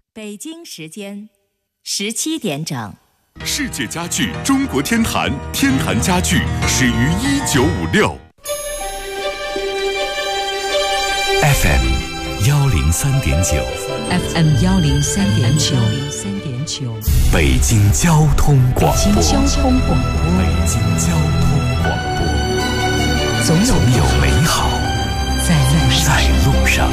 北京时间17点整。 世界家具中国天坛，天坛家具始于1956。FM 103.9 FM 103.9 北京交通广播。 北京交通广播，总有美好在路上。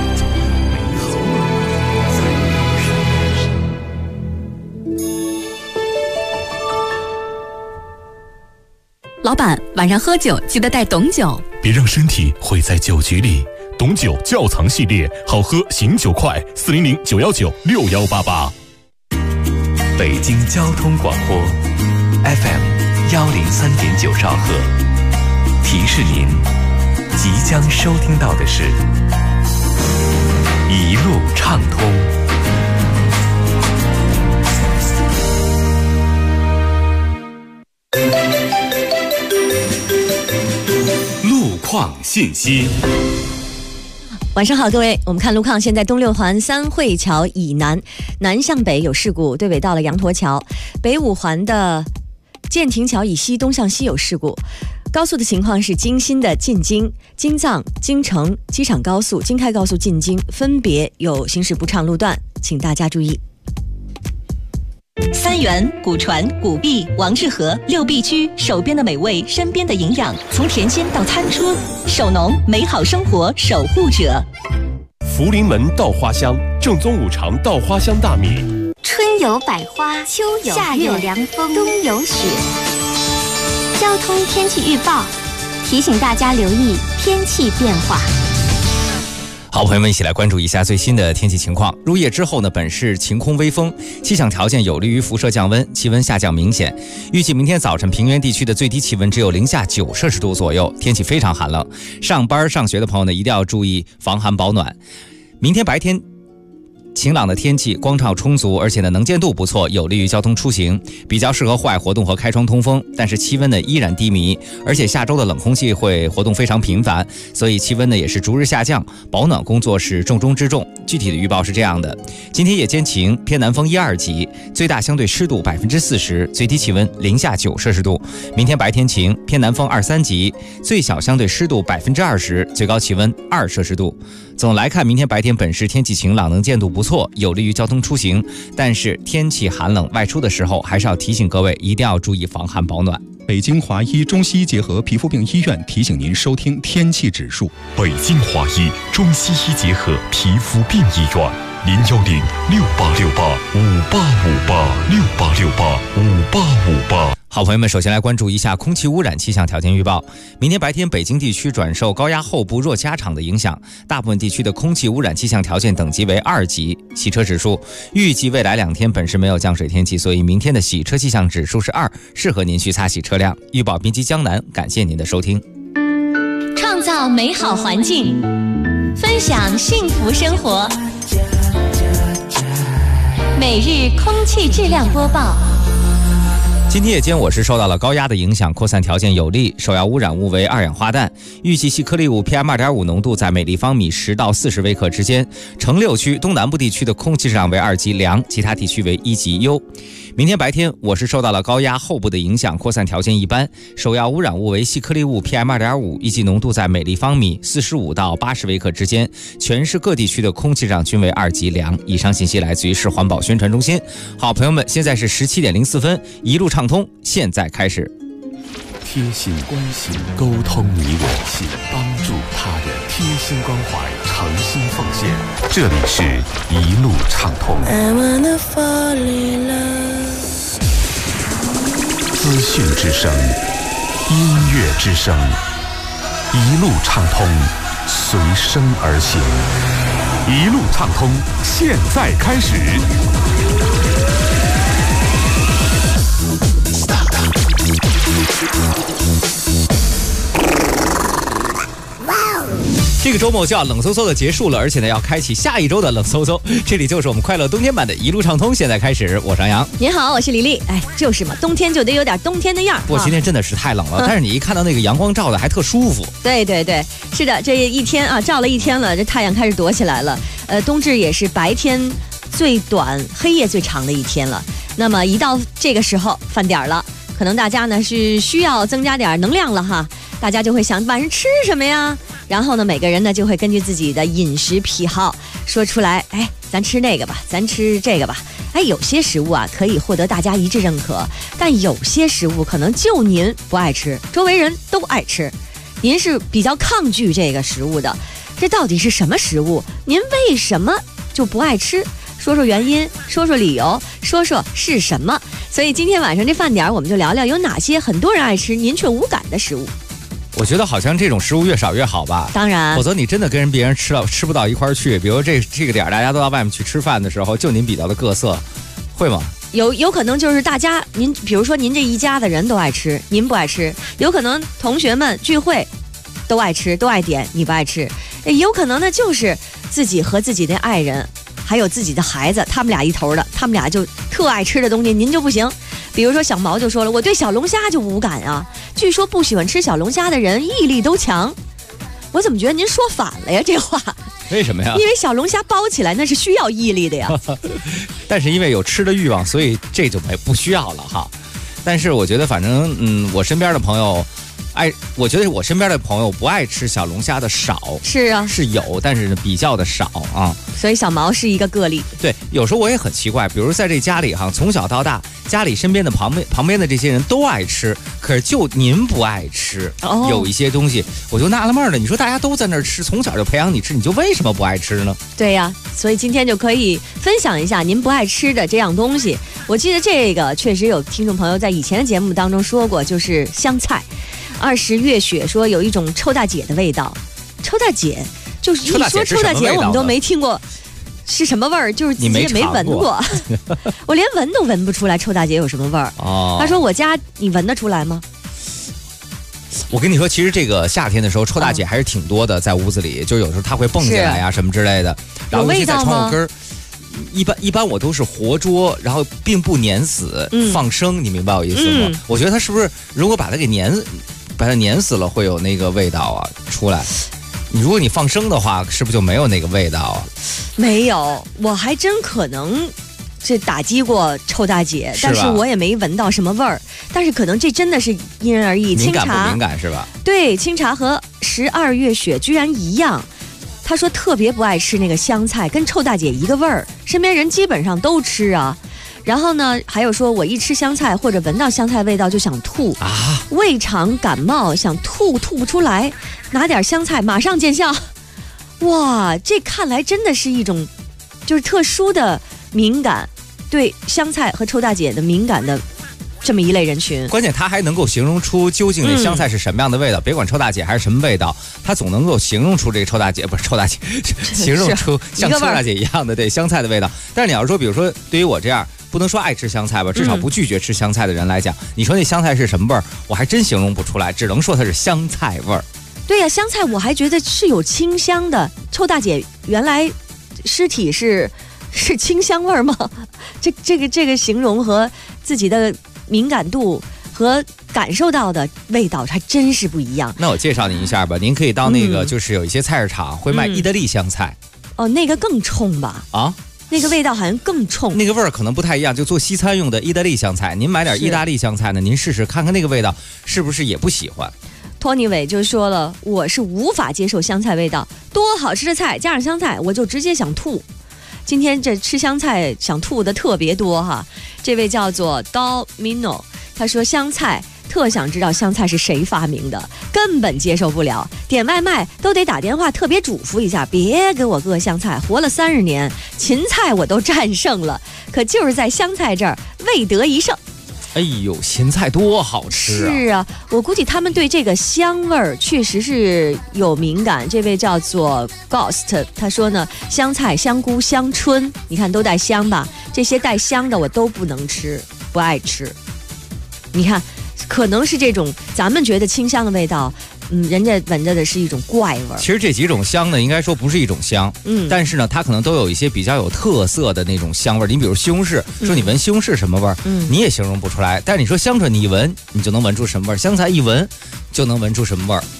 老板，晚上喝酒记得带董酒， 别让身体毁在酒局里。董酒窖藏系列，好喝醒酒快，400-919-6188。 北京交通广播 FM 103.9兆赫，提示您即将收听到的是一路畅通。 路况信息。 晚上好，各位，我们看路况。现在东六环三汇桥以南，南向北有事故，对尾到了羊驼桥；北五环的建亭桥以西，东向西有事故。高速的情况是京新的进京、京藏、京承、机场高速、京开高速进京分别有行驶不畅路段，请大家注意。 三元、古传、古币、王致和六必居，手边的美味，身边的营养，从甜心到餐桌，手农美好生活守护者。 福临门稻花香，正宗五常稻花香大米。 春有百花，秋有夏有凉风，冬有雪。交通天气预报提醒大家留意天气变化。 好，朋友们一起来关注一下最新的天气情况。入夜之后呢，本市晴空微风，气象条件有利于辐射降温，气温下降明显。预计明天早晨平原地区的最低气温只有零下9摄氏度左右，天气非常寒冷。上班上学的朋友呢，一定要注意防寒保暖。明天白天晴朗的天气，光照充足，而且呢能见度不错，有利于交通出行，比较适合户外活动和开窗通风。但是气温呢依然低迷，而且下周的冷空气会活动非常频繁，所以气温呢也是逐日下降，保暖工作是重中之重。具体的预报是这样的：今天夜间晴，偏南风1、2级，最大相对湿度40%，最低气温零下9摄氏度。明天白天晴，偏南风2、3级，最小相对湿度20%，最高气温2摄氏度。总来看，明天白天本市天气晴朗，能见度不错，有利于交通出行。但是天气寒冷，外出的时候还是要提醒各位，一定要注意防寒保暖。 北京华医中西医结合皮肤病医院提醒您收听天气指数。 北京华医中西医结合皮肤病医院，010-6868-5858，6858-5858。 好，朋友们，首先来关注一下空气污染气象条件预报。明天白天，北京地区转受高压后部弱气压场的影响，大部分地区的空气污染气象条件等级为2级。洗车指数，预计未来2天本市没有降水天气，所以明天的洗车气象指数是2，适合您去擦洗车辆。预报编辑江南，感谢您的收听。 创造美好环境，分享幸福生活。每日空气质量播报。 今天夜间我市受到了高压的影响，扩散条件有利，首要污染物为二氧化氮，预计细颗粒物 PM2.5 浓度在每立方米10到40微克之间。城6区东南部地区的空气质量为2级良，其他地区为1级优。明天白天我市受到了高压后部的影响，扩散条件一般，首要污染物为细颗粒物 PM2.5， 预计浓度在每立方米45到80微克之间。全市各地区的空气质量均为2级良。以上信息来自于市环保宣传中心。好，朋友们，现在是17点04分，一路畅通，现在开始。 贴心关心，沟通你我心，帮助他人，贴心关怀，诚心奉献。这里是一路畅通。资讯之声，音乐之声，一路畅通，随声而行。一路畅通，现在开始。 这个周末就要冷飕飕的结束了，而且呢要开启下一周的冷飕飕。这里就是我们快乐冬天版的一路畅通，现在开始，我是杨洋。 您好，我是李丽。哎，就是嘛，冬天就得有点冬天的样儿。 不过今天真的是太冷了，但是你一看到那个阳光照的还特舒服。 对对对，是的，这一天啊，照了一天了，这太阳开始躲起来了。冬至也是白天最短、黑夜最长的一天了。那么一到这个时候饭点了，可能大家呢是需要增加点能量了哈，大家就会想晚上吃什么呀？然后呢，每个人呢就会根据自己的饮食癖好说出来，哎，咱吃那个吧，咱吃这个吧。哎，有些食物啊可以获得大家一致认可，但有些食物可能就您不爱吃，周围人都爱吃，您是比较抗拒这个食物的。这到底是什么食物？您为什么就不爱吃？说说原因，说说理由，说说是什么。所以今天晚上这饭点我们就聊聊有哪些很多人爱吃您却无感的食物。 我觉得好像这种食物越少越好吧， 当然， 否则你真的跟别人吃不到一块儿去。比如这个点大家都到外面去吃饭的时候，就您比较的各色，会吗？ 有可能就是大家您比如说您这一家的人都爱吃，您不爱吃；有可能同学们聚会都爱吃，都爱点，你不爱吃；有可能呢就是自己和自己的爱人。还有自己的孩子，他们俩一头的，他们俩就特爱吃的东西，您就不行。比如说小毛就说了，我对小龙虾就无感啊。据说不喜欢吃小龙虾的人毅力都强。我怎么觉得您说反了呀？这话为什么呀？ 因为小龙虾包起来那是需要毅力的呀。 但是因为有吃的欲望，所以这就不需要了哈。但是我觉得反正我身边的朋友。我觉得我身边的朋友不爱吃小龙虾的少，是啊，是有，但是比较的少啊。 所以小毛是一个个例。 对，有时候我也很奇怪，比如在这家里哈，从小到大，家里身边的旁边的这些人都爱吃，可是就您不爱吃，有一些东西我就纳了闷了。你说大家都在那儿吃，从小就培养你吃，你就为什么不爱吃呢？ 对呀，所以今天就可以分享一下您不爱吃的这样东西。我记得这个确实有听众朋友在以前的节目当中说过，就是香菜。20月雪说有一种臭大姐的味道，臭大姐就是一说臭大姐我们都没听过是什么味儿，就是自己也没闻过，我连闻都闻不出来臭大姐有什么味儿。他说我家你闻得出来吗？ 我跟你说，其实这个夏天的时候，臭大姐还是挺多的，在屋子里，就有时候它会蹦进来呀什么之类的，然后尤其在窗户根儿。一般我都是活捉，然后并不碾死，放生，你明白我意思吗？我觉得它是不是如果把它碾死了，会有那个味道啊出来？如果你放生的话，是不是就没有那个味道啊？ 没有，我还真可能这打击过臭大姐，但是我也没闻到什么味儿。但是可能这真的是因人而异， 敏感不敏感是吧？ 对，清茶和12月雪居然一样。他说特别不爱吃那个香菜，跟臭大姐一个味儿，身边人基本上都吃啊。然后呢，还有说我一吃香菜或者闻到香菜味道就想吐啊，胃肠感冒想吐不出来，拿点香菜马上见效。哇，这看来真的是一种就是特殊的敏感，对香菜和臭大姐的敏感的这么一类人群。 关键他还能够形容出究竟那香菜是什么样的味道，别管臭大姐还是什么味道，他总能够形容出这个臭大姐不是臭大姐形容出像臭大姐一样的对香菜的味道。但是你要说比如说对于我这样不能说爱吃香菜吧，至少不拒绝吃香菜的人来讲，你说那香菜是什么味儿，我还真形容不出来，只能说它是香菜味儿。 对呀，香菜我还觉得是有清香的。臭大姐原来尸体是清香味儿吗？这个形容和自己的敏感度和感受到的味道还真是不一样。 那我介绍您一下吧，您可以到那个就是有一些菜市场会卖意大利香菜。 哦，那个更冲吧？啊？那个味道好像更冲， 那个味儿可能不太一样。就做西餐用的意大利香菜，您买点意大利香菜呢，您试试看看那个味道是不是也不喜欢。 托尼伟就说了，我是无法接受香菜味道，多好吃的菜加上香菜我就直接想吐。今天这吃香菜想吐的特别多哈。这位叫做 Domino， 他说香菜特想知道香菜是谁发明的，根本接受不了，点外卖都得打电话特别嘱咐一下，别给我搁香菜，活了30年芹菜我都战胜了，可就是在香菜这儿未得一胜。 哎呦，芹菜多好吃啊！ 是啊，我估计他们对这个香味儿确实是有敏感。这位叫做 Ghost， 他说呢，香菜、香菇、香椿，你看都带香吧？这些带香的我都不能吃，不爱吃。你看，可能是这种咱们觉得清香的味道，人家闻着的是一种怪味儿。 其实这几种香呢，应该说不是一种香，但是呢，它可能都有一些比较有特色的那种香味儿。你比如西红柿，说你闻西红柿什么味儿，你也形容不出来。但是你说香椿，你一闻你就能闻出什么味儿；香菜一闻就能闻出什么味儿。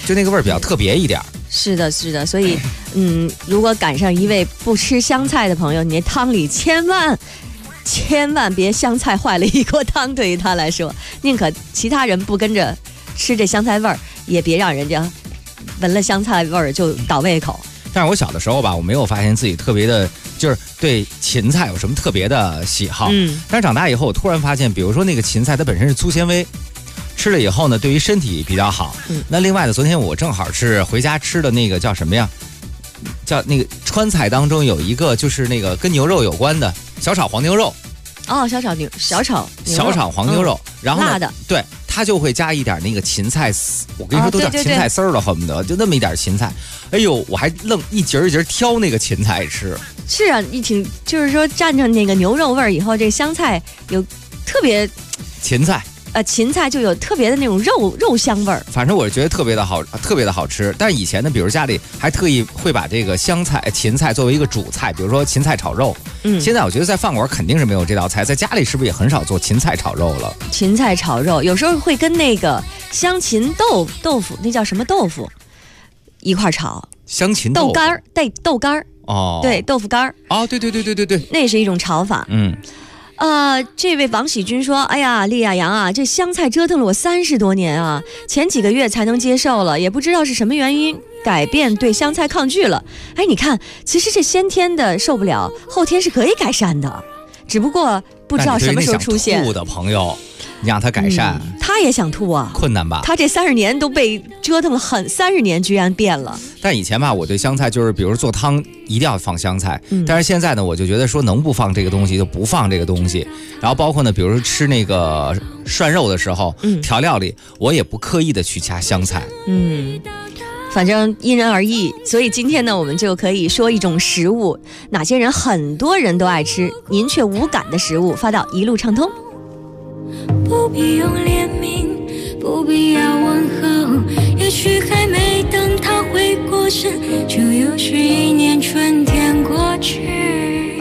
就那个味儿比较特别一点。 是的，是的，所以如果赶上一位不吃香菜的朋友，你那汤里千万别香菜坏了一锅汤，对于他来说，宁可其他人不跟着吃这香菜味儿，也别让人家闻了香菜味儿就倒胃口。 但是我小的时候吧，我没有发现自己特别的，就是对芹菜有什么特别的喜好。但是长大以后，我突然发现，比如说那个芹菜，它本身是粗纤维，吃了以后呢，对于身体比较好。那另外呢，昨天我正好是回家吃的那个叫什么呀？叫那个川菜当中有一个就是那个跟牛肉有关的小炒黄牛肉。 哦，小炒黄牛肉， 然后呢， 辣的， 对。它就会加一点那个芹菜丝，我跟你说都叫芹菜丝儿了，恨不得就那么一点芹菜。哎呦，我还愣一节一节挑那个芹菜吃。 是啊，就是说蘸着那个牛肉味儿以后，这香菜有特别芹菜就有特别的那种肉香味儿。 反正我觉得特别的好吃。但是以前呢，比如家里还特意会把这个芹菜作为一个主菜，比如说芹菜炒肉。现在我觉得在饭馆肯定是没有这道菜，在家里是不是也很少做芹菜炒肉了？ 芹菜炒肉有时候会跟那个香芹豆腐，那叫什么豆腐一块炒？ 香芹豆干哦，对，豆腐干哦，对， 那是一种炒法。这位王喜军说：“哎呀，丽亚杨啊，这香菜折腾了我30多年啊，前几个月才能接受了，也不知道是什么原因改变对香菜抗拒了。哎，你看，其实这先天的受不了，后天是可以改善的，只不过不知道什么时候出现。” 想吐的朋友，你让他改善， 他也想吐啊， 困难吧？ 他这30年都被折腾了30年，居然变了。 但以前吧，我对香菜就是，比如做汤一定要放香菜，但是现在呢，我就觉得说能不放这个东西就不放这个东西。然后包括呢，比如说吃那个涮肉的时候，调料里我也不刻意的去加香菜。 反正因人而异，所以今天呢，我们就可以说一种食物，哪些人很多人都爱吃，您却无感的食物，发到一路畅通。 不必用怜悯，不必要问候，也许还没等他回过神，就又是一年春天过去。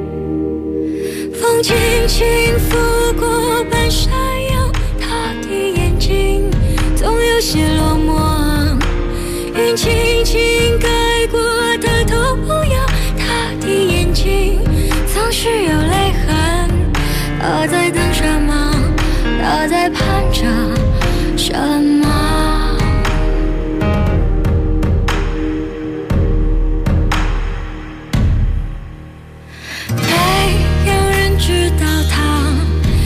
风轻轻拂过半山腰，他的眼睛总有些落寞，云轻轻盖过他头不摇，他的眼睛总是有泪痕。他在等什么？他在盼着什么？没有人知道他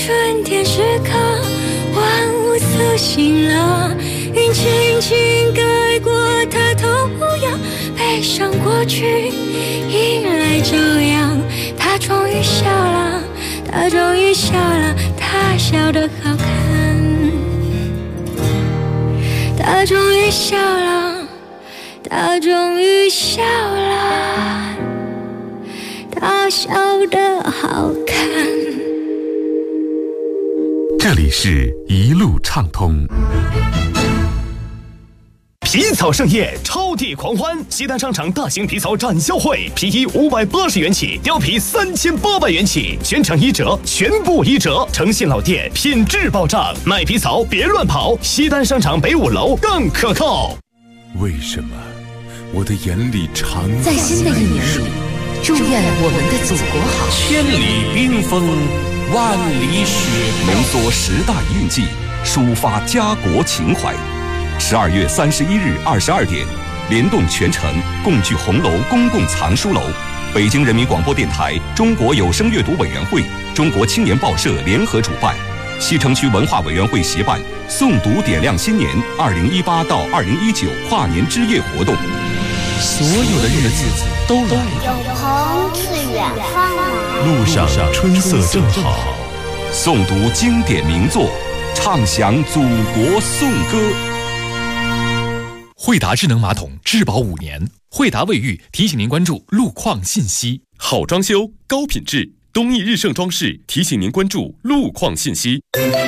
春天时刻，万物苏醒了，云轻轻盖过他头模样，背上过去，迎来朝阳。他终于笑了，他终于笑了，他笑得好看。他终于笑了，他终于笑了，他笑得好看。 这里是一路畅通。 皮草盛宴，超地狂欢！西单商场大型皮草展销会，皮衣580元起，貂皮3800元起，全场1折，全部1折，诚信老店，品质保障。买皮草别乱跑，西单商场北5楼更可靠。 为什么我的眼里常在新的一年里，祝愿我们的祖国好。 千里冰封，万里雪飘， 浓缩10大一运记，抒发家国情怀。12月31日22点，联动全城，共聚红楼公共藏书楼，北京人民广播电台、中国有声阅读委员会、中国青年报社联合主办，西城区文化委员会协办诵读点亮新年2018到2019跨年之夜活动。 所有的日子都来了， 有朋自远方来， 路上春色正好， 诵读经典名作，唱响祖国颂歌。 惠达智能马桶质保5年，惠达卫浴提醒您关注路况信息。 好装修，高品质，东义日盛装饰提醒您关注路况信息。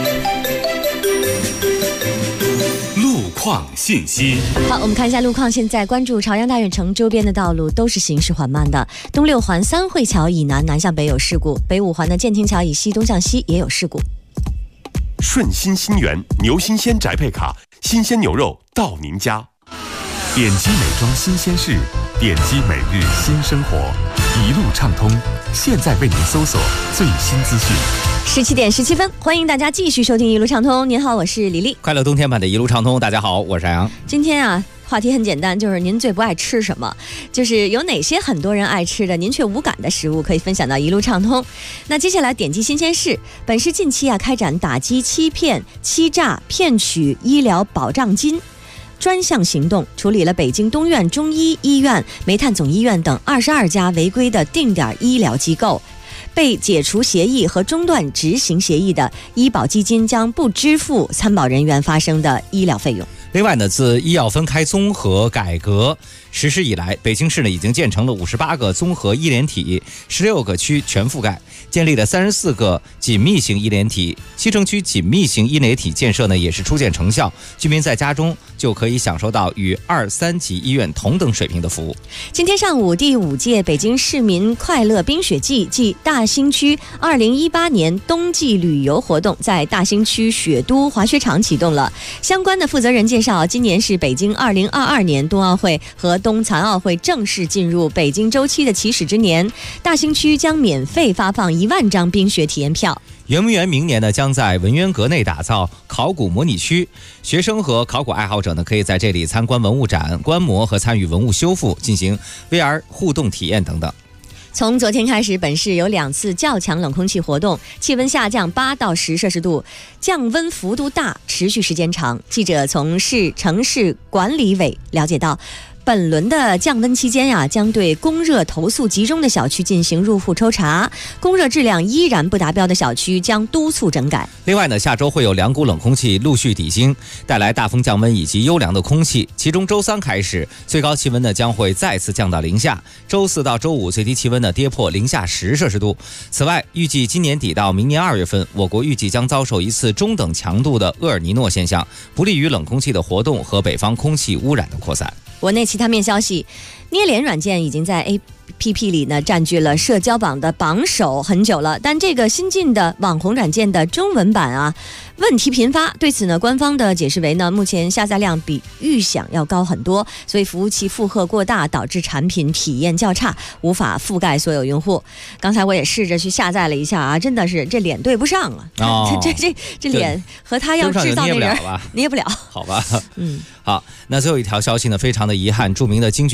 路况信息。 好，我们看一下路况。现在关注朝阳大悦城周边的道路都是行驶缓慢的。东六环三汇桥以南南向北有事故，北五环的建亭桥以西东向西也有事故。 顺心新源牛新鲜宅配卡，新鲜牛肉到您家。 点击美妆新鲜事，点击每日新生活，一路畅通。现在为您搜索最新资讯。 17点17分，欢迎大家继续收听一路畅通。您好，我是李丽。 快乐冬天版的一路畅通，大家好，我是杨。 今天啊，话题很简单，就是您最不爱吃什么？就是有哪些很多人爱吃的，您却无感的食物，可以分享到一路畅通。那接下来点击新鲜事，本市近期开展打击欺骗、欺诈、骗取医疗保障金专项行动，处理了北京东院中医医院、煤炭总医院等22家违规的定点医疗机构。被解除协议和中断执行协议的医保基金将不支付参保人员发生的医疗费用。 另外呢，自医药分开综合改革实施以来，北京市呢已经建成了58个综合医联体，16个区全覆盖，建立了34个紧密型医联体。西城区紧密型医联体建设呢也是初见成效，居民在家中就可以享受到与2、3级医院同等水平的服务。 今天上午，第5届北京市民快乐冰雪季暨大兴区2018年冬季旅游活动在大兴区雪都滑雪场启动了。相关的负责人介绍，今年是北京2022年冬奥会和冬残奥会正式进入北京周期的起始之年，大兴区将免费发放1万张冰雪体验票。 圆明园明年呢将在文渊阁内打造考古模拟区，学生和考古爱好者呢可以在这里参观文物展、观摩和参与文物修复，进行 VR 互动体验等等。 从昨天开始，本市有2次较强冷空气活动，气温下降8到10摄氏度，降温幅度大，持续时间长。记者从市城市管理委了解到，本轮的降温期间将对供热投诉集中的小区进行入户抽查，供热质量依然不达标的小区将督促整改。 另外呢，下周会有2股冷空气陆续抵京，带来大风降温以及优凉的空气。其中周3开始，最高气温呢将会再次降到0下，周4到周5最低气温呢跌破0下10摄氏度。此外，预计今年底到明年2月份，我国预计将遭受一次中等强度的厄尔尼诺现象，不利于冷空气的活动和北方空气污染的扩散。 国内其他面消息，捏脸软件已经在 APP 里呢占据了社交榜的榜首很久了，但这个新进的网红软件的中文版问题频发。对此呢，官方的解释为呢，目前下载量比预想要高很多，所以服务器负荷过大，导致产品体验较差，无法覆盖所有用户。刚才我也试着去下载了一下真的是这脸对不上了，这脸和他要制造那人捏不了， 好吧。好，那最后一条消息呢，非常的遗憾，著名的京剧表演艺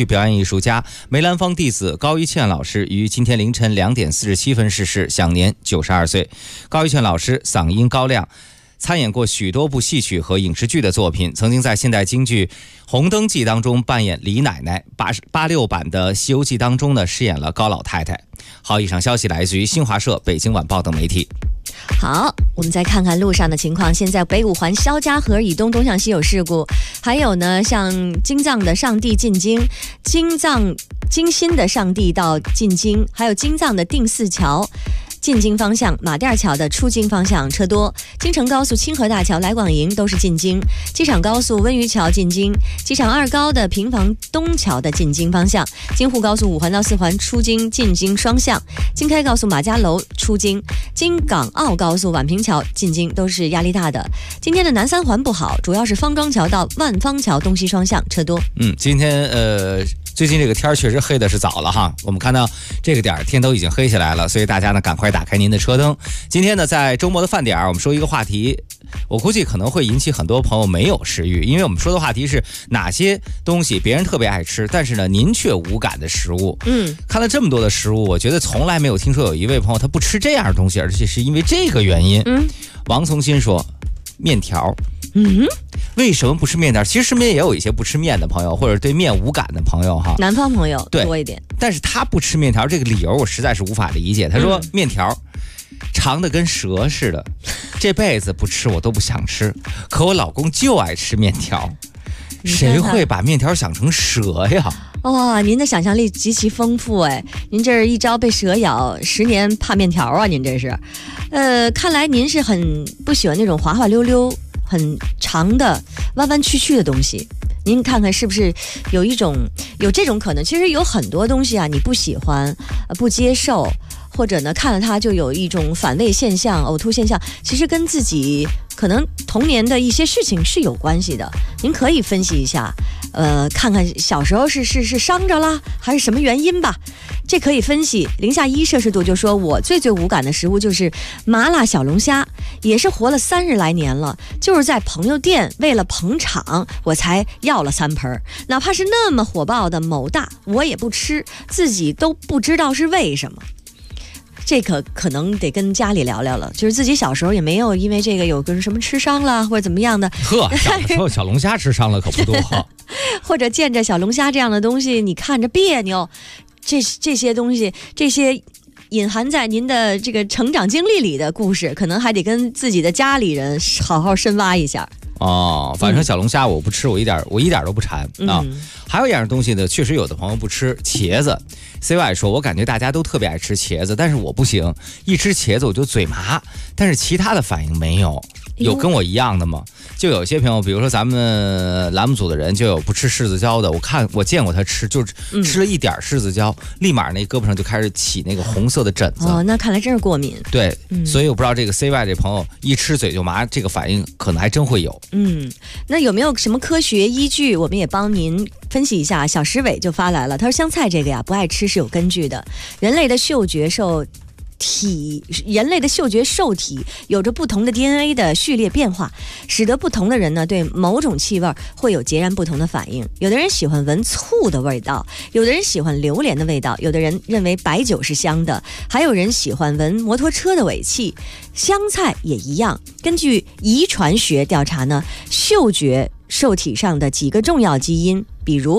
术家梅兰芳弟子高一茜老师于今天凌晨2点47分逝世，享年92岁。高一茜老师嗓音高亮，参演过许多部戏曲和影视剧的作品，曾经在现代京剧《红灯记》当中扮演李奶奶，86版的《西游记》当中呢饰演了高老太太。好，以上消息来自于新华社、北京晚报等媒体。 好，我们再看看路上的情况。现在北五环肖家河以东东向西有事故，还有呢，像京藏的上地进京、京新的上地到进京，还有京藏的定寺桥进京方向，马甸桥的出京方向车多。京承高速清河大桥来广营都是进京，机场高速温榆桥进京，机场二高的平房东桥的进京方向，京沪高速5环到4环出京进京双向，京开高速马家楼出京，京港澳高速宛平桥进京都是压力大的。今天的南3环不好，主要是方庄桥到万方桥东西双向车多。 今天最近这个天确实黑的是早了哈，我们看到这个点天都已经黑下来了，所以大家呢赶快打开您的车灯。今天呢在周末的饭点我们说一个话题，我估计可能会引起很多朋友没有食欲，因为我们说的话题是哪些东西别人特别爱吃，但是呢您却无感的食物。看了这么多的食物，我觉得从来没有听说有一位朋友他不吃这样的东西，而且是因为这个原因。王从新说面条。为什么不吃面条？其实身边也有一些不吃面的朋友，或者对面无感的朋友哈。 南方朋友多一点， 但是他不吃面条这个理由我实在是无法理解。他说面条长的跟蛇似的，这辈子不吃我都不想吃，可我老公就爱吃面条。谁会把面条想成蛇呀？ 哇，您的想象力极其丰富哎！您这是一朝被蛇咬，10年怕面条啊！您这是，看来您是很不喜欢那种滑滑溜溜、很长的、弯弯曲曲的东西。您看看是不是有这种可能？其实有很多东西啊，你不喜欢、不接受，或者呢看了它就有一种反胃现象、呕吐现象，其实跟自己可能童年的一些事情是有关系的。您可以分析一下，看看小时候是伤着了，还是什么原因吧。这可以分析。零下1摄氏度就说我最无感的食物就是麻辣小龙虾，也是活了30来年了，就是在朋友店为了捧场我才要了3盆，哪怕是那么火爆的某大我也不吃，自己都不知道是为什么。这可能得跟家里聊聊了，就是自己小时候也没有因为这个有跟什么吃伤了或者怎么样的。 小时候小龙虾吃伤了可不多或者见着小龙虾这样的东西你看着别扭，这些东西，这些隐含在您的这个成长经历里的故事，可能还得跟自己的家里人好好深挖一下。 反正小龙虾我不吃，我一点都不馋啊。还有一样东西呢，确实有的朋友不吃茄子。CY 说，我感觉大家都特别爱吃茄子，但是我不行，一吃茄子我就嘴麻，但是其他的反应没有。有跟我一样的吗？就有些朋友，比如说咱们栏目组的人就有不吃柿子椒的，我见过他吃，就吃了一点柿子椒，立马那胳膊上就开始起那个红色的疹子。 那看来真是过敏。 对，所以我不知道这个 CY 这朋友一吃嘴就麻，这个反应可能还真会有。 那有没有什么科学依据？我们也帮您分析一下。小石伟就发来了，他说香菜这个呀不爱吃是有根据的，人类的嗅觉受体有着不同的 DNA 的序列变化，使得不同的人呢对某种气味会有截然不同的反应。有的人喜欢闻醋的味道，有的人喜欢榴莲的味道，有的人认为白酒是香的，还有人喜欢闻摩托车的尾气。香菜也一样，根据遗传学调查呢，嗅觉受体上的几个重要基因，比如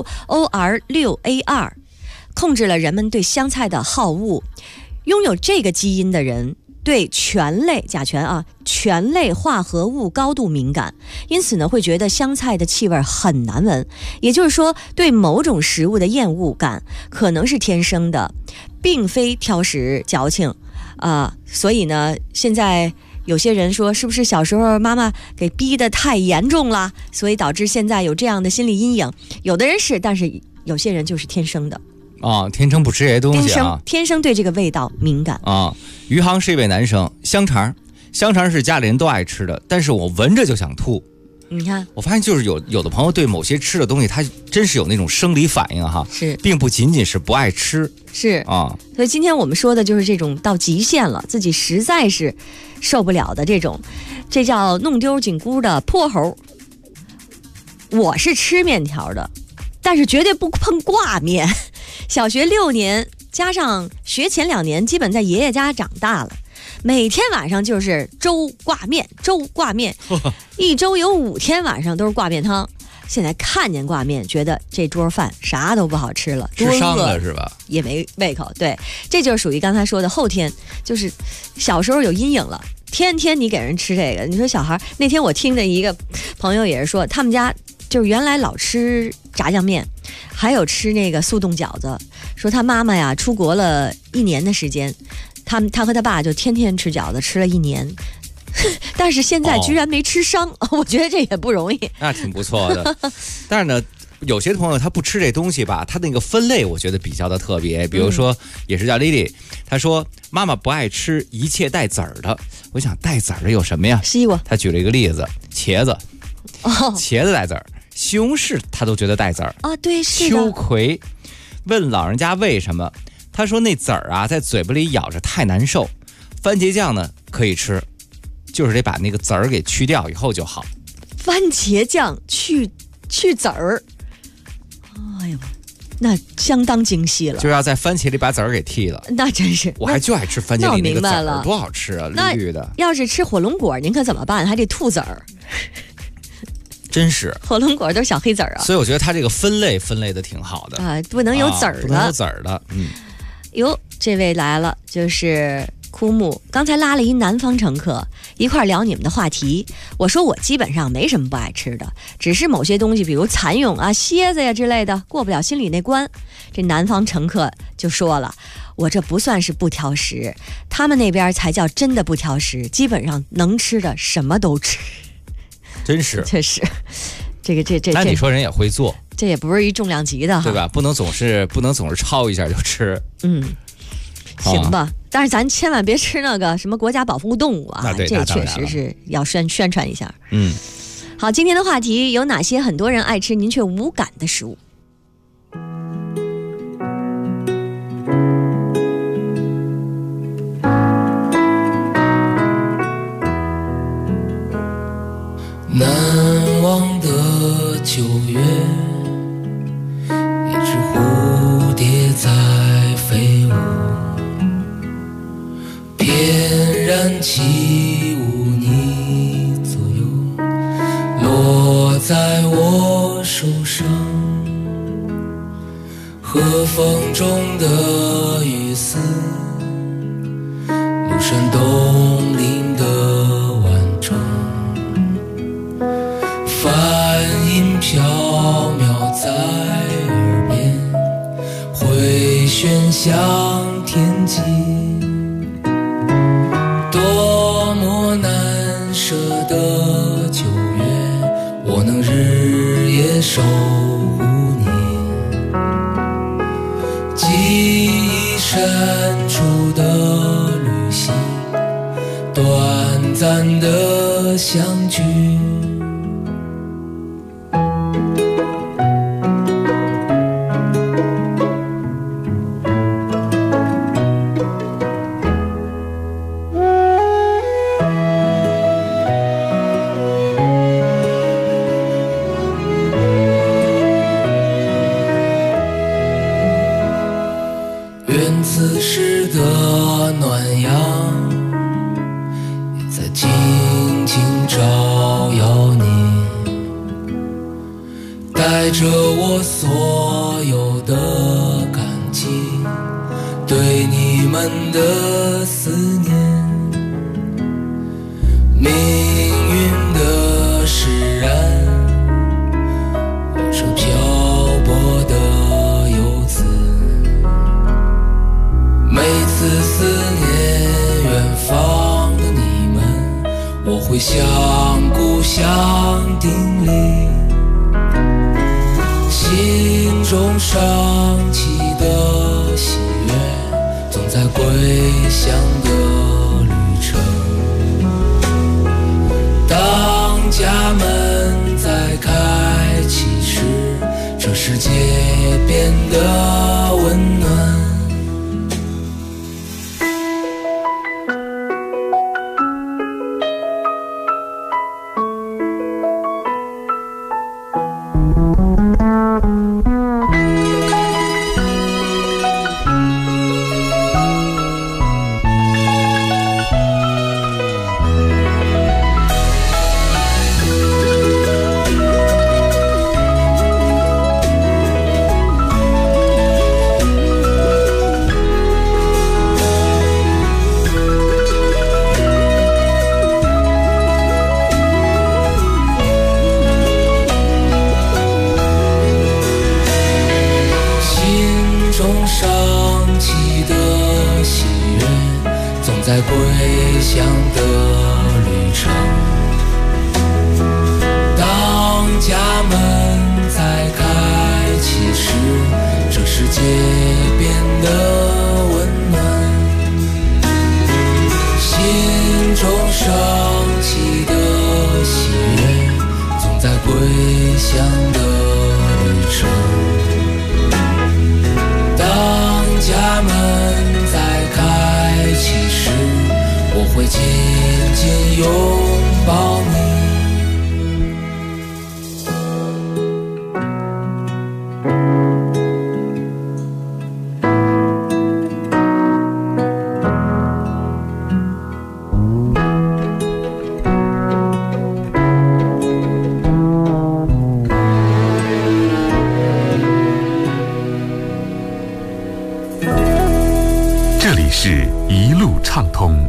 OR6A2 控制了人们对香菜的好恶。拥有这个基因的人对醛类醛类化合物高度敏感，因此呢会觉得香菜的气味很难闻。也就是说，对某种食物的厌恶感可能是天生的，并非挑食矫情所以呢现在有些人说，是不是小时候妈妈给逼得太严重了，所以导致现在有这样的心理阴影？有的人是，但是有些人就是天生的。 天生不吃这些东西啊， 天生对这个味道敏感余杭是一位男生，香肠是家里人都爱吃的，但是我闻着就想吐。 你看， 我发现就是有的朋友对某些吃的东西，他真是有那种生理反应哈， 是， 并不仅仅是不爱吃， 是所以今天我们说的就是这种到极限了，自己实在是受不了的这种，这叫弄丢紧箍的泼猴。我是吃面条的， 但是绝对不碰挂面。小学6年加上学前2年，基本在爷爷家长大了，每天晚上就是粥挂面，粥挂面，一周有5天晚上都是挂面汤。现在看见挂面，觉得这桌饭啥都不好吃了， 吃伤了是吧？ 也没胃口。对，这就是属于刚才说的后天，就是小时候有阴影了，天天你给人吃这个。你说小孩，那天我听着一个朋友也是说，他们家就是原来老吃炸酱面，还有吃那个速冻饺子，说他妈妈呀出国了1年的时间，他和他爸就天天吃饺子，吃了1年。但是现在居然没吃伤，我觉得这也不容易。 那挺不错的。但是呢，有些朋友他不吃这东西吧，他那个分类我觉得比较的特别。比如说，也是叫 Lily， 她说妈妈不爱吃一切带籽儿的。我想带籽儿的有什么呀？ 西瓜。 她举了一个例子，茄子，茄子带籽儿，西红柿她都觉得带籽儿啊，对，是的。 秋葵，问老人家为什么？他说那籽儿啊，在嘴巴里咬着太难受。番茄酱呢可以吃。就是得把那个籽儿给去掉以后就好。 番茄酱去籽儿，哎呦，那相当精细了。 就要在番茄里把籽儿给剔了。 那真是， 我还就爱吃番茄里那个籽儿，多好吃啊，绿绿的。 要是吃火龙果，您可怎么办？还得吐籽儿。 真是， 火龙果都是小黑籽儿啊。 所以我觉得它这个分类的挺好的啊，不能有籽儿的， 不能有籽儿的。 哟，这位来了，就是枯木，刚才拉了一南方乘客一块聊你们的话题。我说我基本上没什么不爱吃的，只是某些东西比如蚕蛹啊、蝎子呀之类的过不了心里那关。这南方乘客就说了，我这不算是不挑食，他们那边才叫真的不挑食，基本上能吃的什么都吃。 真是， 确实，这那你说人也会做， 这也不是一重量级的哈， 对吧？不能总是焯一下就吃。 行吧，但是咱千万别吃那个什么国家保护动物啊，这确实是要宣传一下。好，今天的话题有哪些很多人爱吃您却无感的食物？ 难忘的9月，一只蝴蝶在飞舞，翩然起舞你左右，落在我手上，和风中的雨丝，庐山东岭的晚钟，梵音飘渺在耳边，回旋向天际，多么难舍的9月，我能日夜守护你，记忆深处的旅行，短暂的相聚，愿此时的暖阳也在静静照耀你，带着我所有的感激，对你们的思念，命运的使然，我这漂泊的游子，每次思念远方的你们，我会向故乡叮咛，心中升起的喜悦，总在归乡的旅程。当家门在开启时，这世界变得温暖。 向的旅程。当家门在开启时，我会紧紧拥抱你。 这里是一路畅通。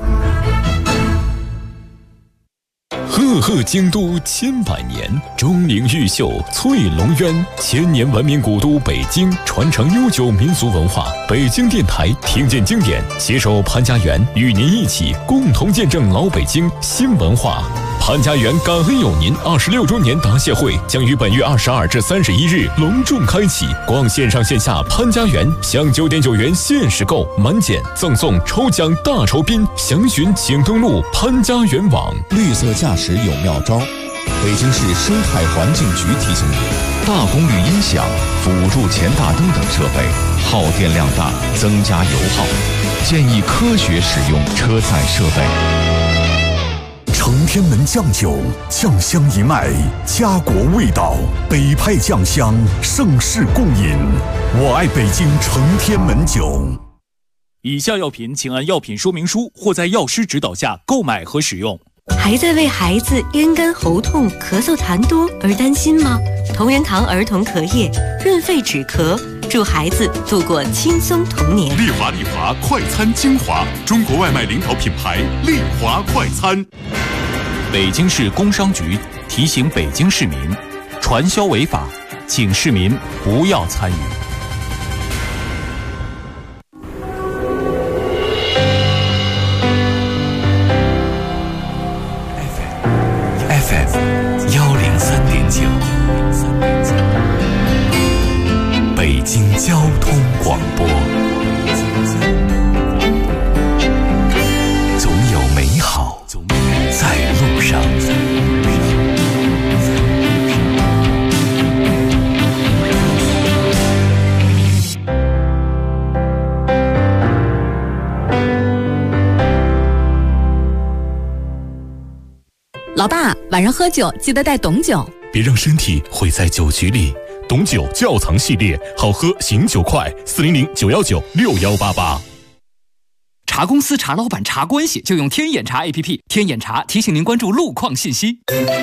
赫赫京都千百年，钟灵毓秀翠龙渊，千年文明古都北京，传承悠久民俗文化。北京电台听见经典，携手潘家园，与您一起共同见证老北京新文化。潘家园感恩有您26周年答谢会将于本月22至31日隆重开启，逛线上线下潘家园，享9.9元限时购，满减赠送抽奖大酬宾，详询请登录潘家园网。 绿色驾驶有妙招，北京市生态环境局提醒您：大功率音响、辅助前大灯等设备耗电量大，增加油耗，建议科学使用车载设备。 承天门酱酒，酱香一脉，家国味道，北派酱香，盛世共饮。我爱北京承天门酒。 以下药品请按药品说明书或在药师指导下购买和使用。 还在为孩子咽干喉痛、咳嗽痰多而担心吗？同仁堂儿童咳液润肺止咳，祝孩子度过轻松童年。 丽华快餐精华，中国外卖领导品牌丽华快餐。 北京市工商局提醒北京市民，传销违法，请市民不要参与。 FM103.9，北京交通广播。总有美好在路上。 老爸，晚上喝酒记得带董酒， 别让身体毁在酒局里。董酒窖藏系列，好喝醒酒快，400-919-6188。 查公司、查老板、查关系，就用天眼查 APP。天眼查提醒您关注路况信息。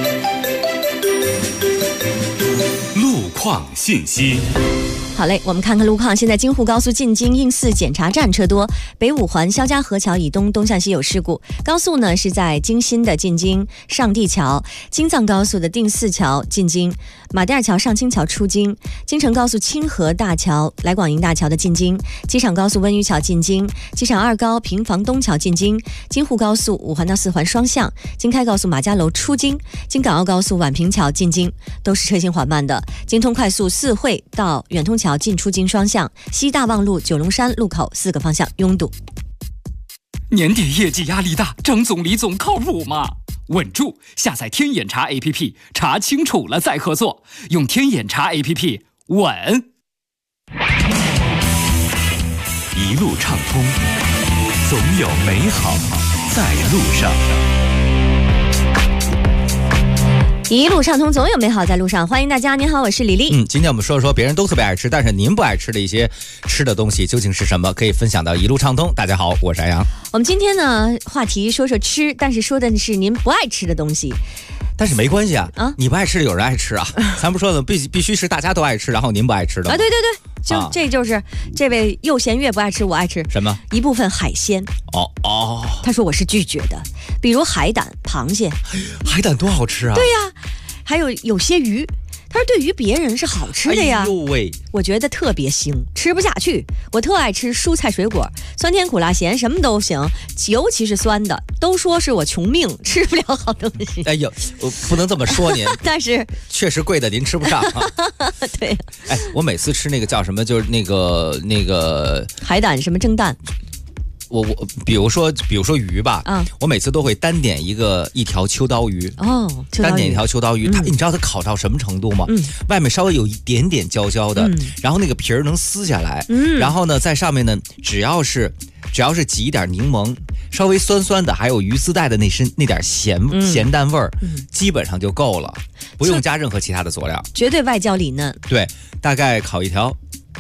路况信息。 好嘞，我们看看路况。现在京沪高速进京应4检查站车多，北五环肖家河桥以东东向西有事故。高速呢是在京新的进京上地桥，京藏高速的定四桥进京，马甸桥上清桥出京，京承高速清河大桥来广营大桥的进京，机场高速温榆桥进京，机场2高平房东桥进京，京沪高速5环到4环双向，京开高速马家楼出京，京港澳高速宛平桥进京，都是车行缓慢的。京通快速4惠到远通桥进出京双向，西大望路九龙山路口4个方向拥堵。 年底业绩压力大，张总李总靠谱吗？稳住！下载天眼查 APP， 查清楚了再合作，用天眼查 APP 稳。 一路畅通，总有美好在路上。 一路畅通，总有美好在路上。欢迎大家，您好，我是李丽。 今天我们说说别人都特别爱吃，但是您不爱吃的一些吃的东西究竟是什么？可以分享到一路畅通。大家好，我是安阳。 我们今天呢，话题说说吃，但是说的是您不爱吃的东西。 但是没关系啊，你不爱吃的有人爱吃啊，咱不说的必须是大家都爱吃，然后您不爱吃的啊？对对对，这就是这位又咸越不爱吃，我爱吃什么？ 一部分海鲜。他说我是拒绝的，比如海胆、螃蟹。 海胆多好吃啊！ 对呀，还有些鱼。他说对于别人是好吃的呀， 哎呦喂， 我觉得特别腥，吃不下去。我特爱吃蔬菜水果，酸甜苦辣咸什么都行，尤其是酸的。都说是我穷命，吃不了好东西。 哎呦，我不能这么说您， 但是确实贵的您吃不上啊。 对， 哎，我每次吃那个叫什么，就是那个海胆什么蒸蛋。 我比如说鱼吧，我每次都会单点一条秋刀鱼单点一条秋刀鱼，你知道它烤到什么程度吗？外面稍微有一点点焦焦的，然后那个皮儿能撕下来，然后呢在上面呢只要是挤一点柠檬，稍微酸酸的，还有鱼丝带的那点咸淡味儿，基本上就够了，不用加任何其他的佐料， 绝对外焦里嫩。 对，大概烤一条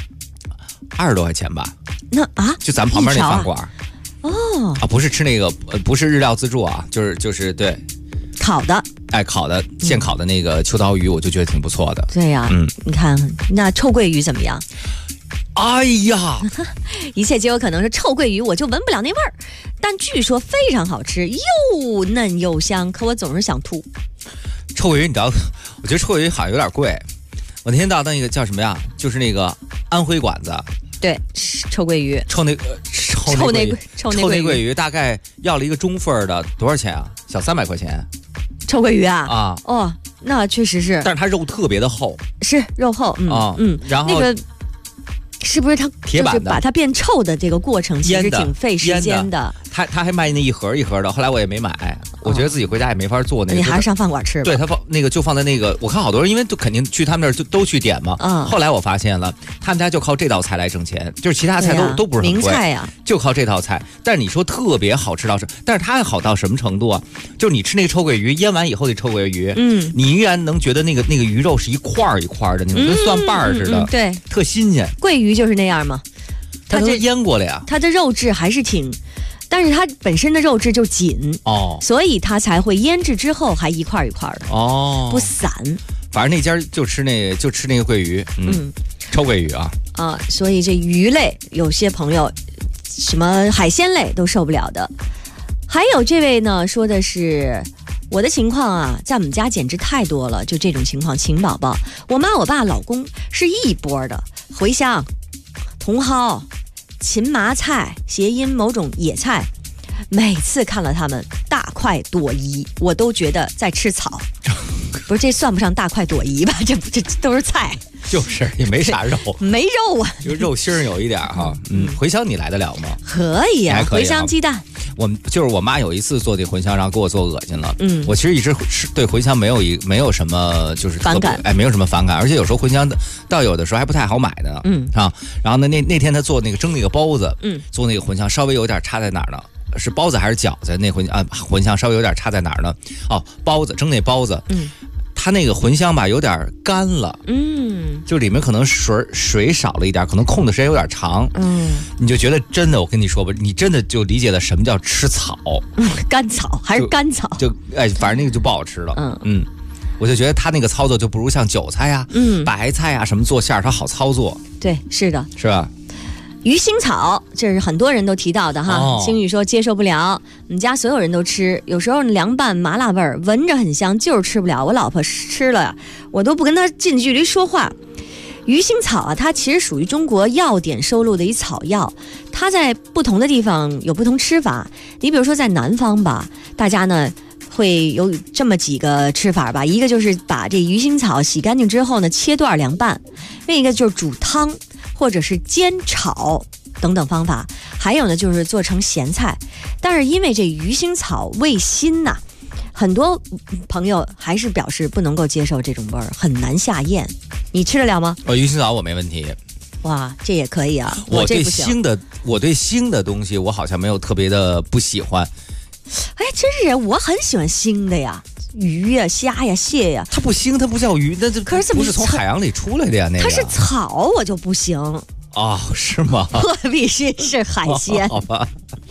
20多块钱吧。 那就咱旁边那饭馆。不是吃那个，不是日料自助啊，就是对， 烤的， 现烤的那个秋刀鱼，我就觉得挺不错的。 对呀，你看那臭鳜鱼怎么样？ 哎呀， 一切皆有可能是臭鳜鱼，我就闻不了那味儿，但据说非常好吃，又嫩又香，可我总是想吐。 臭鳜鱼，你知道，我觉得臭鳜鱼好像有点贵。我那天到那个叫什么呀？就是那个安徽馆子。 对，臭鳜鱼， 臭内鳜鱼大概要了一个中份的，多少钱啊？小300块钱。 臭鳜鱼啊？哦，那确实是。 但是它肉特别的厚， 是肉厚， 然后那个是不是它铁板的把它变臭的这个过程其实挺费时间的。 他还卖那一盒一盒的，后来我也没买，我觉得自己回家也没法做那个。 你还是上饭馆吃吧。 对，他放那个就放在那个，我看好多人因为就肯定去他们那儿就都去点嘛。后来我发现了，他们家就靠这道菜来挣钱，就是其他菜都不是很贵， 名菜呀， 就靠这道菜。但是你说特别好吃到什么？但是它好到什么程度啊？就是你吃那个臭鳜鱼腌完以后，那臭鳜鱼，你依然能觉得那个鱼肉是一块一块的那种，跟蒜瓣似的， 对， 特新鲜。 鳜鱼就是那样嘛， 它都腌过了呀， 它的肉质还是挺。但是它本身的肉质就紧所以它才会腌制之后还一块一块的不散。 反正那家就吃那个鳜鱼，臭鳜鱼所以这鱼类有些朋友什么海鲜类都受不了的。还有这位呢说的是我的情况啊，在我们家简直太多了，就这种情况，秦宝宝，我妈我爸老公是一波的，茴香、茼蒿、芹麻菜，谐音某种野菜，每次看了他们大快朵颐，我都觉得在吃草。不是，这算不上大快朵颐吧？这都是菜， 就是也没啥肉， 没肉啊， 就肉腥有一点哈。茴香你来得了吗？ 可以啊，茴香鸡蛋。 我妈有一次做这茴香，然后给我做恶心了。我其实一直对茴香没有什么就是反感， 没有什么反感，而且有时候茴香到有的时候还不太好买的。然后呢，那天他做那个蒸那个包子，做那个茴香稍微有点差在哪儿呢？是包子还是饺子？那茴香稍微有点差在哪儿呢？包子蒸那包子，它那个茴香吧有点干了，就里面可能水少了一点，可能控的时间有点长，你就觉得真的，我跟你说吧，你真的就理解了什么叫吃草， 干草还是干草， 反正那个就不好吃了，我就觉得他那个操作就不如像韭菜呀、白菜呀什么做馅儿，它好操作。 对，是的， 是吧？ 鱼腥草，这是很多人都提到的哈。星宇说接受不了，我们家所有人都吃，有时候凉拌麻辣味儿，闻着很香，就是吃不了。我老婆吃了，我都不跟她近距离说话。鱼腥草啊，它其实属于中国药典收录的一草药，它在不同的地方有不同吃法。你比如说在南方吧，大家呢会有这么几个吃法吧，一个就是把这鱼腥草洗干净之后呢切段凉拌，另一个就是煮汤或者是煎炒等等方法，还有呢就是做成咸菜。但是因为这鱼腥草味辛呐，很多朋友还是表示不能够接受这种味儿，很难下咽。你吃得了吗？ 鱼腥草我没问题。 哇，这也可以啊。 我对腥的东西我好像没有特别的不喜欢。 哎，真是，我很喜欢腥的呀，鱼呀、虾呀、蟹呀。 它不腥，它不叫鱼，那可是怎么不是从海洋里出来的呀？那个它是草，我就不行。 是吗？ 我必须是海鲜。 好吧。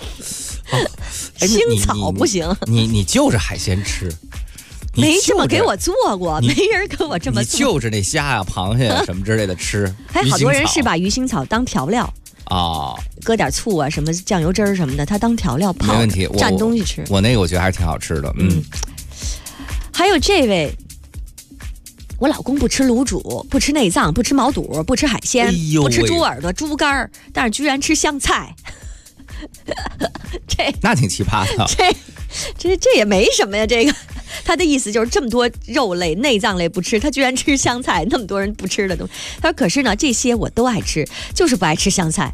腥草不行。 你就是海鲜吃。 没这么给我做过，没人跟我这么做。 你就着那虾呀、螃蟹呀什么之类的吃。 好多人是把鱼腥草当调料搁点醋啊，什么酱油汁儿什么的，它当调料泡， 没问题， 蘸东西吃。 我那个我觉得还是挺好吃的。 还有这位，我老公不吃卤煮，不吃内脏，不吃毛肚，不吃海鲜，不吃猪耳朵、猪肝，但是居然吃香菜。 那挺奇葩的。 这也没什么呀，这个。他的意思就是这么多肉类、内脏类不吃，他居然吃香菜，那么多人不吃的东西。他说：“可是呢，这些我都爱吃，就是不爱吃香菜。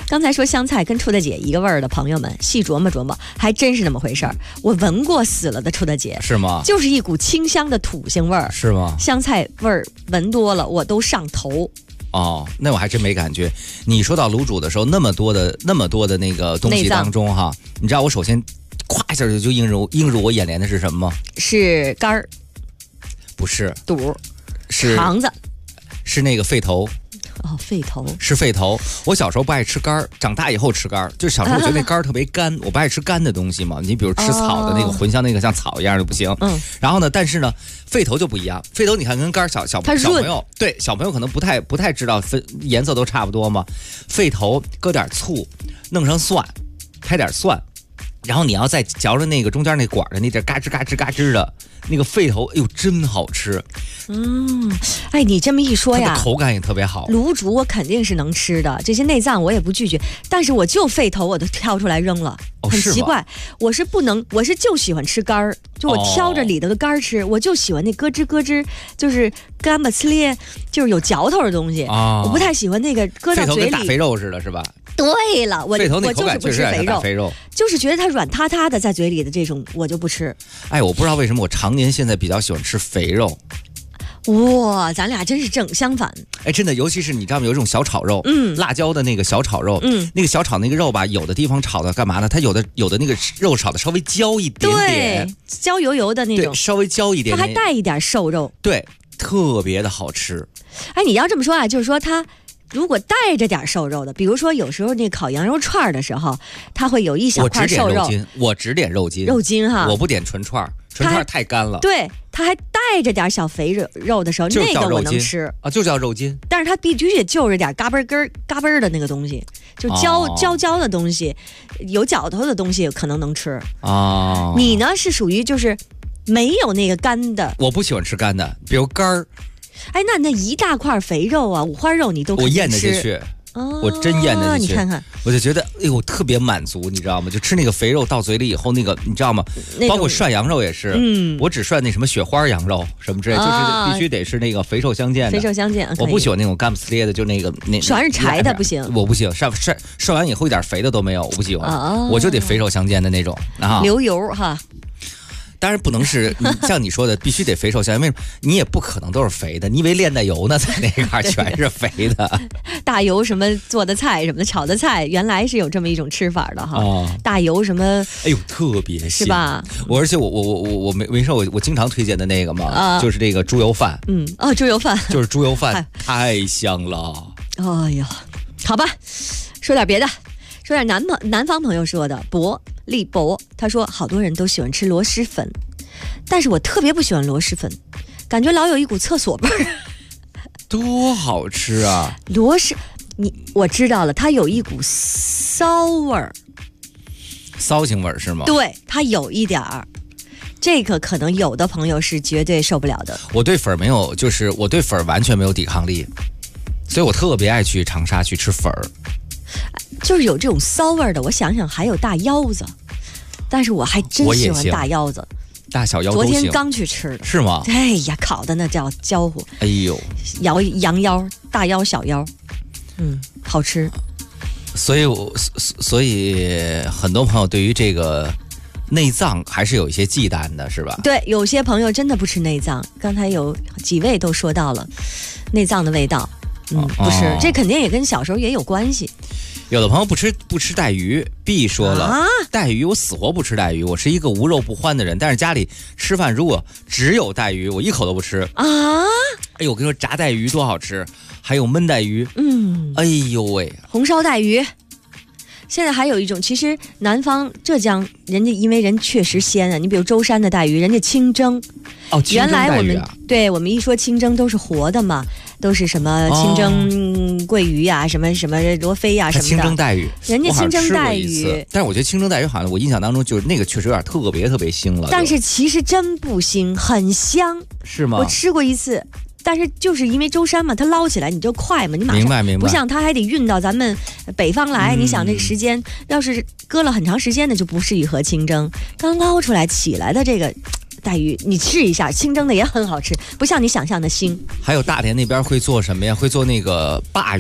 刚才说香菜跟处大姐一个味儿的朋友们，细琢磨琢磨，还真是那么回事儿。我闻过死了的处大姐， 是吗？ 就是一股清香的土腥味儿， 是吗？ 香菜味儿闻多了我都上头。 哦，那我还真没感觉。你说到卤煮的时候，那么多的那个东西当中哈，你知道我首先咵一下就映入我眼帘的是什么吗？ 是肝儿， 不是肚， 是肠子， 是那个肺头。 哦，肺头是肺头。我小时候不爱吃肝儿，长大以后吃肝儿。就是小时候我觉得那肝儿特别干，我不爱吃干的东西嘛。你比如吃草的那个茴香，那个像草一样的不行。然后呢，但是呢，肺头就不一样。肺头你看跟肝儿小朋友，对小朋友可能不太知道颜色都差不多嘛。肺头搁点醋，弄上蒜，拍点蒜。然后你要再嚼着那个中间那管的那点嘎吱嘎吱嘎吱的那个肺头，哎呦，真好吃。 哎，你这么一说呀， 口感也特别好。 卤煮我肯定是能吃的，这些内脏我也不拒绝，但是我就肺头我都挑出来扔了，很奇怪。我是不能，我是就喜欢吃肝儿，就我挑着里头的肝儿吃，我就喜欢那咯吱咯吱，就是干巴呲咧，就是有嚼头的东西。我不太喜欢那个搁到嘴里。 肺头跟大肥肉似的，是吧？ 对了，我就是不吃肥肉，就是觉得它软塌塌的在嘴里的这种我就不吃。 哎，我不知道为什么我常年现在比较喜欢吃肥肉。 哇，咱俩真是正相反。 哎，真的，尤其是你知道吗？有一种小炒肉，辣椒的那个小炒肉，那个小炒那个肉吧，有的地方炒的干嘛呢？它有的那个肉炒的稍微焦一点点， 对，焦油油的那种， 稍微焦一点点， 它还带一点瘦肉， 对，特别的好吃。 哎，你要这么说啊，就是说它如果带着点瘦肉的，比如说有时候那烤羊肉串的时候，它会有一小块瘦肉。 我只点肉筋， 肉筋哈， 我不点纯串，纯串太干了。 对，它还带着点小肥肉的时候，那个我能吃啊，就叫肉筋。 但是它必须得就着点嘎嘣的那个东西，就焦的东西，有嚼头的东西可能能吃啊。你呢是属于就是没有那个干的， 我不喜欢吃干的，比如肝儿。 哎，那一大块肥肉啊，五花肉你都可以吃， 我咽得进去，我真咽得进去。 你看看， 我就觉得，哎呦，特别满足，你知道吗？就吃那个肥肉到嘴里以后，那个你知道吗？包括涮羊肉也是，我只涮那什么雪花羊肉什么之类，就是必须得是那个肥瘦相间的。 肥瘦相间， 我不喜欢那种干不呲咧的，就那个全是柴的不行。 我不行，涮完以后一点肥的都没有，我不喜欢，我就得肥瘦相间的那种啊， 流油哈。 当然不能是像你说的必须得肥瘦相间，为什么？你也不可能都是肥的，你以为炼的油呢，在那块全是肥的。 大油什么做的菜什么的炒的菜，原来是有这么一种吃法的哈。大油什么， 哎呦，特别香， 是吧？ 而且我没事，我经常推荐的那个嘛，就是这个猪油饭。 猪油饭就是猪油饭，太香了。 哎呀，好吧，说点别的。说点南方朋友说的，立博，他说好多人都喜欢吃螺蛳粉，但是我特别不喜欢螺蛳粉，感觉老有一股厕所味儿。 多好吃啊！ 螺蛳，我知道了，它有一股骚味儿， 骚腥味儿是吗？ 对，它有一点儿。这个可能有的朋友是绝对受不了的。 我对粉没有，就是我对粉完全没有抵抗力，所以我特别爱去长沙去吃粉儿。 就是有这种骚味的，我想想还有大腰子，但是我还真喜欢大腰子， 大小腰都行。 昨天刚去吃的， 是吗？ 哎呀，烤的那叫焦乎。 哎呦， 羊腰、大腰、小腰，好吃。 所以很多朋友对于这个内脏还是有一些忌惮的，是吧？ 对，有些朋友真的不吃内脏。刚才有几位都说到了内脏的味道，不吃，这肯定也跟小时候也有关系。 有的朋友不吃带鱼，B 说了，带鱼我死活不吃带鱼，我是一个无肉不欢的人，但是家里吃饭如果只有带鱼，我一口都不吃啊！哎呦，我跟你说，炸带鱼多好吃，还有焖带鱼，哎呦喂， 红烧带鱼。现在还有一种，其实南方浙江人家因为人确实鲜啊，你比如舟山的带鱼，人家清蒸。原来我们一说清蒸都是活的嘛，都是什么清蒸桂鱼呀、什么罗非呀什么的。 清蒸带鱼， 人家清蒸带鱼， 但是我觉得清蒸带鱼好像我印象当中就是那个确实有点特别腥了。 但是其实真不腥，很香。 是吗？ 我吃过一次。但是就是因为舟山嘛，它捞起来你就快嘛，你马上明白， 不像它还得运到咱们北方来。你想这个时间，要是搁了很长时间的，就不适合清蒸。刚捞出来起来的这个带鱼，你试一下，清蒸的也很好吃，不像你想象的腥。 还有大连那边会做什么呀？会做那个鲅鱼。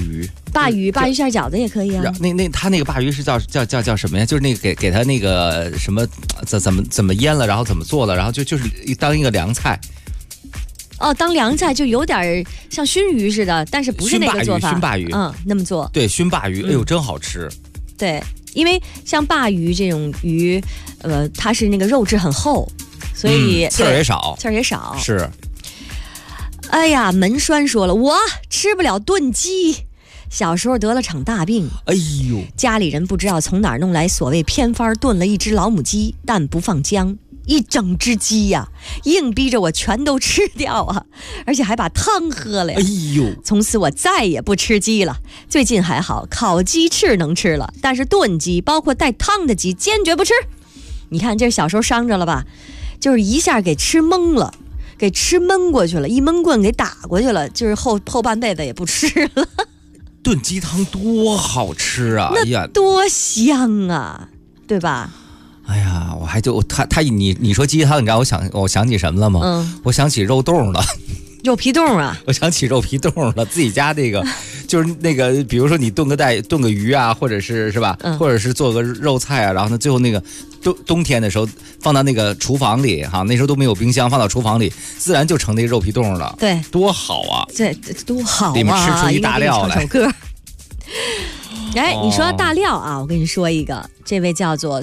鲅鱼馅饺子也可以啊。 他那个鲅鱼是叫什么呀？就是那个给他那个什么怎么腌了，然后怎么做了，然后就是当一个凉菜。 哦，当凉菜就有点像熏鱼似的，但是不是那个做法。 熏鲅鱼， 那么做。 对，熏鲅鱼，哎呦，真好吃。 对，因为像鲅鱼这种鱼，它是那个肉质很厚，所以刺儿也少，是。 哎呀，门栓说了，我吃不了炖鸡，小时候得了场大病。 哎呦， 家里人不知道从哪儿弄来所谓偏方，炖了一只老母鸡，但不放姜。一整只鸡呀，硬逼着我全都吃掉啊，而且还把汤喝了呀。 哎呦！ 从此我再也不吃鸡了。最近还好，烤鸡翅能吃了，但是炖鸡，包括带汤的鸡，坚决不吃。你看这小时候伤着了吧？就是一下给吃懵了，给吃闷过去了，一闷棍给打过去了，就是后半辈子也不吃了。 炖鸡汤多好吃啊！ 那多香啊，对吧？ 哎呀，我还就你说鸡汤，你知道我想起什么了吗？我想起肉冻了。 肉皮冻啊！ 我想起肉皮冻了，自己家那个就是那个，比如说你炖个鱼啊，或者是吧，或者是做个肉菜啊，然后呢，最后那个冬天的时候放到那个厨房里哈，那时候都没有冰箱，放到厨房里，自然就成那个肉皮冻了。 对， 多好啊！ 这多好啊！ 里面吃出一大料来。 唱首歌。哎，你说大料啊，我跟你说一个，这位叫做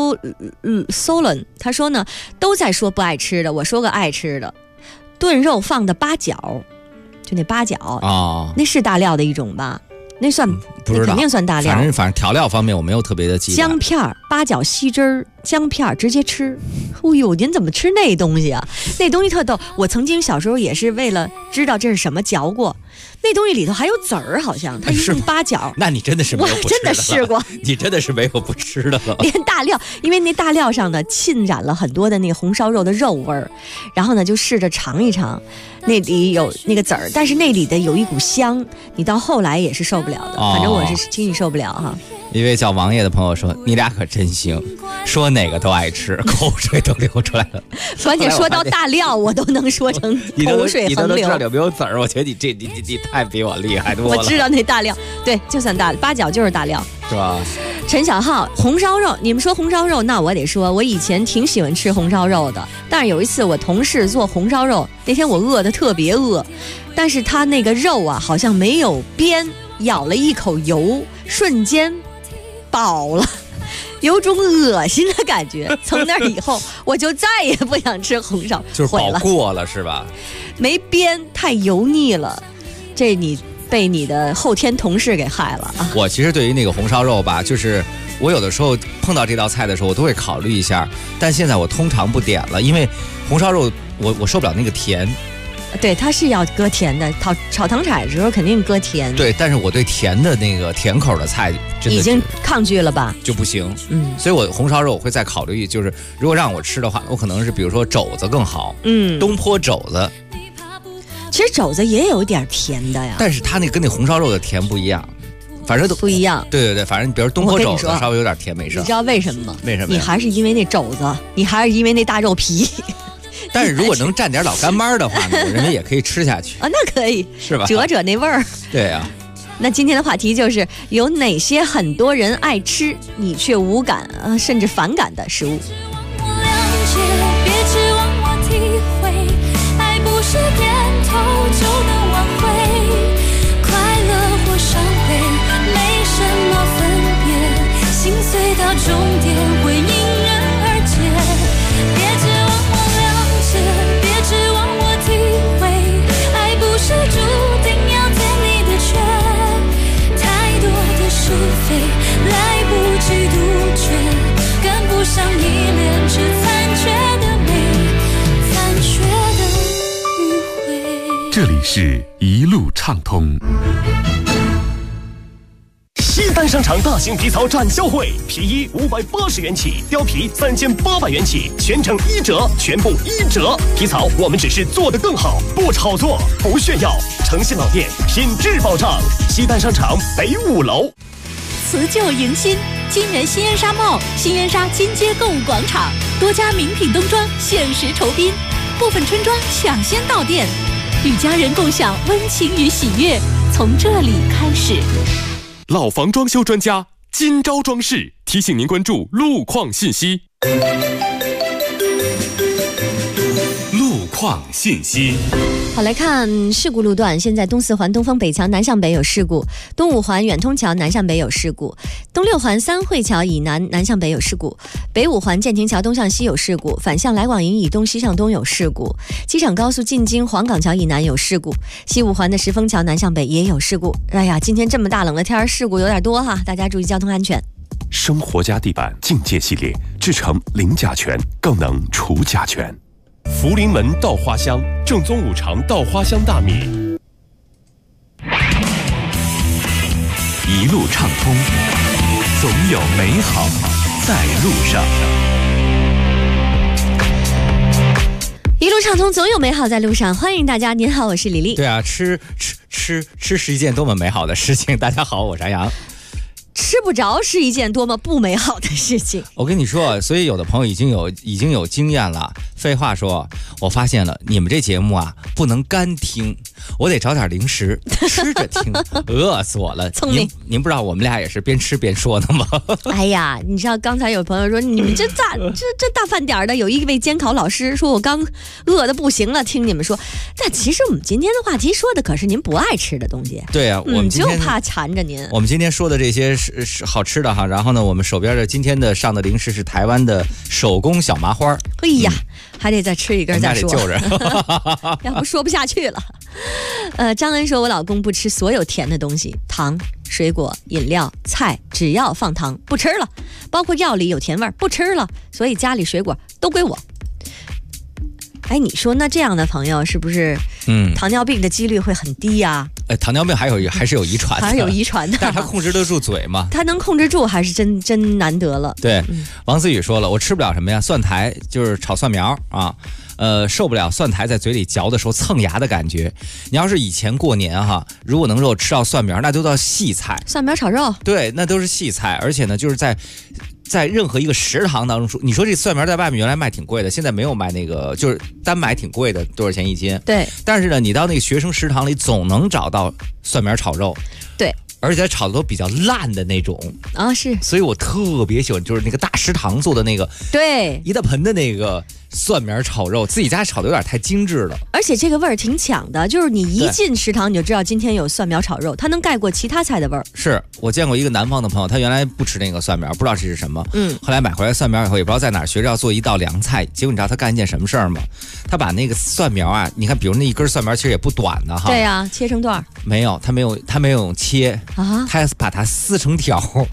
Solon， 他说呢，都在说不爱吃的，我说个爱吃的，炖肉放的八角，就那八角啊，那是大料的一种吧？那算不知道， 肯定算大料。 反正调料方面我没有特别的记忆。 姜片、八角吸汁儿，姜片直接吃。哦呦，您怎么吃那东西啊？那东西特逗。我曾经小时候也是为了知道这是什么嚼过。那东西里头还有籽儿，好像它一共八角。 那你真的是没有不吃的了。 我真的试过。 你真的是没有不吃的了。 连大料，因为那大料上呢浸染了很多的那个红烧肉的肉味儿，然后呢就试着尝一尝，那里有那个籽儿，但是那里的有一股香，你到后来也是受不了的。反正我是轻易受不了哈。 一位叫王爷的朋友说：“你俩可真行，说哪个都爱吃，口水都流出来了。 关键说到大料，我都能说成口水横流。 你都知道有没有籽儿？我觉得你太比我厉害多了。 我知道那大料，对，就算大八角就是大料， 是吧？” 陈小浩，红烧肉，你们说红烧肉，那我得说，我以前挺喜欢吃红烧肉的，但是有一次我同事做红烧肉，那天我饿得特别饿，但是他那个肉啊好像没有煸，咬了一口油，瞬间饱了，有种恶心的感觉。从那以后我就再也不想吃红烧， 就是饱过了是吧？ 没煸，太油腻了，这你被你的后天同事给害了啊！ 我其实对于那个红烧肉吧，就是我有的时候碰到这道菜的时候，我都会考虑一下，但现在我通常不点了，因为红烧肉我受不了那个甜。 对，它是要搁甜的，炒糖色的时候肯定搁甜。 对，但是我对甜的那个甜口的菜真的已经抗拒了吧？ 就不行。所以我红烧肉我会再考虑，就是如果让我吃的话，我可能是比如说肘子更好。东坡肘子。 其实肘子也有一点甜的呀， 但是它那跟那红烧肉的甜不一样，反正都不一样。 对，反正比如东坡肘子稍微有点甜没事。 你知道为什么吗？ 为什么？ 你还是因为那肘子，你还是因为那大肉皮。 但是如果能蘸点老干妈的话呢，我认为也可以吃下去啊，那可以是吧？ 褶那味儿。 对啊。 那今天的话题就是有哪些很多人爱吃，你却无感甚至反感的食物。 别指望我体会，爱不是点头就能挽回，快乐或伤悲没什么分别，心碎到终点会因人而解。别指望我了解，别指望我体会，爱不是注定要填你的缺，太多的是非来不及杜绝，跟不上你炼制残缺的美，残缺的迂回。 这里是一路畅通。 西单商场大型皮草展销会，皮衣580元起，貂皮3800元起，全程1折，全部1折。皮草我们只是做得更好，不炒作，不炫耀，诚信老店，品质保障。西单商场北5楼。 辞旧迎新，今年新源纱帽、新源纱金街购物广场多家名品冬装限时酬宾，部分春装抢先到店，与家人共享温情与喜悦。 从这里开始。 老房装修专家金招装饰提醒您关注路况信息。路况信息。 好，来看事故路段。现在东四环东风北桥南向北有事故，东五环远通桥南向北有事故，东六环三汇桥以南南向北有事故，北五环建亭桥东向西有事故，反向来广营以东西向东有事故，机场高速进京黄岗桥以南有事故，西五环的石峰桥南向北也有事故。哎呀，今天这么大冷的天，事故有点多哈，大家注意交通安全。 生活家地板境界系列制成零甲醛，更能除甲醛。福临门稻花香，正宗五常稻花香大米。 一路畅通，总有美好在路上。 一路畅通，总有美好在路上。欢迎大家，您好，我是李丽。 对啊，吃是一件多么美好的事情。大家好，我是安阳。 吃不着是一件多么不美好的事情。 我跟你说，所以有的朋友已经有经验了。废话说，我发现了你们这节目啊，不能干听，我得找点零食吃着听，饿死我了。 聪明， 您不知道我们俩也是边吃边说的吗？ 哎呀，你知道刚才有朋友说你们这大饭点的，有一位监考老师说我刚饿得不行了，听你们说。但其实我们今天的话题说的可是您不爱吃的东西。 对啊，我们就怕缠着您。 我们今天说的这些是好吃的哈，然后呢，我们手边的今天的上的零食是台湾的手工小麻花。 哎呀，还得再吃一根再说， 就着要不说不下去了。张恩说，我老公不吃所有甜的东西，糖、水果、饮料、菜，只要放糖不吃了，包括药里有甜味不吃了，所以家里水果都归我。哎，你说那这样的朋友是不是糖尿病的几率会很低呀？ 糖尿病还是有遗传的， 还是有遗传的， 但是他控制得住嘴吗？ 他能控制住，还是真难得了。 对，王思雨说了，我吃不了什么呀，蒜苔就是炒蒜苗啊，受不了蒜苔在嘴里嚼的时候蹭牙的感觉。你要是以前过年哈，如果能够吃到蒜苗，那都叫细菜， 蒜苗炒肉， 对，那都是细菜，而且呢，就是在任何一个食堂当中，你说这蒜苗在外面原来卖挺贵的，现在没有卖那个，就是单买挺贵的，多少钱一斤？ 对。 但是呢，你到那个学生食堂里总能找到蒜苗炒肉， 对， 而且它炒的都比较烂的那种啊，是。 所以我特别喜欢，就是那个大食堂做的那个， 对， 一大盆的那个蒜苗炒肉，自己家炒的有点太精致了， 而且这个味儿挺抢的，就是你一进食堂你就知道今天有蒜苗炒肉，它能盖过其他菜的味儿。 是我见过一个南方的朋友，他原来不吃那个蒜苗，不知道这是什么，后来买回来蒜苗以后，也不知道在哪儿学着要做一道凉菜，结果你知道他干一件什么事儿吗？他把那个蒜苗啊，你看，比如那一根蒜苗其实也不短的哈， 对呀，切成段。 没有，他没有用切啊，他把它撕成条，哈，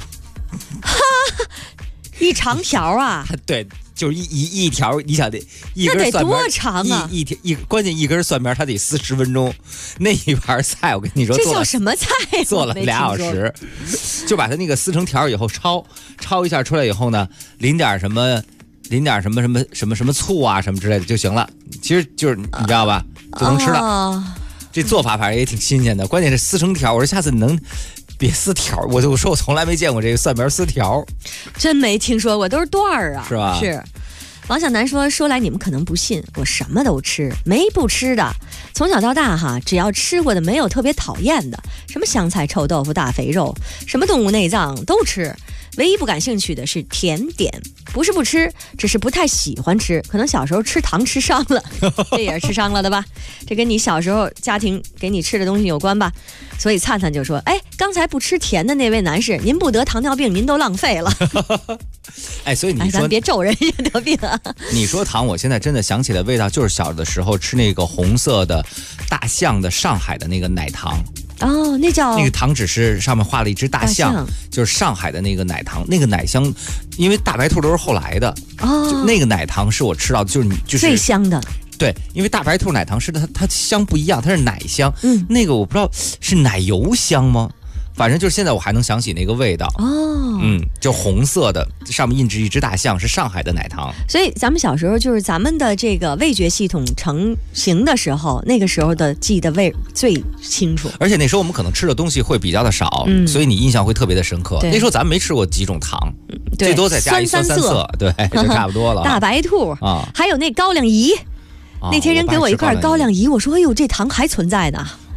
一长条啊， 对。就是一条，你想的一根蒜苗， 那得多长啊？ 关键一根蒜苗，它得撕10分钟。那一盘菜，我跟你说， 这叫什么菜？ 做了2小时，就把它那个撕成条以后焯一下出来以后呢，淋点什么醋啊什么之类的就行了。其实就是你知道吧，就能吃了。这做法反正也挺新鲜的，关键是撕成条。我说下次你能别撕条，我说我从来没见过这个蒜苗撕条， 真没听说过，都是段儿啊， 是吧？ 是。王小楠说来你们可能不信，我什么都吃，没不吃的。从小到大哈，只要吃过的没有特别讨厌的，什么香菜、臭豆腐、大肥肉，什么动物内脏都吃。唯一不感兴趣的是甜点，不是不吃，只是不太喜欢吃。可能小时候吃糖吃伤了，这也是吃伤了的吧？这跟你小时候家庭给你吃的东西有关吧？所以灿灿就说：“哎，刚才不吃甜的那位男士，您不得糖尿病，您都浪费了。” 哎，所以你说， 咱别咒人家得病啊。 你说糖，我现在真的想起来味道，就是小的时候吃那个红色的大象的上海的那个奶糖。 哦，那个糖只是上面画了一只大象，就是上海的那个奶糖，那个奶香，因为大白兔都是后来的哦，就那个奶糖是我吃到的，就是最香的。 对，因为大白兔奶糖是它香不一样，它是奶香，那个我不知道是奶油香吗？反正就是现在我还能想起那个味道哦，就红色的，上面印着一只大象，是上海的奶糖。 所以咱们小时候就是咱们的这个味觉系统成型的时候，那个时候的记得味最清楚。 而且那时候我们可能吃的东西会比较的少，所以你印象会特别的深刻。那时候咱们没吃过几种糖，最多再加一酸三色，对，就差不多了。 大白兔啊，还有那高粱饴。那天人给我一块高粱饴，我说：“哎呦，这糖还存在呢。”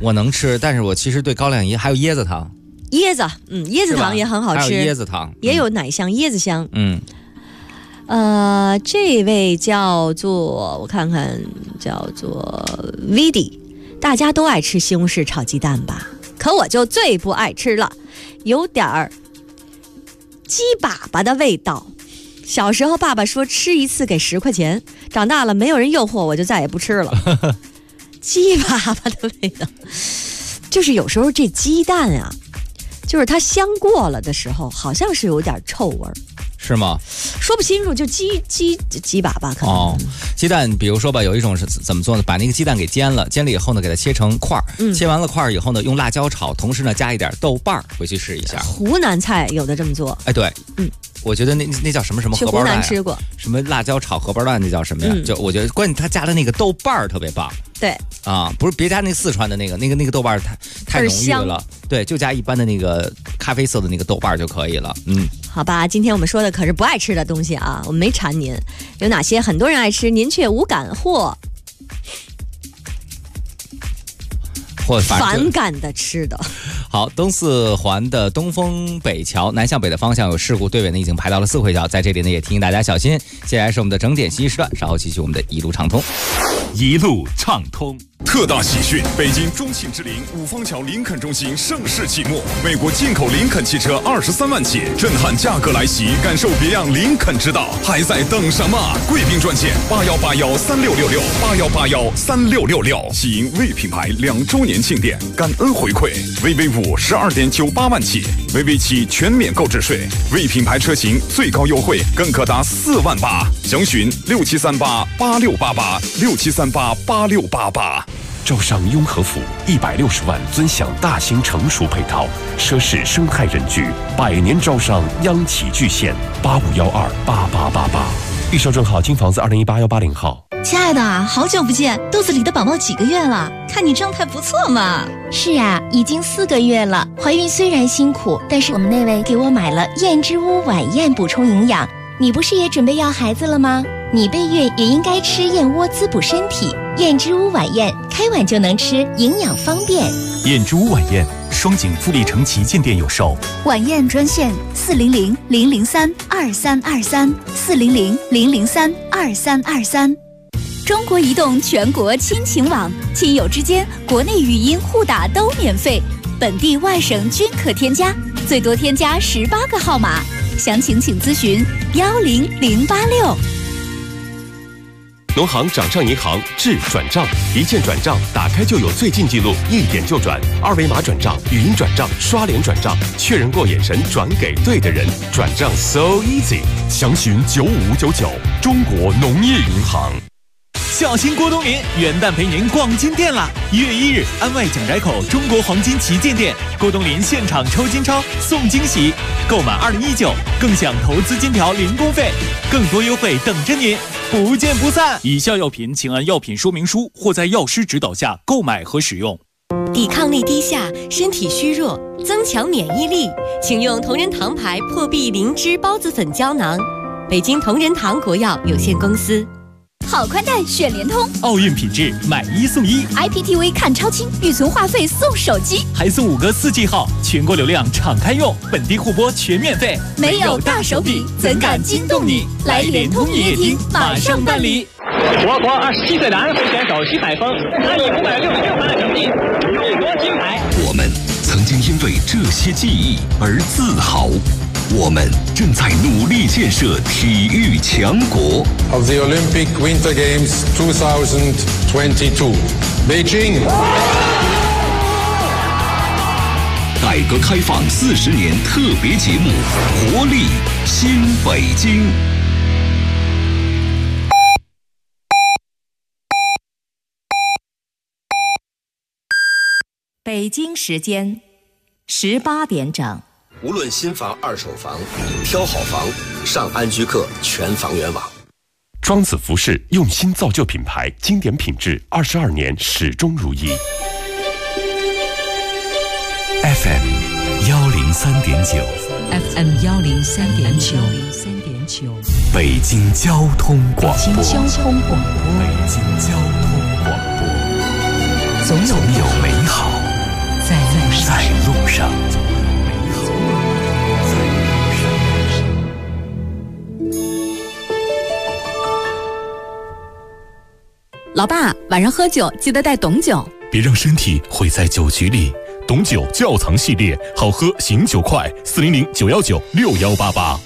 我能吃，但是我其实对高粱饴还有椰子糖。 椰子，椰子糖也很好吃， 还有椰子糖， 也有奶香、椰子香。这位叫做我看看，叫做 Vidi， 大家都爱吃西红柿炒鸡蛋吧？可我就最不爱吃了，有点儿鸡粑粑的味道。小时候爸爸说吃一次给10块钱，长大了没有人诱惑我就再也不吃了。鸡粑粑的味道，就是有时候这鸡蛋啊，就是它香过了的时候，好像是有点臭味儿。 是吗？ 说不清楚，就鸡粑粑可能。 鸡蛋，比如说吧，有一种是怎么做呢？把那个鸡蛋给煎了，煎了以后呢，给它切成块儿，切完了块儿以后呢，用辣椒炒，同时呢加一点豆瓣儿，回去试一下。 湖南菜有的这么做。 哎，对，我觉得那叫什么荷包蛋、 去湖南吃过， 什么辣椒炒荷包蛋，那叫什么呀？就我觉得关键他加的那个豆瓣儿特别棒。 对啊，不是别加那四川的那个豆瓣太浓郁了，对，就加一般的那个咖啡色的那个豆瓣就可以了。 好吧，今天我们说的可是不爱吃的东西啊，我们没馋您，有哪些很多人爱吃，您却无感或反感的吃的。 好，东四环的东风北桥南向北的方向有事故，队尾呢已经排到了4惠桥，在这里呢也提醒大家小心。接下来是我们的整点信息时段，稍后继续我们的一路畅通。 一路畅通。特大喜讯！北京中庆之林五方桥林肯中心盛世启幕，美国进口林肯汽车23万起，震撼价格来袭，感受别样林肯之道，还在等什么？贵宾专线81813666，81813666，喜迎魏品牌2周年庆典，感恩回馈。VV5 12.98万起，VV7全免购置税，魏品牌车型最高优惠更可达4万8，详询67388688，67388688。 招商雍和府160万尊享大型成熟配套，奢侈生态人居，100年招商央企巨献，85128888。预售证号金房子2018-180号。 亲爱的，好久不见，肚子里的宝宝几个月了？看你状态不错嘛。 是啊，已经4个月了。怀孕虽然辛苦，但是我们那位给我买了燕之屋晚宴补充营养。你不是也准备要孩子了吗？你备孕也应该吃燕窝滋补身体。燕之屋晚宴，开碗就能吃，营养方便。 燕之屋晚宴，双井富力城旗舰店有售。 晚宴专线400-003-2323，400-003-2323。中国移动全国亲情网，亲友之间国内语音互打都免费，本地外省均可添加，最多添加18个号码。详情请咨询10086。 农行掌上银行智转账，一键转账，打开就有最近记录，一点就转，2维码转账、语音转账、刷脸转账，确认过眼神转给对的人，转账 so easy。 详询95599，中国农业银行。 小心郭冬临，元旦陪您逛金店啦！1月1日，安外蒋宅口中国黄金旗舰店，郭冬临现场抽金钞送惊喜，购满2019更享投资金条零工费，更多优惠等着您，不见不散。以下药品请按药品说明书或在药师指导下购买和使用。 抵抗力低下，身体虚弱，增强免疫力，请用同仁堂牌破壁灵芝孢子粉胶囊。北京同仁堂国药有限公司。 好宽带选联通， 奥运品质买1送1 ，IPTV 看超清，预存话费送手机， 还送5个4G 号，全国流量敞开用，本地互播全免费。 没有大手笔，怎敢惊动你？来联通营业厅马上办理。 我国27岁男会选手徐海峰，他以566分的成绩荣夺金牌。 我们曾经因为这些记忆而自豪。我们正在努力建设体育强国。 Of the Olympic Winter Games 2022, Beijing。 改革开放40年特别节目，活力新北京。 北京时间18点整。 无论新房、二手房，挑好房，上安居客全房源网。 庄子服饰用心造就品牌，经典品质，22年始终如一。 FM 103.9 ，FM 103.9， 北京交通广播， 北京交通广播， 总有美好上。 老爸，晚上喝酒记得带董酒， 别让身体毁在酒局里。董酒窖藏系列，好喝醒酒快，400-919-6188。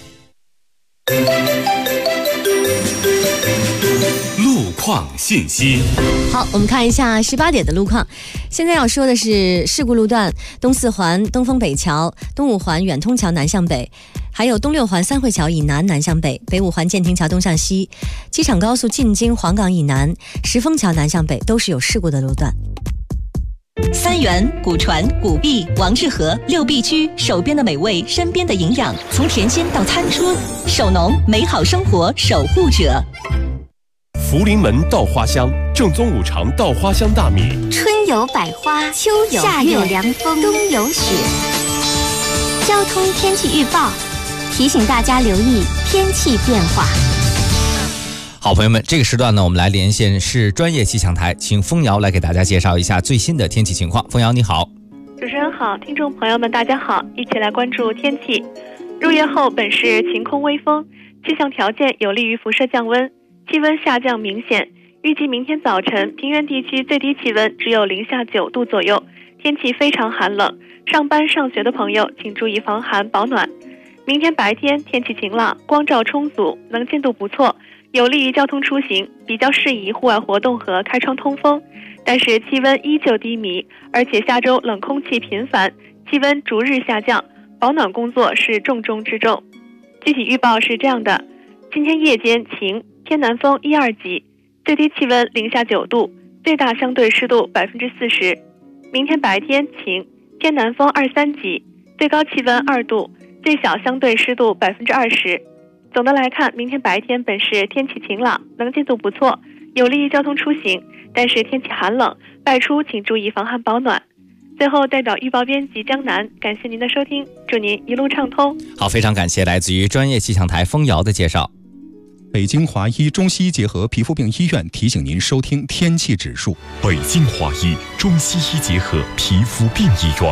路况信息。 好，我们看一下18点的路况。现在要说的是事故路段：东四环东风北桥、东五环远通桥南向北，还有东六环三汇桥以南南向北，北五环建亭桥东向西，机场高速进京黄岗以南，石峰桥南向北都是有事故的路段。 三元、古传、古币、王致和6必居，手边的美味，身边的营养，从甜心到餐桌，手农美好生活守护者。 福临门稻花香，正宗5常稻花香大米。 春有百花，秋有夏有凉风，冬有雪。交通天气预报提醒大家留意天气变化。 好朋友们，这个时段呢，我们来连线是专业气象台，请枫瑶来给大家介绍一下最新的天气情况。枫瑶你好。 主持人好，听众朋友们大家好，一起来关注天气。入夜后本市晴空微风，气象条件有利于辐射降温，气温下降明显。预计明天早晨平原地区最低气温只有零下9度左右，天气非常寒冷，上班上学的朋友请注意防寒保暖。明天白天天气晴朗，光照充足，能见度不错，有利于交通出行，比较适宜户外活动和开窗通风。但是气温依旧低迷，而且下周冷空气频繁，气温逐日下降，保暖工作是重中之重。具体预报是这样的：今天夜间晴，偏南风1、2级，最低气温零下9度，最大相对湿度40%。明天白天晴，偏南风2、3级，最高气温2度，最小相对湿度20%。总的来看，明天白天本市天气晴朗，能见度不错，有利于交通出行，但是天气寒冷，外出请注意防寒保暖。最后代表预报编辑江南，感谢您的收听，祝您一路畅通。 好，非常感谢来自于专业气象台枫瑶的介绍。 北京华医中西医结合皮肤病医院提醒您收听天气指数。 北京华医中西医结合皮肤病医院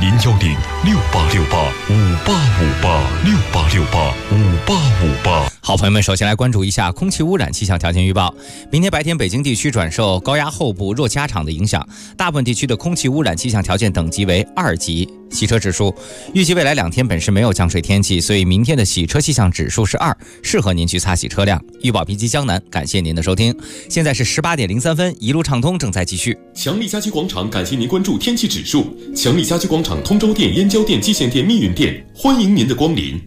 ，010-6868-5858，6868-5858。 好朋友们，首先来关注一下空气污染气象条件预报。明天白天北京地区转受高压后部弱加场的影响，大部分地区的空气污染气象条件等级为2级。洗车指数，预计未来2天本市没有降水天气，所以明天的洗车气象指数是2，适合您去擦洗车辆。预报编辑江南，感谢您的收听。现在是18点03分，一路畅通正在继续。 强力家居广场感谢您关注天气指数。强力家居广场通州店、燕郊店、蓟县店、密云店，欢迎您的光临。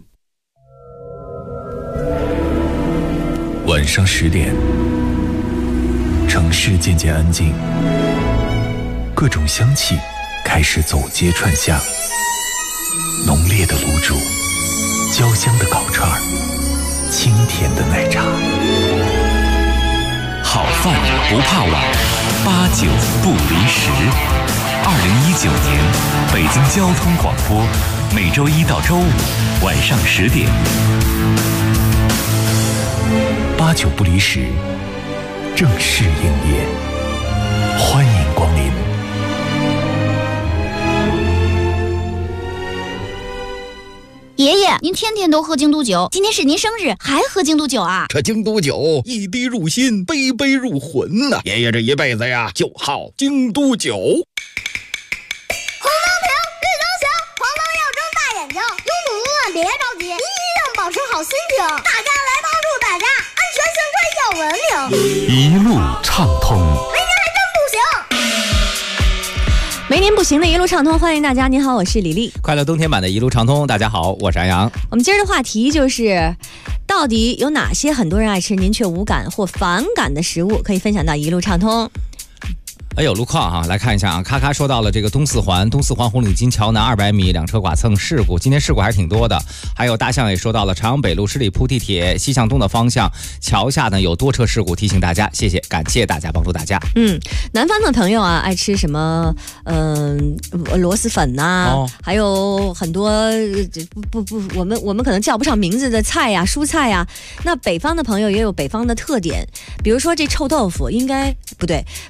晚上10点，城市渐渐安静，各种香气开始走街串巷，浓烈的卤煮，焦香的烤串，清甜的奶茶。 好饭不怕晚，8、9不离10。2019年北京交通广播，每周1到周5晚上10点。 8、9不离10，正式营业，欢迎光临。 爷爷，您天天都喝京都酒，今天是您生日，还喝京都酒啊？ 这京都酒一滴入心，杯杯入魂呐！爷爷这一辈子呀，就好京都酒。红灯停，绿灯行，黄灯要睁大眼睛，拥堵路段别着急，一定保持好心情。大家来帮助大家，安全行车要文明。 一路畅通。 没您不行的一路畅通，欢迎大家。您好，我是李丽。 快乐冬天版的一路畅通，大家好，我是安阳。 我们今儿的话题就是，到底有哪些很多人爱吃您却无感或反感的食物，可以分享到一路畅通。 有路况哈，来看一下啊。咔咔说到了这个东四环红领巾桥南200米2车剐蹭事故，今天事故还是挺多的。还有大象也说到了朝阳北路十里铺地铁西向东的方向桥下呢有多车事故，提醒大家，谢谢，感谢大家帮助大家。 南方的朋友啊，爱吃什么螺蛳粉呐、还有很多我们可能叫不上名字的菜呀、蔬菜呀。那北方的朋友也有北方的特点，比如说这臭豆腐应该不对，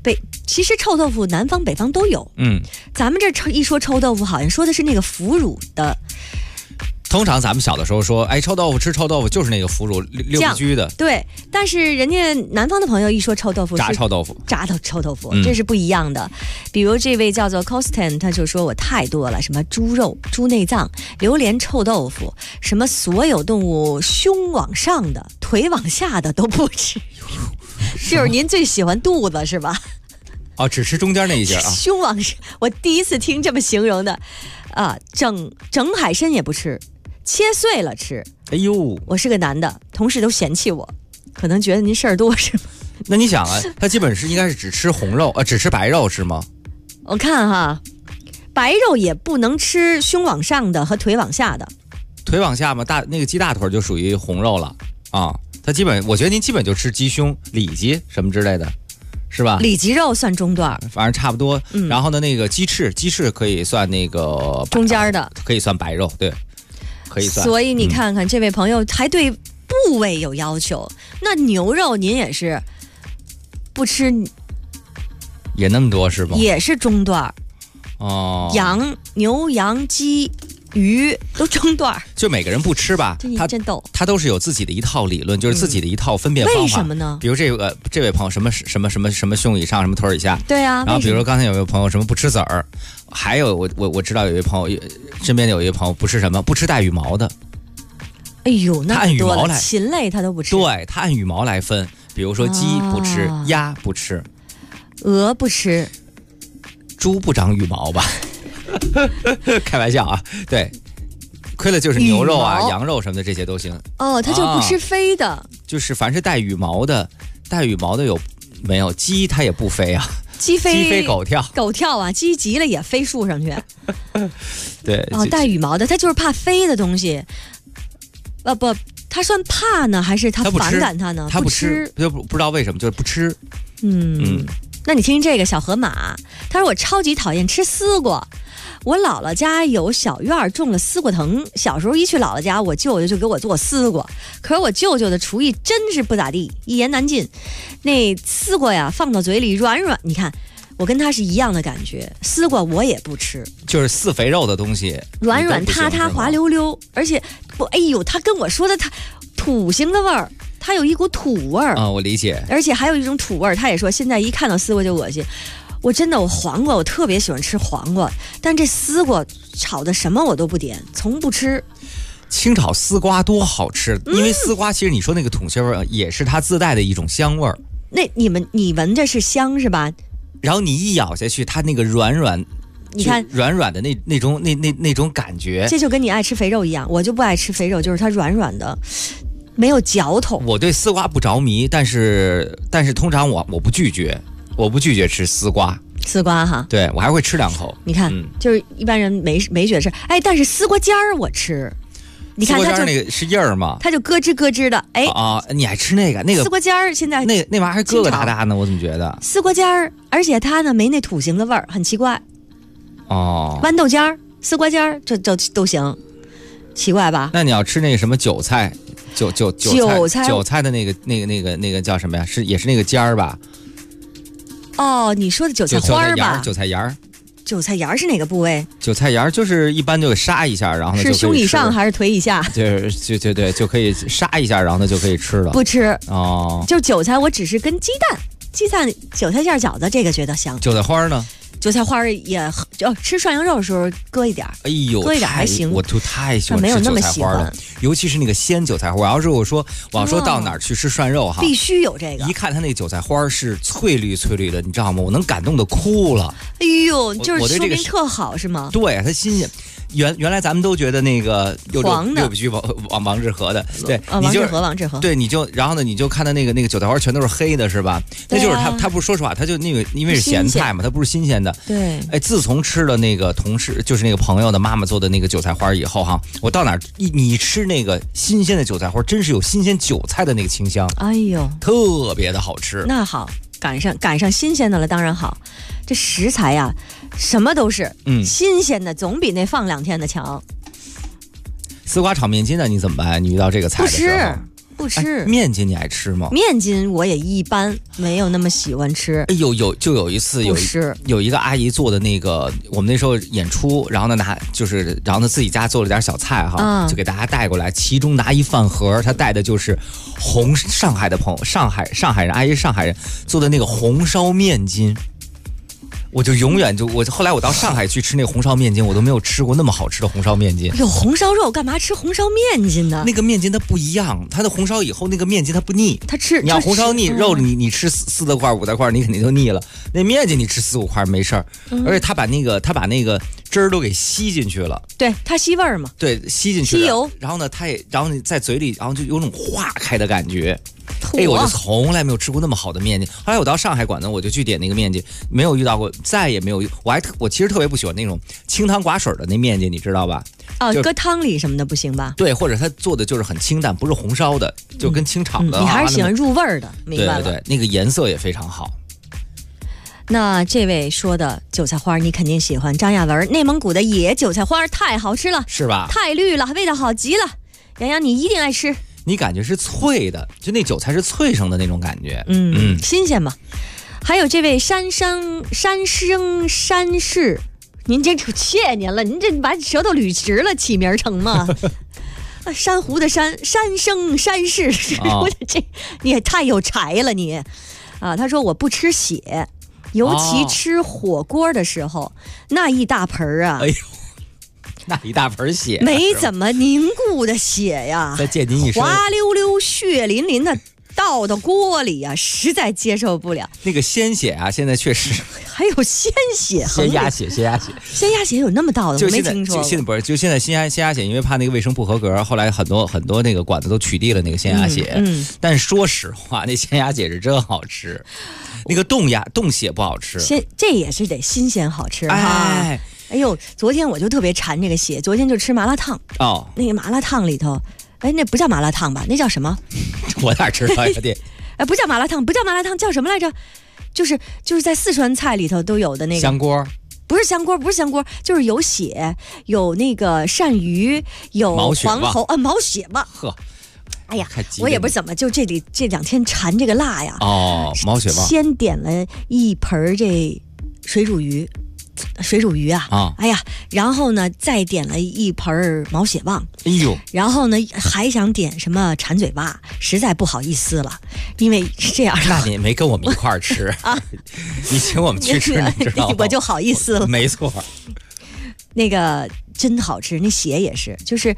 其实臭豆腐南方北方都有。咱们这一说臭豆腐，好像说的是那个腐乳的。 通常咱们小的时候说，哎，臭豆腐吃臭豆腐就是那个腐乳六必居的。 对，但是人家南方的朋友一说臭豆腐， 炸臭豆腐， 炸的臭豆腐，这是不一样的。比如这位叫做 Costan， 他就说我太多了，什么猪肉、猪内脏、榴莲臭豆腐，什么所有动物胸往上的、腿往下的都不吃。就是您最喜欢肚子是吧？ 哦，只吃中间那一节啊。 胸往上，我第一次听这么形容的啊，整海参也不吃。切碎了吃， 哎呦！ 我是个男的，同事都嫌弃我，可能觉得您事儿多是吗？ 那你想啊，他基本是应该是只吃红肉，只吃白肉是吗？ 我看哈，白肉也不能吃胸往上的和腿往下的。 腿往下嘛，那个鸡大腿就属于红肉了啊。他基本，我觉得您基本就吃鸡胸、里脊什么之类的，是吧？ 里脊肉算中段， 反正差不多。然后呢，那个鸡翅可以算那个中间的， 可以算白肉，对。可以算。 所以你看看，这位朋友还对部位有要求。那牛肉您也是不吃， 也那么多是吧？ 也是中段。 哦， 牛羊鸡鱼都中段。 就每个人不吃吧， 他真逗， 他都是有自己的一套理论，就是自己的一套分辨方法。 为什么呢？ 比如这位朋友什么胸以上，什么腿以下。 对啊。 然后比如说刚才有一位朋友什么不吃籽儿，还有我知道有一位朋友身边有一位朋友不吃什么，不吃带羽毛的。 哎呦，那他按羽毛来， 禽类他都不吃。 对，他按羽毛来分，比如说鸡不吃，鸭不吃， 鹅不吃， 猪不长羽毛吧？开玩笑啊，对。亏了就是牛肉啊、羊肉什么的这些都行。 哦，他就不吃飞的。 就是凡是带羽毛的有没有？鸡它也不飞啊。鸡飞狗跳， 狗跳啊！鸡急了也飞树上去。 对。 哦，带羽毛的，他就是怕飞的东西。不，他算怕呢，还是他反感他呢？ 他不吃，就不知道为什么，就是不吃。 那你听这个小河马，他说我超级讨厌吃丝瓜。我姥姥家有小院种了丝瓜藤，小时候一去姥姥家，我舅舅就给我做丝瓜。可是我舅舅的厨艺真是不咋地，一言难尽。那丝瓜呀，放到嘴里软软，你看我跟他是一样的感觉。丝瓜我也不吃， 就是似肥肉的东西， 软软塌塌滑溜溜，而且哎呦，他跟我说的他土腥的味儿，他有一股土味儿啊，我理解。 而且还有一种土味儿，他也说现在一看到丝瓜就恶心。我真的，我黄瓜我特别喜欢吃黄瓜，但这丝瓜炒的什么我都不点，从不吃。 清炒丝瓜多好吃，因为丝瓜其实你说那个土腥味也是它自带的一种香味儿。 那你闻着是香是吧？ 然后你一咬下去，它那个软， 你看软软的那种感觉， 这就跟你爱吃肥肉一样，我就不爱吃肥肉，就是它软软的。没有嚼头。 我对丝瓜不着迷，但是通常我不拒绝。我不拒绝吃丝瓜哈， 对我还会吃2口。 你看，就是一般人没觉得吃，哎，但是丝瓜尖儿我吃。你看， 丝瓜尖儿那个是叶儿吗？ 它就咯吱咯吱的，哎你还吃那个丝瓜尖儿？现在那玩意儿还疙疙瘩瘩呢，我怎么觉得丝瓜尖儿，而且它呢没那土腥的味儿，很奇怪。豌豆尖儿、丝瓜尖儿，这都行，奇怪吧？ 那你要吃那个什么韭菜的那个叫什么呀？也是那个尖儿吧？ 哦，你说的韭菜花吧？ 韭菜芽是哪个部位？ 韭菜芽就是一般就杀一下，然后呢是胸以上还是腿以下？ 对，就可以杀一下，然后呢就可以吃了。 不吃哦， 就韭菜，我只是跟鸡蛋、韭菜馅饺子这个觉得香。 韭菜花呢？ 韭菜花也吃涮羊肉的时候搁一点， 哎呦， 搁一点还行。 我就太喜欢吃韭菜花了，尤其是那个鲜韭菜花。我要说到哪儿去吃涮肉哈， 必须有这个。 一看它那个韭菜花是翠绿的，你知道吗？我能感动的哭了。 哎呦，就是说明特好是吗？ 对，它新鲜。原来咱们都觉得那个黄的六必居王致和的，对， 王致和， 对，然后呢，你就看到那个韭菜花全都是黑的，是吧？那就是它不是说实话，它就那个因为是咸菜嘛，它不是新鲜的。 对， 哎，自从吃了那个同事就是那个朋友的妈妈做的那个韭菜花以后哈，我到哪儿你吃那个新鲜的韭菜花，真是有新鲜韭菜的那个清香。 哎呦， 特别的好吃。 那好，赶上新鲜的了，当然好。这食材呀，什么都是，新鲜的总比那放2天的强。 丝瓜炒面筋呢？你怎么办？你遇到这个菜的时候， 不吃。 面筋你爱吃吗？ 面筋我也一般，没有那么喜欢吃。 就有一次有一个阿姨做的那个，我们那时候演出，然后呢然后呢自己家做了点小菜哈，就给大家带过来，其中拿一饭盒，她带的就是上海的朋友，上海人，阿姨是上海人做的那个红烧面筋。我就永远后来我到上海去吃那个红烧面筋，我都没有吃过那么好吃的红烧面筋。 有红烧肉，干嘛吃红烧面筋呢？ 那个面筋它不一样，它的红烧以后那个面筋它不腻。你要红烧腻肉，你吃4大块5大块，你肯定就腻了。那面筋你吃4、5块没事儿，而且它把那个汁儿都给吸进去了。 对，它吸味儿嘛。 对，吸进去了。 吸油。 然后呢，然后你在嘴里，然后就有种化开的感觉。我就从来没有吃过那么好的面筋。后来我到上海馆子，我就去点那个面筋，没有遇到过，再也没有。我其实特别不喜欢那种清汤寡水的那面筋，你知道吧？ 搁汤里什么的不行吧？ 对，或者他做的就是很清淡，不是红烧的，就跟清炒的。 你还是喜欢入味儿的，明白了？ 对，那个颜色也非常好。 那这位说的韭菜花你肯定喜欢，张亚文，内蒙古的野韭菜花太好吃了， 是吧？ 太绿了，味道好极了，洋洋你一定爱吃。 你感觉是脆的，就那韭菜是脆生的那种感觉， 新鲜嘛。还有这位山氏，您这就谢您了，您这把舌头捋直了起名成吗？珊瑚的山生山氏，我这你也太有才了你啊！他说我不吃血，尤其吃火锅的时候，那一大盆啊。 哎呦，那一大盆血， 没怎么凝固的血呀， 再溅您一身， 滑溜溜、血淋淋的倒到锅里呀，实在接受不了。 那个鲜血啊，现在确实还有鲜血， 鲜鸭血有那么倒的，我没听说。 现在鲜鸭血，因为怕那个卫生不合格，后来很多那个馆子都取缔了那个鲜鸭血。但说实话，那鲜鸭血是真好吃，那个冻血不好吃。 这也是得新鲜好吃哈。哎呦，昨天我就特别馋这个血，昨天就吃麻辣烫那个麻辣烫里头，那不叫麻辣烫吧？那叫什么？ 我哪知道呀？ 不叫麻辣烫，叫什么来着？就是在四川菜里头都有的那个香锅。 不是香锅，就是有血，有那个鳝鱼，有黄喉毛血旺。 呵， 哎呀，我也不是怎么就这2天馋这个辣呀。 毛血旺。 先点了一盆这水煮鱼啊，哎呀，然后呢再点了一盆毛血旺， 哎呦， 然后呢还想点什么馋嘴巴，实在不好意思了，因为是这样的。 那你没跟我们一块儿吃啊？你请我们去吃，你知道吗？ 我就好意思了。 没错， 那个真好吃，那血也是，就是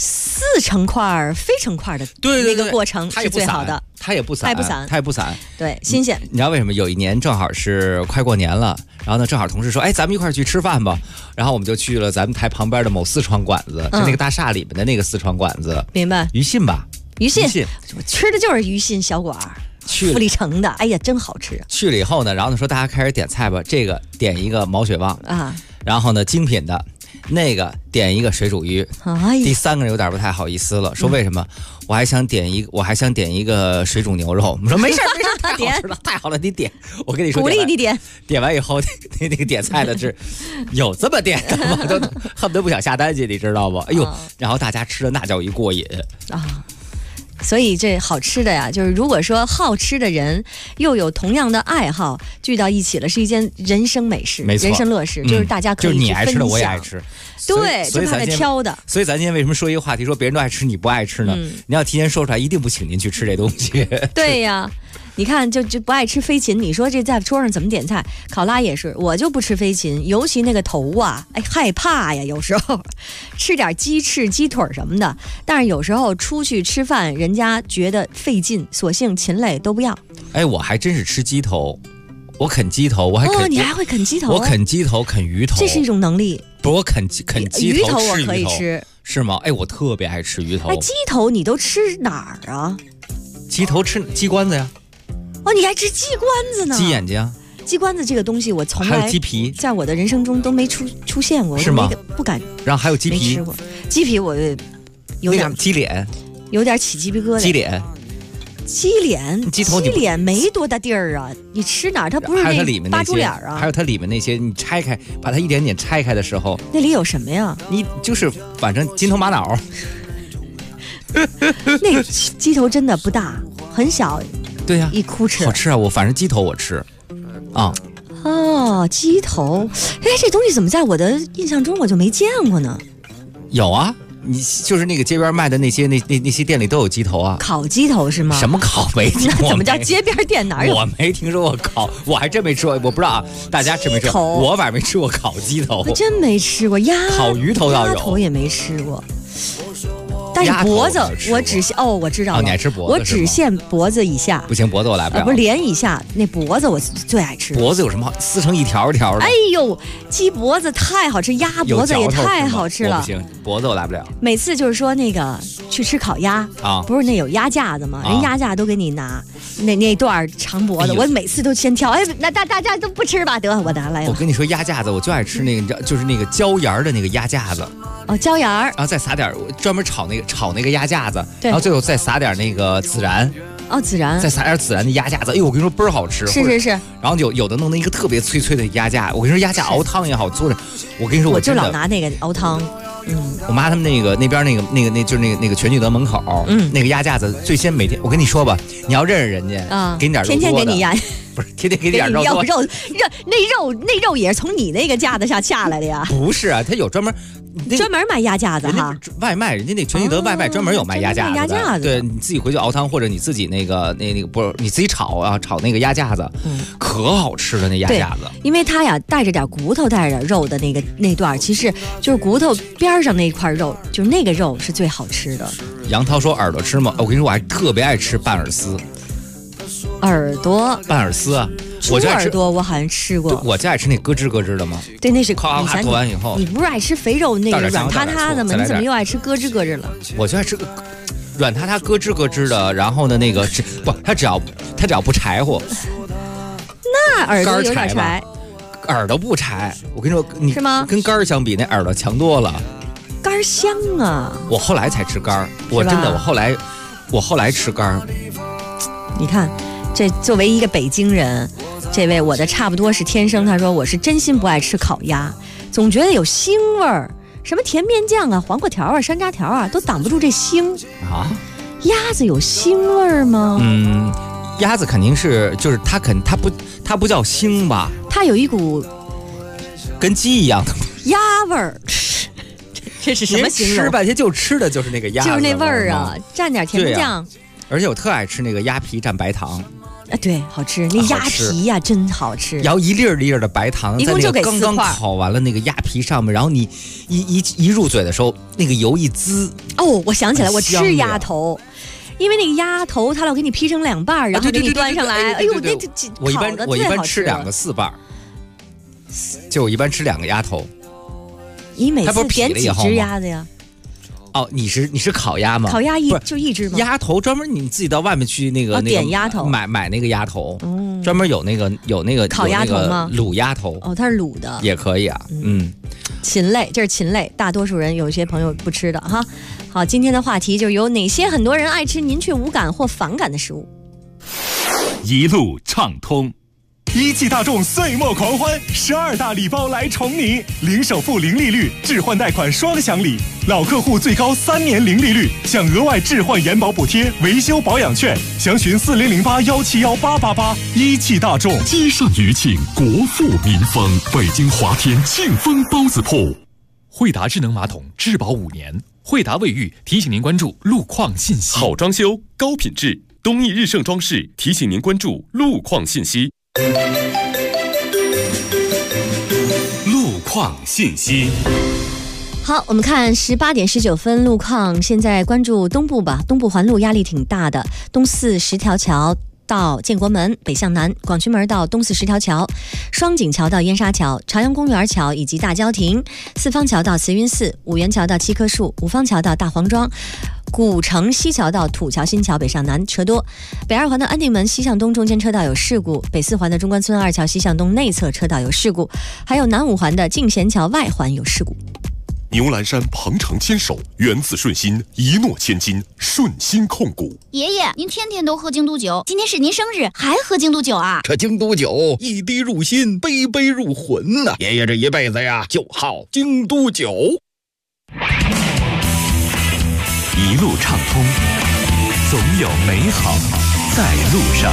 4成块非成块的，那个过程是最好的。 它也不散， 对，新鲜。 你知道为什么？有一年正好是快过年了，然后呢，正好同事说，咱们一块儿去吃饭吧。然后我们就去了咱们台旁边的某四川馆子，就那个大厦里面的那个四川馆子。 明白？ 鱼信吧？ 鱼信，我吃的就是鱼信小馆，富力城的。哎呀，真好吃。 去了以后呢，然后呢说大家开始点菜吧，这个点一个毛血旺啊，然后呢精品的。那个点一个水煮鱼，第3个人有点不太好意思了，说为什么？我还想点一个水煮牛肉。我们说没事，太好吃了，太好了，你点。我跟你说， 鼓励你点。 点完以后，那个点菜的是有这么点的吗？都恨不得不想下单去，你知道不？哎呦，然后大家吃的那叫一过瘾啊。 所以这好吃的呀，就是如果说好吃的人又有同样的爱好聚到一起了，是一件人生美事，人生乐事，就是大家可以就是你爱吃的我也爱吃， 对，就怕他挑的。 所以咱今天为什么说一个话题，说别人都爱吃你不爱吃呢？你要提前说出来，一定不请您去吃这东西。 对呀。你看，就不爱吃飞禽，你说这在桌上怎么点菜？考拉也是，我就不吃飞禽，尤其那个头啊，害怕呀。有时候吃点鸡翅、鸡腿什么的，但是有时候出去吃饭，人家觉得费劲，索性禽类都不要。 我还真是吃鸡头，我啃鸡头，我还啃。 你还会啃鸡头？ 我啃鸡头，啃鱼头， 这是一种能力。 不是我啃鸡头， 鱼头我可以吃， 是吗？我特别爱吃鱼头。 鸡头你都吃哪儿啊？ 鸡头吃鸡冠子呀。 你还吃鸡冠子呢？ 鸡眼睛啊， 鸡冠子这个东西我从来还有鸡皮， 在我的人生中都没出现过， 是吗？ 不敢。 然后还有鸡皮， 没吃过鸡皮，我有点鸡脸， 有点起鸡皮疙瘩。 鸡脸，鸡头， 鸡脸没多大地儿啊！你吃哪儿？它不是那八猪脸啊？ 还有它里面那些，你拆开，把它一点点拆开的时候， 那里有什么呀？ 你就是反正筋头玛瑙。 那鸡头真的不大，很小。 对呀， 一哭哧好吃啊！我反正鸡头我吃，啊。 哦，鸡头，哎，这东西怎么在我的印象中我就没见过呢？ 有啊。你就是那个街边卖的那些店里都有鸡头啊， 烤鸡头是吗？ 什么烤没听过？ 怎么叫街边店哪有？ 我没听说过烤，我还真没吃过，我不知道啊，大家吃没吃？我反正没吃过烤鸡头， 我真没吃过。 烤鱼头倒有， 鸭头也没吃过。但是脖子我只限我知道了， 你爱吃脖子？ 我只限脖子以下。 不行，脖子我来不了。 不是脸以下，那脖子我最爱吃。 脖子有什么好？撕成一条一条的。 哎呦，鸡脖子太好吃，鸭脖子也太好吃了。 不行，脖子我来不了。 每次就是说那个去吃烤鸭啊， 不是那有鸭架子吗？人鸭架都给你拿那段长脖子，我每次都先挑。哎，那大家都不吃吧？得，我拿来了。 我跟你说，鸭架子我就爱吃那个，就是那个椒盐的那个鸭架子。 哦，椒盐， 然后再撒点专门炒那个鸭架子，然后最后再撒点那个孜然。 哦，孜然， 再撒点孜然的鸭架子，哎呦，我跟你说倍儿好吃。 是。 然后有的弄那一个特别脆脆的鸭架，我跟你说鸭架熬汤也好做着。我跟你说， 我就老拿那个熬汤。 我妈他们那边就是那个全聚德门口，那个鸭架子最先每天，我跟你说吧，你要认识人家啊，给你点肉多的， 天天给你鸭。 不是天天给点肉多， 那肉也是从你那个架子上下来的呀？ 不是啊，他有专门卖鸭架子哈， 外卖人家那全聚德外卖专门有卖鸭架子的，对，你自己回去熬汤或者你自己那个不是你自己炒啊，炒那个鸭架子，可好吃了那鸭架子， 因为它呀带着点骨头带着点肉的那段，其实就是骨头边上那块肉，就是那个肉是最好吃的。 杨涛说耳朵吃吗？我跟你说，我还特别爱吃半耳丝。 耳朵半耳丝啊， 我就耳朵我好像吃过， 我就爱吃那咯吱咯吱的吗？ 对，那是夸夸剁完以后， 你不是爱吃肥肉那个软塌塌的吗？你怎么又爱吃咯吱咯吱了？ 我就爱吃个软塌塌咯吱咯吱的，然后呢那个不，它只要不柴乎， 那耳朵有点柴， 耳朵不柴。我跟你说，你是吗？ 跟肝儿相比，那耳朵强多了。 肝儿香啊！ 我后来才吃肝儿，我真的我后来吃肝儿。 你看。这作为一个北京人，这位我的差不多是天生，他说我是真心不爱吃烤鸭，总觉得有腥味儿，什么甜面酱啊、黄瓜条啊、山楂条啊，都挡不住这腥啊。 鸭子有腥味儿吗？ 鸭子肯定是，就是它不叫腥吧？ 它有一股跟鸡一样的鸭味儿。这是什么形容？ 吃半天就吃的就是那个鸭子， 就是那味儿啊，蘸点甜面酱。 而且我特爱吃那个鸭皮蘸白糖， 对，好吃。那鸭皮呀，真好吃。 然后一粒儿一粒儿的白糖，在那个刚刚烤完了那个鸭皮上面，然后你一入嘴的时候，那个油一滋。 哦，我想起来，我吃鸭头，因为那个鸭头它老给你劈成2瓣，然后给你端上来。哎呦，那我一般吃2个4瓣，就我一般吃2个鸭头。 你每次点几只鸭子呀？ 哦，你是烤鸭吗？ 烤鸭就一只吗？ 鸭头专门你自己到外面去那个点鸭头， 买那个鸭头，专门有那个烤鸭头吗？ 卤鸭头哦，它是卤的， 也可以啊。 禽类，这是禽类，大多数人有些朋友不吃的哈。好，今天的话题就是有哪些很多人爱吃您却无感或反感的食物。 一路畅通。一汽大众岁末狂欢，12大礼包来宠你，零首付、零利率，置换贷款双享礼，老客户最高3年零利率，享额外置换延保补贴、维修保养券，详询4008171888。一汽大众， 积善余庆，国富民丰。北京华天庆丰包子铺， 惠达智能马桶质保5年，惠达卫浴提醒您关注路况信息。 好装修，高品质，东义日盛装饰提醒您关注路况信息。 路况信息。 好，我们看18点19分路况，现在关注东部吧。东部环路压力挺大的，东四10条桥到建国门北向南，广渠门到东四10条桥，双井桥到燕莎桥，朝阳公园桥以及大郊亭，四方桥到慈云寺，五元桥到七棵树，五方桥到大黄庄，古城西桥到土桥新桥北上南车多，北二环的安定门西向东中间车道有事故，北四环的中关村2桥西向东内侧车道有事故，还有南五环的静贤桥外环有事故。 牛栏山鹏程牵手，缘自顺心，一诺千金，顺心控股。 爷爷，您天天都喝京都酒，今天是您生日，还喝京都酒啊？ 这京都酒一滴入心，杯杯入魂呐！爷爷这一辈子呀，就好京都酒。 一路畅通，总有美好在路上。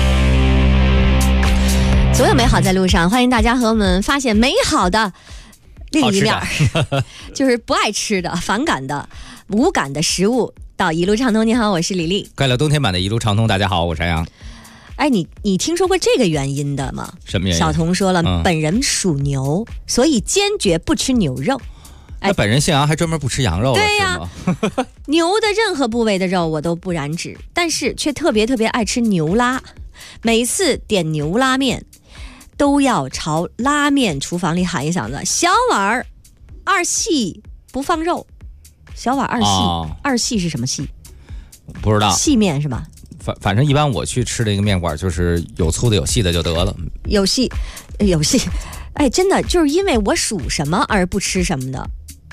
总有美好在路上，欢迎大家和我们发现美好的另一面，就是不爱吃的、反感的、无感的食物。到一路畅通，你好，我是李丽。 快乐冬天版的一路畅通，大家好，我是杨。 哎，你听说过这个原因的吗？ 什么原因？ 小童说了，本人属牛，所以坚决不吃牛肉。 那本人姓杨，还专门不吃羊肉了， 对呀、牛的任何部位的肉我都不染指，但是却特别爱吃牛拉。每次点牛拉面，都要朝拉面厨房里喊一嗓子：“小碗2细不放肉。”小碗2细，2细是什么细？ 不知道。 细面是吧？ 反正一般我去吃的一个面馆，就是有粗的有细的就得了。 有细，哎，真的就是因为我属什么而不吃什么的。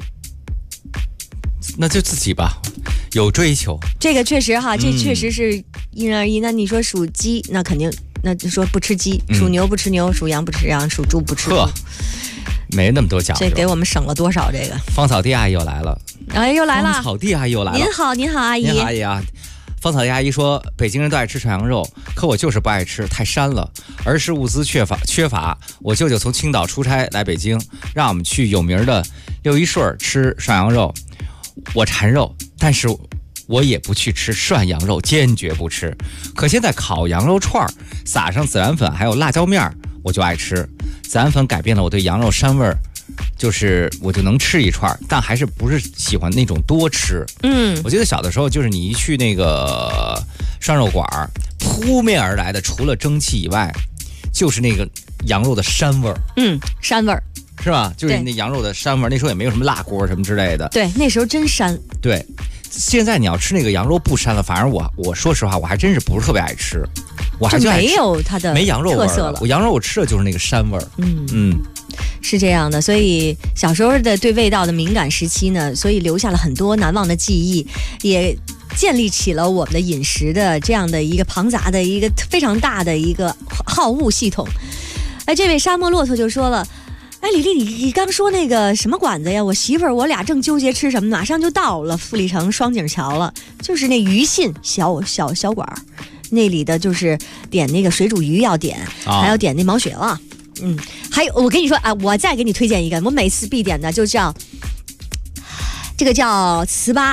那就自己吧，有追求。这个确实哈，这确实是因人而异。那你说属鸡，那肯定那就说不吃鸡；属牛不吃牛，属羊不吃羊，属猪不吃猪。 没那么多讲究。 这给我们省了多少？这个芳草地阿姨又来了。 哎，又来了。 芳草地阿姨又来了。 您好，阿姨。 您好，阿姨啊。芳草地阿姨说，北京人都爱吃涮羊肉，可我就是不爱吃，太膻了。儿时物资缺乏，我舅舅从青岛出差来北京，让我们去有名的六一顺吃涮羊肉。我馋肉，但是我也不去吃涮羊肉，坚决不吃。可现在烤羊肉串撒上孜然粉还有辣椒面，我就爱吃。孜然粉改变了我对羊肉膻味儿，就是我就能吃一串，但还是不是喜欢那种多吃。我记得小的时候，就是你一去那个涮肉馆，扑面而来的除了蒸汽以外，就是那个羊肉的膻味儿。 膻味儿。 是吧？就是那羊肉的膻味，那时候也没有什么辣锅什么之类的。 对，那时候真膻。 对，现在你要吃那个羊肉不膻了，反而我说实话，我还真是不是特别爱吃，我还就爱吃没有它的没羊肉味特色了。 我羊肉我吃的就是那个膻味儿。 是这样的。所以小时候的对味道的敏感时期呢，所以留下了很多难忘的记忆，也建立起了我们的饮食的这样的一个庞杂的一个非常大的一个好物系统。哎，这位沙漠骆驼就说了。哎，李丽，你刚说那个什么馆子呀？我媳妇儿我俩正纠结吃什么，马上就到了富力城双井桥了，就是那鱼信小馆，那里的就是点那个水煮鱼要点，还要点那毛血旺。还有我跟你说啊，我再给你推荐一个，我每次必点的就叫这个叫糍粑，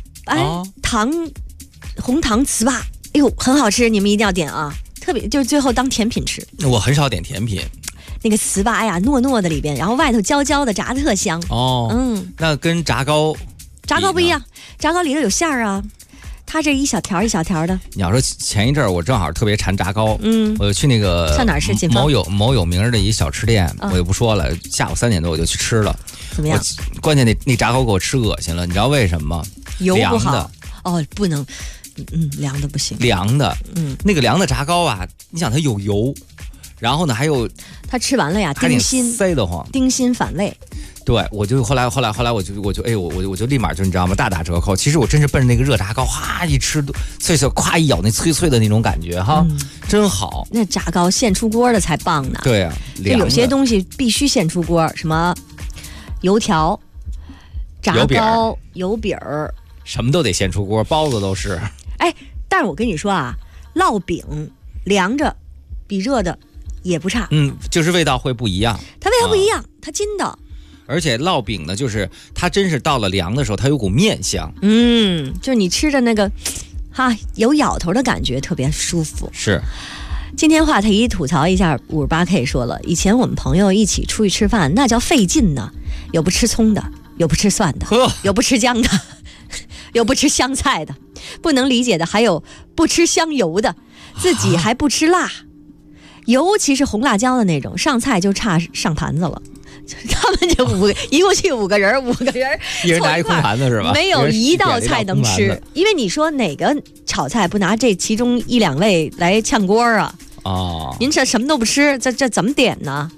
红糖糍粑，哎呦，很好吃，你们一定要点啊！特别就最后当甜品吃。 我很少点甜品。 那个糍粑呀，糯糯的里边，然后外头焦焦的，炸得特香。 那跟炸糕不一样，炸糕里头有馅儿啊，它这一小条一小条的。 你要说前一阵儿我正好特别馋炸糕，我就去那个上哪儿吃？ 某有名的一小吃店，我就不说了。下午3点多我就去吃了， 怎么样？ 关键那炸糕给我吃恶心了，你知道为什么吗？ 油不好哦，不能，凉的不行。 凉的，那个凉的炸糕啊，你想它有油。然后呢，还有他吃完了呀，丁心塞得慌， 丁心反胃。 对，我就后来我就哎，我就立马就你知道吗？大打折扣。其实我真是奔着那个热炸糕，哗一吃，脆，咵一咬那脆的那种感觉哈，真好。 那炸糕现出锅的才棒呢。 对啊， 就有些东西必须现出锅，什么油条、炸糕、油饼儿， 什么都得现出锅，包子都是。 哎，但是我跟你说啊，烙饼凉着比热的。也不差， 就是味道会不一样。 它味道不一样，它筋道。 而且烙饼呢，就是它真是到了凉的时候，它有股面香。 就是你吃的那个，有咬头的感觉，特别舒服。 是。 今天话题吐槽一下58K 说了，以前我们朋友一起出去吃饭，那叫费劲呢，有不吃葱的，有不吃蒜的，有不吃姜的，有不吃香菜的，不能理解的还有不吃香油的，自己还不吃辣。尤其是红辣椒的那种，上菜就差上盘子了。他们就一共去5个人，5个人一人拿一空盘子是吧？ 没有一道菜能吃，因为你说哪个炒菜不拿这其中1、2味来炝锅啊？您这什么都不吃，这怎么点呢？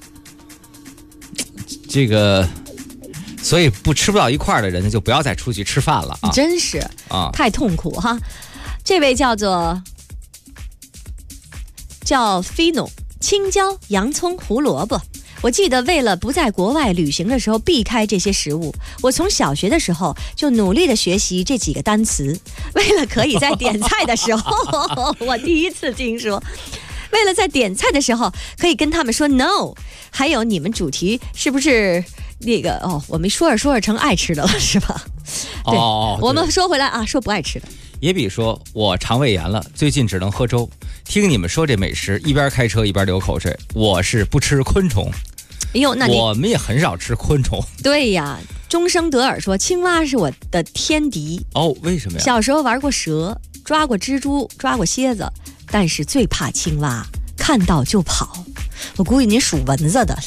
这个，所以吃不到一块的人呢，就不要再出去吃饭了啊！ 真是太痛苦哈。这位叫 Fino， 青椒、洋葱、胡萝卜。 我记得为了不在国外旅行的时候避开这些食物，我从小学的时候就努力的学习这几个单词，为了可以在点菜的时候我第一次听说，为了在点菜的时候可以跟他们说 no。 还有你们主题是不是那个我们说着成爱吃的了是吧？对，我们说回来啊，说不爱吃的。 也比说我肠胃炎了，最近只能喝粥。听你们说这美食，一边开车一边流口水。我是不吃昆虫。 哎呦，那我们也很少吃昆虫。 对呀，终生德尔说青蛙是我的天敌。 为什么呀？ 小时候玩过蛇，抓过蜘蛛，抓过蝎子，但是最怕青蛙，看到就跑。我估计你属蚊子的。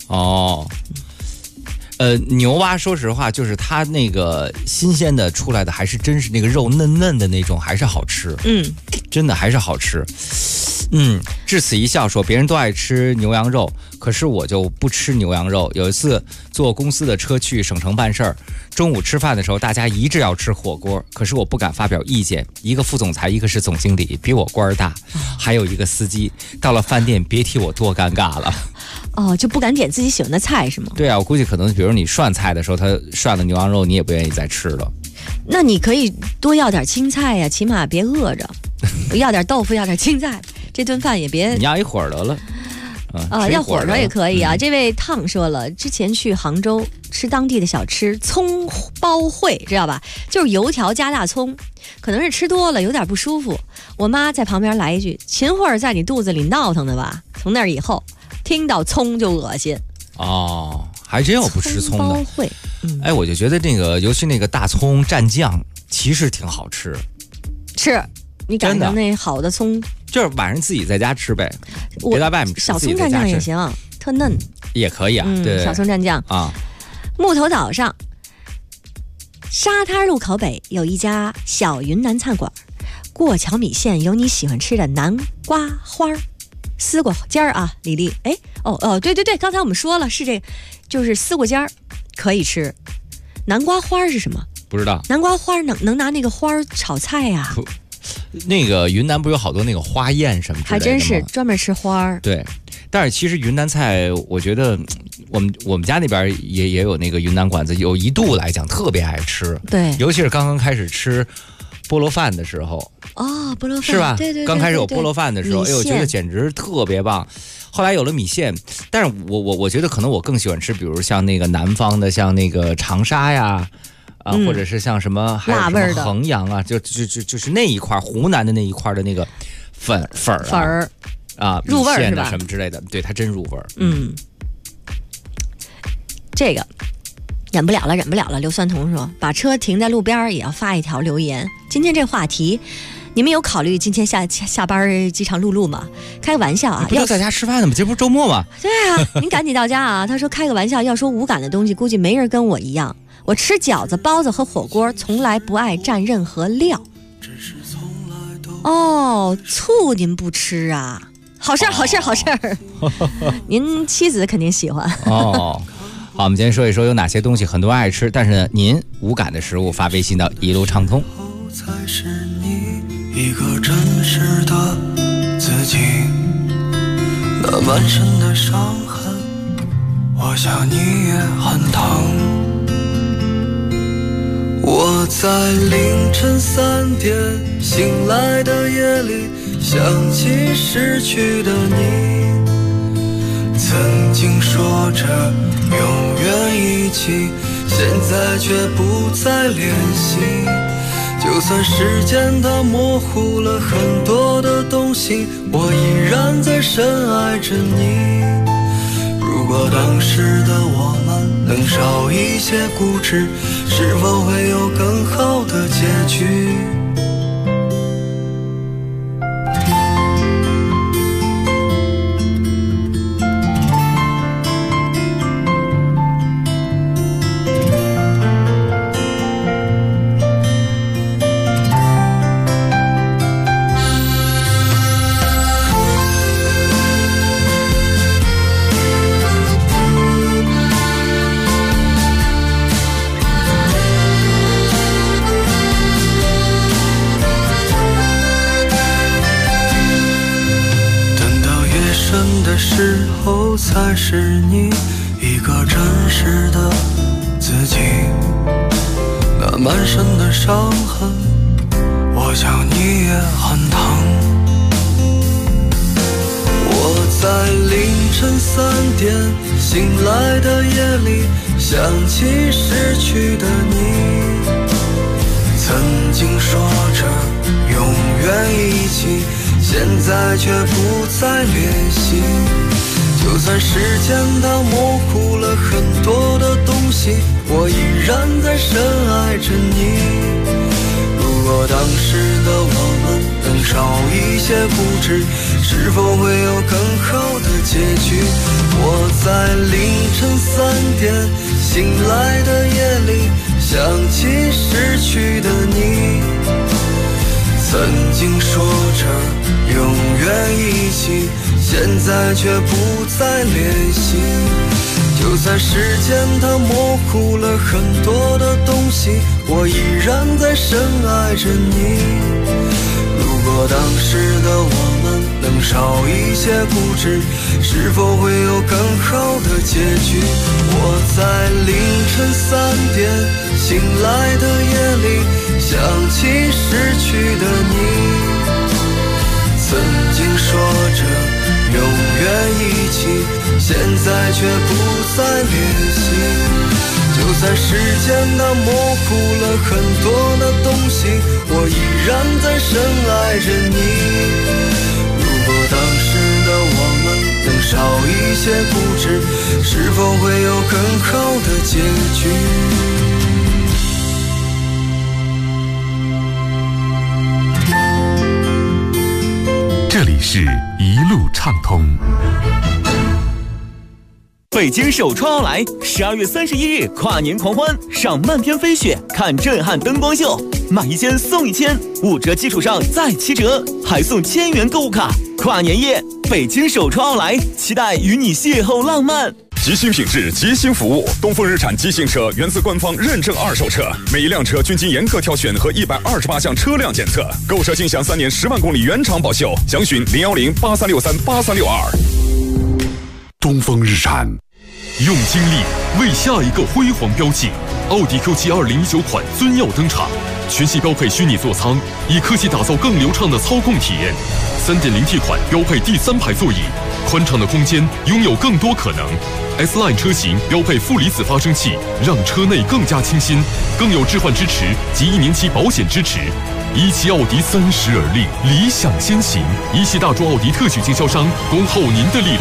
牛蛙说实话就是它那个新鲜的出来的还是真是那个肉嫩嫩的那种，还是好吃。真的还是好吃。至此一笑说别人都爱吃牛羊肉，可是我就不吃牛羊肉。有一次坐公司的车去省城办事儿，中午吃饭的时候大家一致要吃火锅，可是我不敢发表意见。一个副总裁，一个是总经理，比我官大，还有一个司机。到了饭店别提我多尴尬了。 就不敢点自己喜欢的菜是吗？ 对啊，我估计可能比如你涮菜的时候他涮的牛羊肉你也不愿意再吃了。 那你可以多要点青菜呀，起码别饿着。要点豆腐，要点青菜，这顿饭也别。 你要一会儿得了。 要火烧也可以啊。这位烫说了，之前去杭州吃当地的小吃葱包烩，知道吧？就是油条加大葱，可能是吃多了有点不舒服。我妈在旁边来一句：“秦桧在你肚子里闹腾的吧？”从那以后，听到葱就恶心。 还真有不吃葱的。 葱包烩， 我就觉得这个，尤其那个大葱蘸酱，其实挺好吃。 是。你赶上那好的葱， 就是晚上自己在家吃呗，别在外面吃。 小葱蘸酱也行，特嫩也可以啊。对， 小葱蘸酱啊。 木头岛上沙滩路口北有一家小云南餐馆，过桥米线有你喜欢吃的南瓜花丝瓜尖儿啊，李丽。对，刚才我们说了是这，就是丝瓜尖儿可以吃。南瓜花是什么？ 不知道。 南瓜花能拿那个花炒菜呀？ 那个云南不有好多那个花宴什么之类的吗？ 还真是专门吃花。 对，但是其实云南菜，我觉得我们家那边也有那个云南馆子，有一度来讲特别爱吃。 对， 尤其是刚刚开始吃菠萝饭的时候。 菠萝饭是吧？ 对， 刚开始有菠萝饭的时候，我觉得简直特别棒。后来有了米线，但是我觉得可能我更喜欢吃，比如像那个南方的，像那个长沙呀。或者是像什么还有什么衡阳啊，就是那一块湖南的那一块的那个粉儿啊， 入味是吧？什么之类的，对，它真入味儿。 这个忍不了了。硫酸铜说，把车停在路边也要发一条留言。今天这话题，你们有考虑今天下班机场录吗？开个玩笑啊， 不要在家吃饭的吗？这不是周末吗？ 对啊，您赶紧到家啊。他说开个玩笑，要说无感的东西，估计没人跟我一样。我吃饺子、包子和火锅，从来不爱蘸任何料。醋您不吃啊？好事儿。您妻子肯定喜欢。 好，我们今天说一说有哪些东西很多人爱吃，但是呢，您无感的食物，发微信到一路畅通。 才是你一个真实的自己，那满身的伤痕，我想你也很疼。我在凌晨3点醒来的夜里，想起逝去的你，曾经说着永远一起，现在却不再联系。就算时间它模糊了很多的东西，我依然在深爱着你。如果当时的我们能少一些固执，是否会有更好的结局？ 才是你一个真实的自己。那满身的伤痕，我想你也很疼。我在凌晨3点醒来的夜里，想起失去的你。曾经说着永远一起，现在却不再联系。就算时间它模糊了很多的东西，我依然在深爱着你。如果当时的我们能少一些固执，是否会有更好的结局？我在凌晨3点醒来的夜里，想起失去的你。曾经说着永远一起，现在却不再联系。就算时间它模糊了很多的东西，我依然在深爱着你。如果当时的我们能少一些固执，是否会有更好的结局？我在凌晨3点醒来的夜里，想起失去的你。曾经说着永远一起，现在却不再联系。就算时间它模糊了很多的东西，我依然在深爱着你。如果当时的我们能少一些固执，是否会有更好的结局？ 这里是一路畅通。 北京首创奥莱12月31日跨年狂欢，上漫天飞雪，看震撼灯光秀，买1件送1千，5折基础上再7折，还送1000元购物卡。跨年夜，北京首创奥莱，期待与你邂逅浪漫。 极星品质，极星服务。东风日产极星车源自官方认证二手车，每一辆车均经严格挑选和128项车辆检测，购车尽享3年10万公里原厂保修。详询01083638362。 东风日产， 用精力为下一个辉煌标记。奥迪 Q7 2019款尊耀登场，全系标配虚拟座舱，以科技打造更流畅的操控体验。3.0T 款标配第3排座椅，宽敞的空间拥有更多可能。S-Line 车型标配负离子发生器，让车内更加清新，更有置换支持及1年期保险支持。一汽奥迪30而立，理想先行。一汽大众奥迪特许经销商，恭候您的莅临。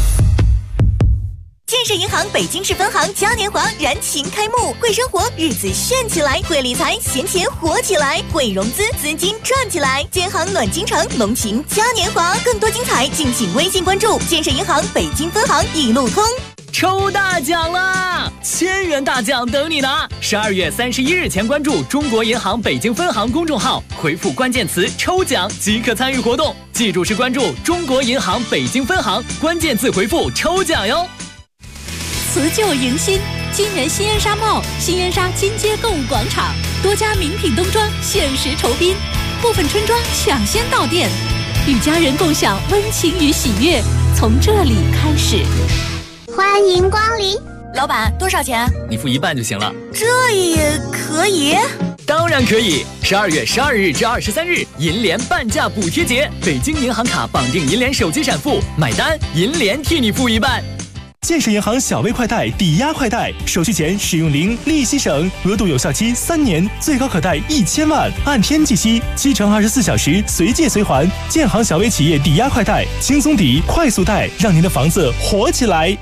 建设银行北京市分行嘉年华燃情开幕，会生活日子炫起来，会理财闲钱活起来，会融资资金赚起来。建行暖京城，浓情嘉年华，更多精彩敬请微信关注建设银行北京分行一路通。 抽大奖啦！1000元大奖等你拿！12月31日前关注中国银行北京分行公众号，回复关键词“抽奖”即可参与活动。记住是关注中国银行北京分行，关键字回复“抽奖”哟。 辞旧迎新，今年新烟沙 mall、新烟沙金街购物广场多家名品冬装限时酬宾，部分春装抢先到店，与家人共享温情与喜悦，从这里开始。 欢迎光临， 老板多少钱？ 你付1半就行了。 这也可以？ 当然可以。12月12日至23日，银联半价补贴节，北京银行卡绑定银联手机闪付，买单银联替你付1半。 建设银行小微快贷抵押快贷，手续前使用0，利息省，额度有效期3年，最高可贷1000万，按天计息，7乘24小时随借随还。建行小微企业抵押快贷，轻松抵，快速贷，让您的房子活起来。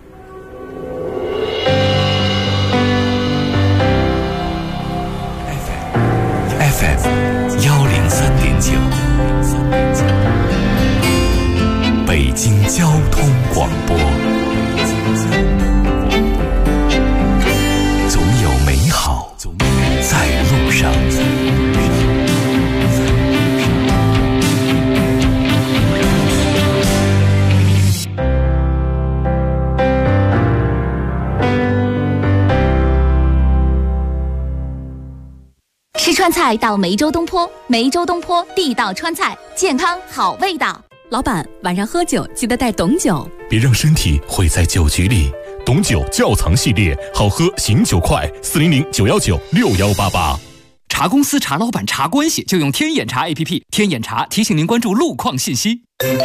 FM 103.9，北京交通广播。总有美好在路上。 吃川菜到梅州东坡，梅州东坡地道川菜，健康好味道。 老板，晚上喝酒记得带董酒， 别让身体毁在酒局里。董酒窖藏系列，好喝醒酒快，400-919-6188。 茶公司、茶老板、茶关系，就用天眼茶 APP。天眼茶提醒您关注路况信息。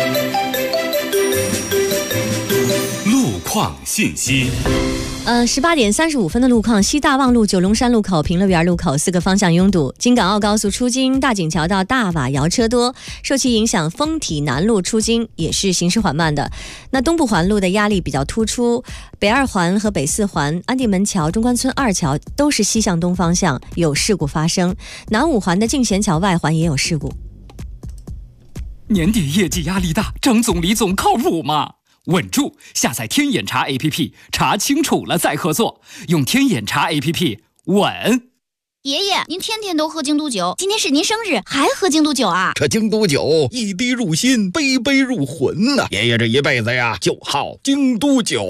路况信息。 18点35分的路况：西大望路九龙山路口、平乐园路口4个方向拥堵；京港澳高速出京大井桥到大瓦窑车多，受其影响，丰体南路出京也是行驶缓慢的。那东部环路的压力比较突出，北2环和北4环、安定门桥、中关村2桥都是西向东方向有事故发生，南5环的进贤桥外环也有事故。 年底业绩压力大，张总、李总靠谱吗？稳住！下载天眼茶 APP， 查清楚了再合作。用天眼茶 APP， 稳。 爷爷，您天天都喝京都酒，今天是您生日，还喝京都酒啊？ 这京都酒一滴入心，杯杯入魂呐！爷爷这一辈子呀，就好京都酒。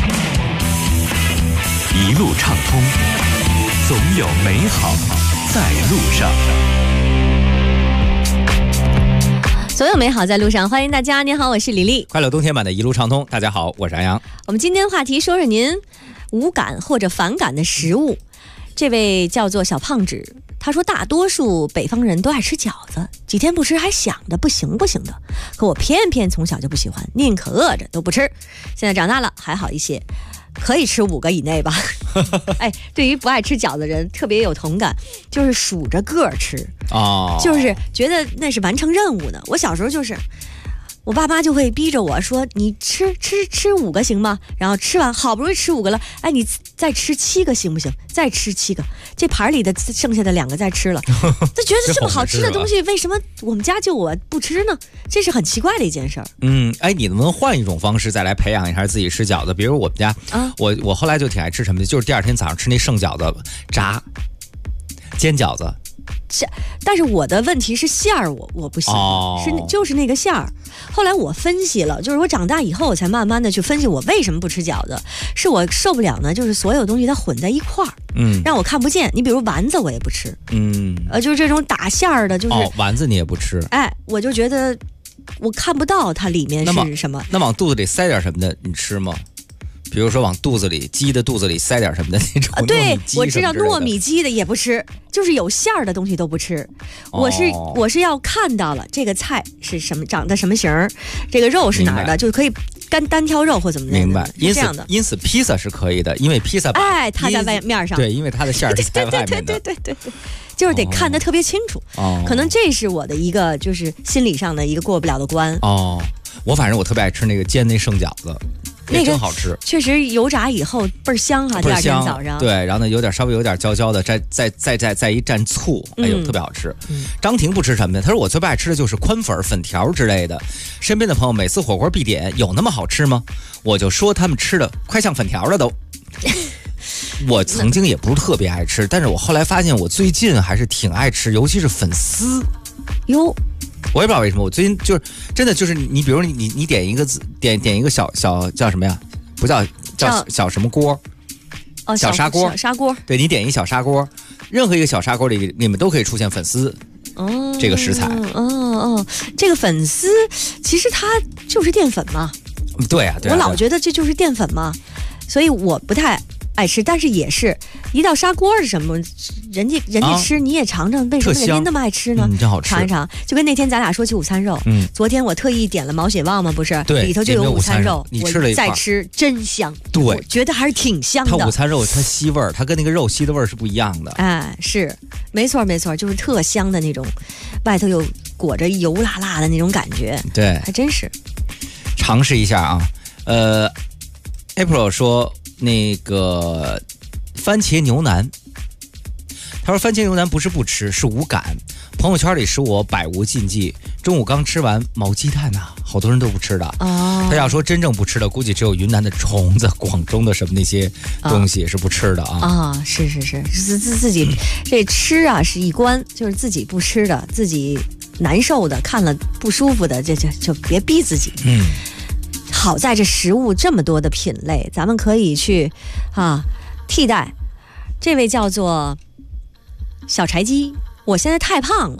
一路畅通，总有美好在路上。 所有美好在路上，欢迎大家。您好，我是李丽。 快乐冬天版的一路畅通，大家好，我是安阳。 我们今天话题说说您无感或者反感的食物。这位叫做小胖子，他说大多数北方人都爱吃饺子，几天不吃还想着不行的，可我偏偏从小就不喜欢，宁可饿着都不吃。现在长大了还好一些，可以吃5个以内吧。哎，对于不爱吃饺子的人特别有同感，就是数着个吃就是觉得那是完成任务的。我小时候就是我爸妈就会逼着我说，你吃5个行吗？然后吃完好不容易吃5个了，哎，你再吃7个行不行？再吃7个，这盘里的剩下的2个再吃了，就觉得这么好吃的东西为什么我们家就我不吃呢？这是很奇怪的一件事儿。 哎，你能不能换一种方式再来培养一下自己吃饺子？比如我们家我后来就挺爱吃什么的，就是第2天早上吃那剩饺子炸煎饺子。 但是我的问题是馅儿，我不喜欢，就是那个馅儿。后来我分析了，就是我长大以后我才慢慢的去分析我为什么不吃饺子，是我受不了呢，就是所有东西它混在一块儿，让我看不见。你比如丸子我也不吃，就是这种打馅儿的，就是丸子你也不吃， 哎，我就觉得我看不到它里面是什么。 那往肚子里塞点什么的，你吃吗？比如说往肚子里鸡的肚子里塞点什么的那种， 对，我知道糯米鸡的也不吃，就是有馅儿的东西都不吃。我是要看到了这个菜是什么，长得什么形儿，这个肉是哪儿的，就可以单挑肉或怎么的。 明白， 是这样的。 因此披萨是可以的，因为披萨它在外面上， 对，因为它的馅儿是在外面的。 对，就是得看得特别清楚。可能这是我的一个就是心理上的一个过不了的关。 我反正我特别爱吃那个煎那剩饺子。那个真好吃， 确实油炸以后倍儿香哈。第2天早上， 对，然后呢稍微有点焦焦的，再一蘸醋，哎呦，特别好吃。张婷不吃什么的，他说我最不爱吃的就是宽粉、粉条之类的。身边的朋友每次火锅必点，有那么好吃吗？我就说他们吃的快像粉条了都。我曾经也不是特别爱吃，但是我后来发现我最近还是挺爱吃，尤其是粉丝。 哟。 我也不知道为什么，我最近就是真的就是你比如你点一个点一个小叫什么呀？不叫小什么锅？小砂锅。 小砂锅。 对，你点一个小砂锅，任何一个小砂锅里面都可以出现粉丝。这个食材。 这个粉丝其实它就是淀粉嘛。 对啊。 我老觉得这就是淀粉嘛，所以我不太爱吃，但是也是一道砂锅是什么？人家吃你也尝尝，为什么人家那么爱吃呢？ 真好吃， 尝一尝。就跟那天咱俩说起午餐肉，昨天我特意点了毛血旺嘛，不是？ 对， 里头就有午餐肉， 你吃了一块， 再吃真香。 对， 我觉得还是挺香的。 它午餐肉它吸味儿，它跟那个肉吸的味儿是不一样的。 哎，是，没错，就是特香的那种，外头有裹着油辣辣的那种感觉。 对， 还真是。 尝试一下啊，April 说那个番茄牛腩。他说番茄牛腩不是不吃，是无感。朋友圈里说我百无禁忌，中午刚吃完毛鸡蛋呐，好多人都不吃的。他要说真正不吃的，估计只有云南的虫子、广东的什么那些东西是不吃的啊。 是自己这吃啊是一关，就是自己不吃的，自己难受的，看了不舒服的，就别逼自己。好在这食物这么多的品类，咱们可以去替代。这位叫做小柴鸡，我现在太胖了，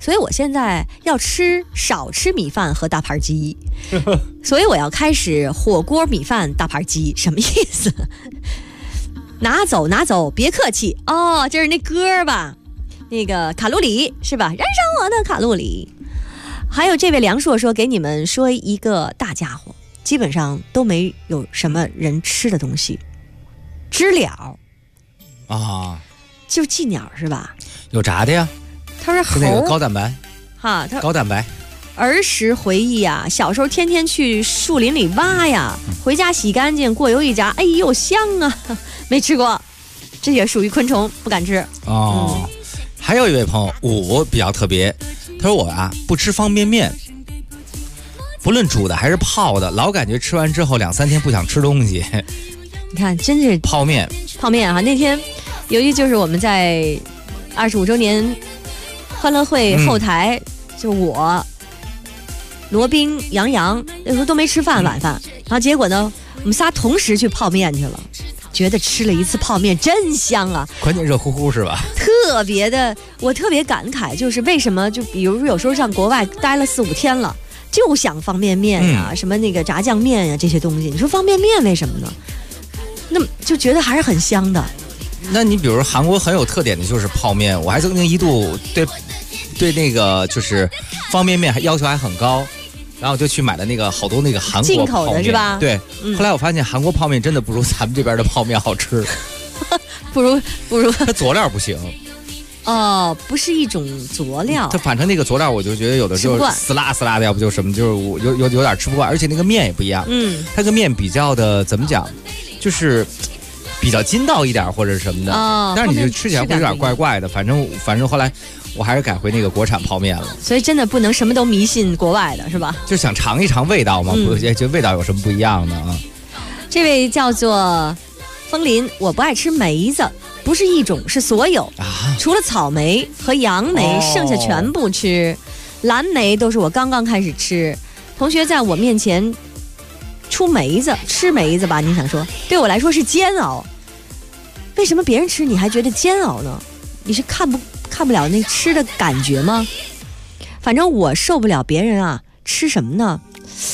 所以我现在要少吃米饭和大盘鸡，所以我要开始火锅米饭大盘鸡，什么意思？拿走拿走，别客气哦，这是那歌吧？那个卡路里是吧？燃烧我的卡路里。还有这位梁硕说，给你们说一个大家伙，基本上都没有什么人吃的东西，知了啊， 就寄鸟是吧？ 有炸的呀。 他说猴那个高蛋白哈，他高蛋白。 儿时回忆啊，小时候天天去树林里挖呀，回家洗干净，过油一炸，哎呦香啊！没吃过，这也属于昆虫，不敢吃。 哦，还有一位朋友，我比较特别，他说我啊不吃方便面，不论煮的还是泡的，老感觉吃完之后2-3天不想吃东西。 你看，真是泡面啊！那天由于就是我们在25周年欢乐会后台，就我、罗宾、杨洋那时候都没吃饭晚饭，然后结果呢，我们仨同时去泡面去了，觉得吃了一次泡面真香啊！ 关键热乎乎是吧？ 特别的，我特别感慨，就是为什么就比如说有时候上国外待了4-5天了，就想方便面呀、什么那个炸酱面呀这些东西。你说方便面为什么呢？那么就觉得还是很香的。 那你比如韩国很有特点的就是泡面，我还曾经一度对那个就是方便面还要求还很高，然后就去买了那个好多那个韩国进口的是吧？ 对，后来我发现韩国泡面真的不如咱们这边的泡面好吃， 不如它佐料不行。 哦，不是一种佐料， 它反正那个佐料我就觉得有的就是死辣的，要不就什么就是我有点吃不惯，而且那个面也不一样，它个面比较的怎么讲，就是比较筋道一点或者什么的，但是你就吃起来会有点怪怪的。反正后来我还是改回那个国产泡面了。 所以真的不能什么都迷信国外的是吧？ 就想尝一尝味道嘛，不觉得味道有什么不一样的啊？ 这位叫做枫林，我不爱吃梅子，不是一种，是所有，除了草莓和杨梅，剩下全部吃。蓝莓都是我刚刚开始吃。同学在我面前出梅子，吃梅子吧，你想说，对我来说是煎熬。为什么别人吃你还觉得煎熬呢？你是看不了那吃的感觉吗？反正我受不了别人啊吃什么呢？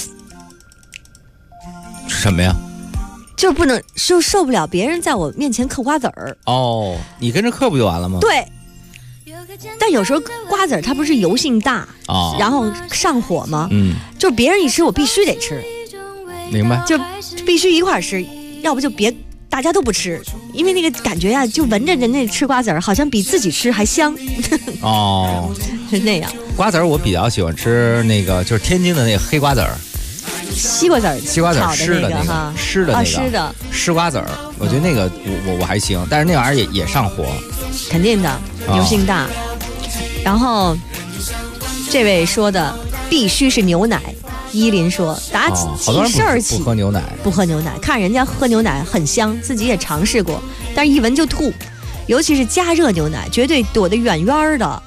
什么呀？ 就不能受不了别人在我面前嗑瓜子儿。 哦，你跟着嗑不就完了吗？ 对。但有时候瓜子儿它不是油性大，然后上火吗？就别人一吃我必须得吃。 明白。 就必须一块儿吃，要不就别大家都不吃，因为那个感觉呀，就闻着人家吃瓜子儿，好像比自己吃还香。 哦， 是那样。 瓜子儿我比较喜欢吃那个，就是天津的那个黑瓜子儿。 西瓜子儿湿的那个，湿的那个， 湿的湿瓜子儿，我觉得那个我还行，但是那玩意儿也上火， 肯定的，油性大。然后这位说的必须是牛奶，依林说打起事儿起不喝牛奶， 看人家喝牛奶很香，自己也尝试过，但是一闻就吐，尤其是加热牛奶，绝对躲得远远的。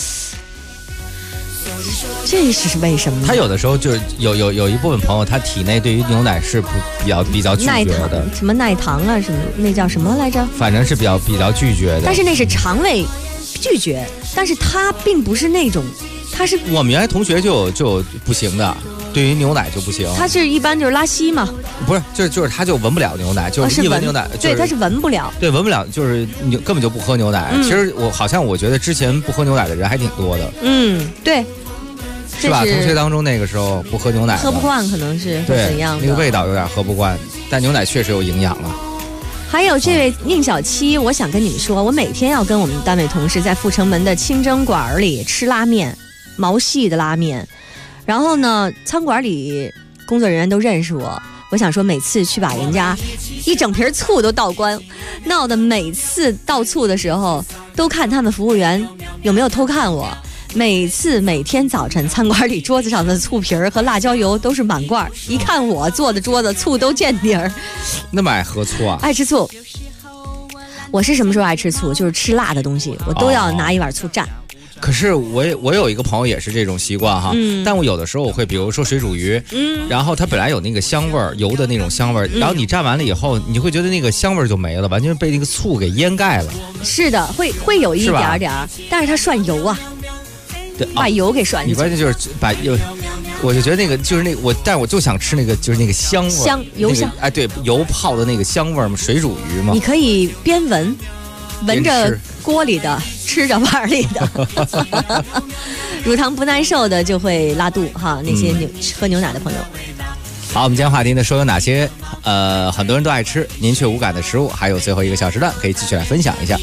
这是为什么呢？ 他有的时候就是有一部分朋友，他体内对于牛奶是比较拒绝的， 什么耐糖啊，什么那叫什么来着？ 反正是比较拒绝的。 但是那是肠胃拒绝，但是他并不是那种，他是我们原来同学就不行的，对于牛奶就不行。 他是一般就是拉稀嘛？ 不是，就是他就闻不了牛奶，就是一闻牛奶， 对，他是闻不了， 对，闻不了，就是你根本就不喝牛奶。其实我觉得之前不喝牛奶的人还挺多的。 对。 是吧？同学当中那个时候不喝牛奶， 喝不惯，可能是怎样的？ 那个味道有点喝不惯，但牛奶确实有营养了。 还有这位宁小七，我想跟你们说，我每天要跟我们单位同事在阜成门的清真馆里吃拉面，毛细的拉面。然后呢，餐馆里工作人员都认识我，我想说每次去把人家一整瓶醋都倒光，闹得每次倒醋的时候都看他们服务员有没有偷看我。每天早晨餐馆里桌子上的醋皮儿和辣椒油都是满罐，一看我坐的桌子醋都见底儿。 那么爱喝醋啊？ 爱吃醋。我是什么时候爱吃醋？就是吃辣的东西，我都要拿一碗醋蘸。 可是我有一个朋友也是这种习惯哈，但我有的时候我会，比如说水煮鱼，然后它本来有那个香味儿，油的那种香味儿，然后你蘸完了以后，你会觉得那个香味儿就没了，完全被那个醋给掩盖了。 是的，会有一点点，但是它涮油啊。 对， 把油给涮进去。 你关键就是把油，我就觉得那个就是那我，但是我就想吃那个就是那个香味， 油香。 哎，对，油泡的那个香味嘛，水煮鱼嘛。 你可以边闻着锅里的，吃着碗里的。乳糖不耐受的就会拉肚哈，那些喝牛奶的朋友。 好，我们今天话题呢说有哪些很多人都爱吃您却无感的食物，还有最后1个小时段可以继续来分享一下。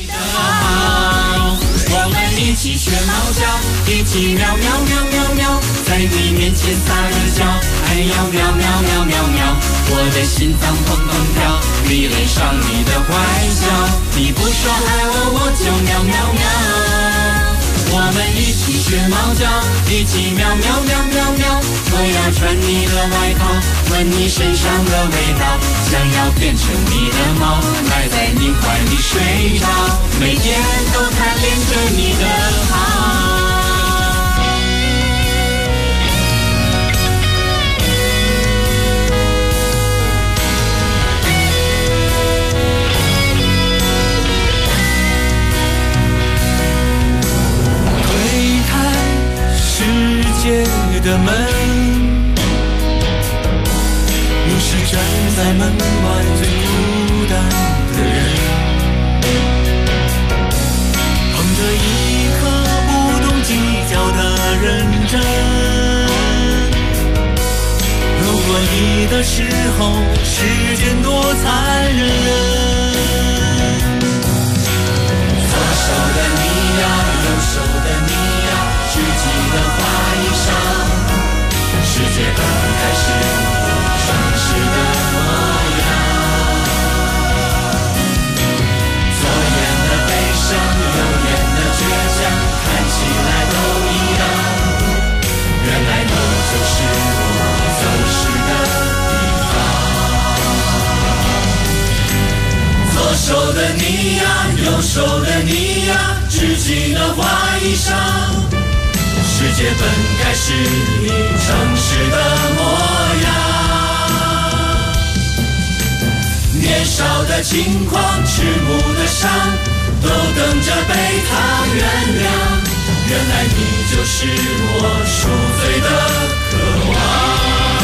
我们一起学猫叫，一起喵喵喵喵喵，在你面前撒个娇，还要喵喵喵喵喵。我的心脏砰砰跳，迷恋上你的坏笑，你不说爱我，我就喵喵喵。我们一起学猫叫，一起喵喵喵喵喵。我要穿你的外套，闻你身上的味道，想要变成你的猫，赖在你怀里睡着，每天都贪恋着你的好。的门，你是站在门外最孤单的人，捧着一颗不懂计较的认真。如果你的时候，时间多残忍，左手的你呀，右手的你呀，只记得花衣裳。世界本该是诚实的模样，左眼的悲伤，右眼的倔强，看起来都一样。原来你就是我走失的地方。左手的你呀，右手的你呀，只记得花衣裳。世界本该是你诚实的模样，年少的轻狂，赤木的伤，都等着被他原谅。原来你就是我赎罪的渴望。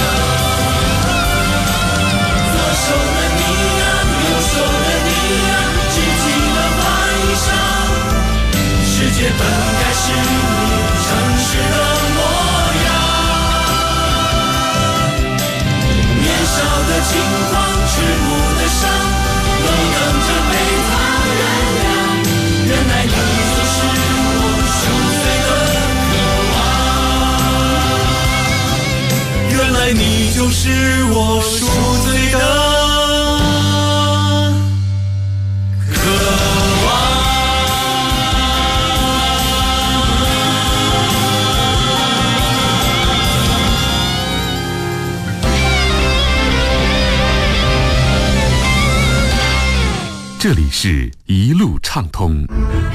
左手的你呀，右手的你呀，只记得花衣裳。世界本该是你诚实的模样，年少的轻狂，赤木的伤，都等着被他原谅。原来你就是我赎罪的渴望，原来你就是我赎罪的渴望。 这里是一路畅通。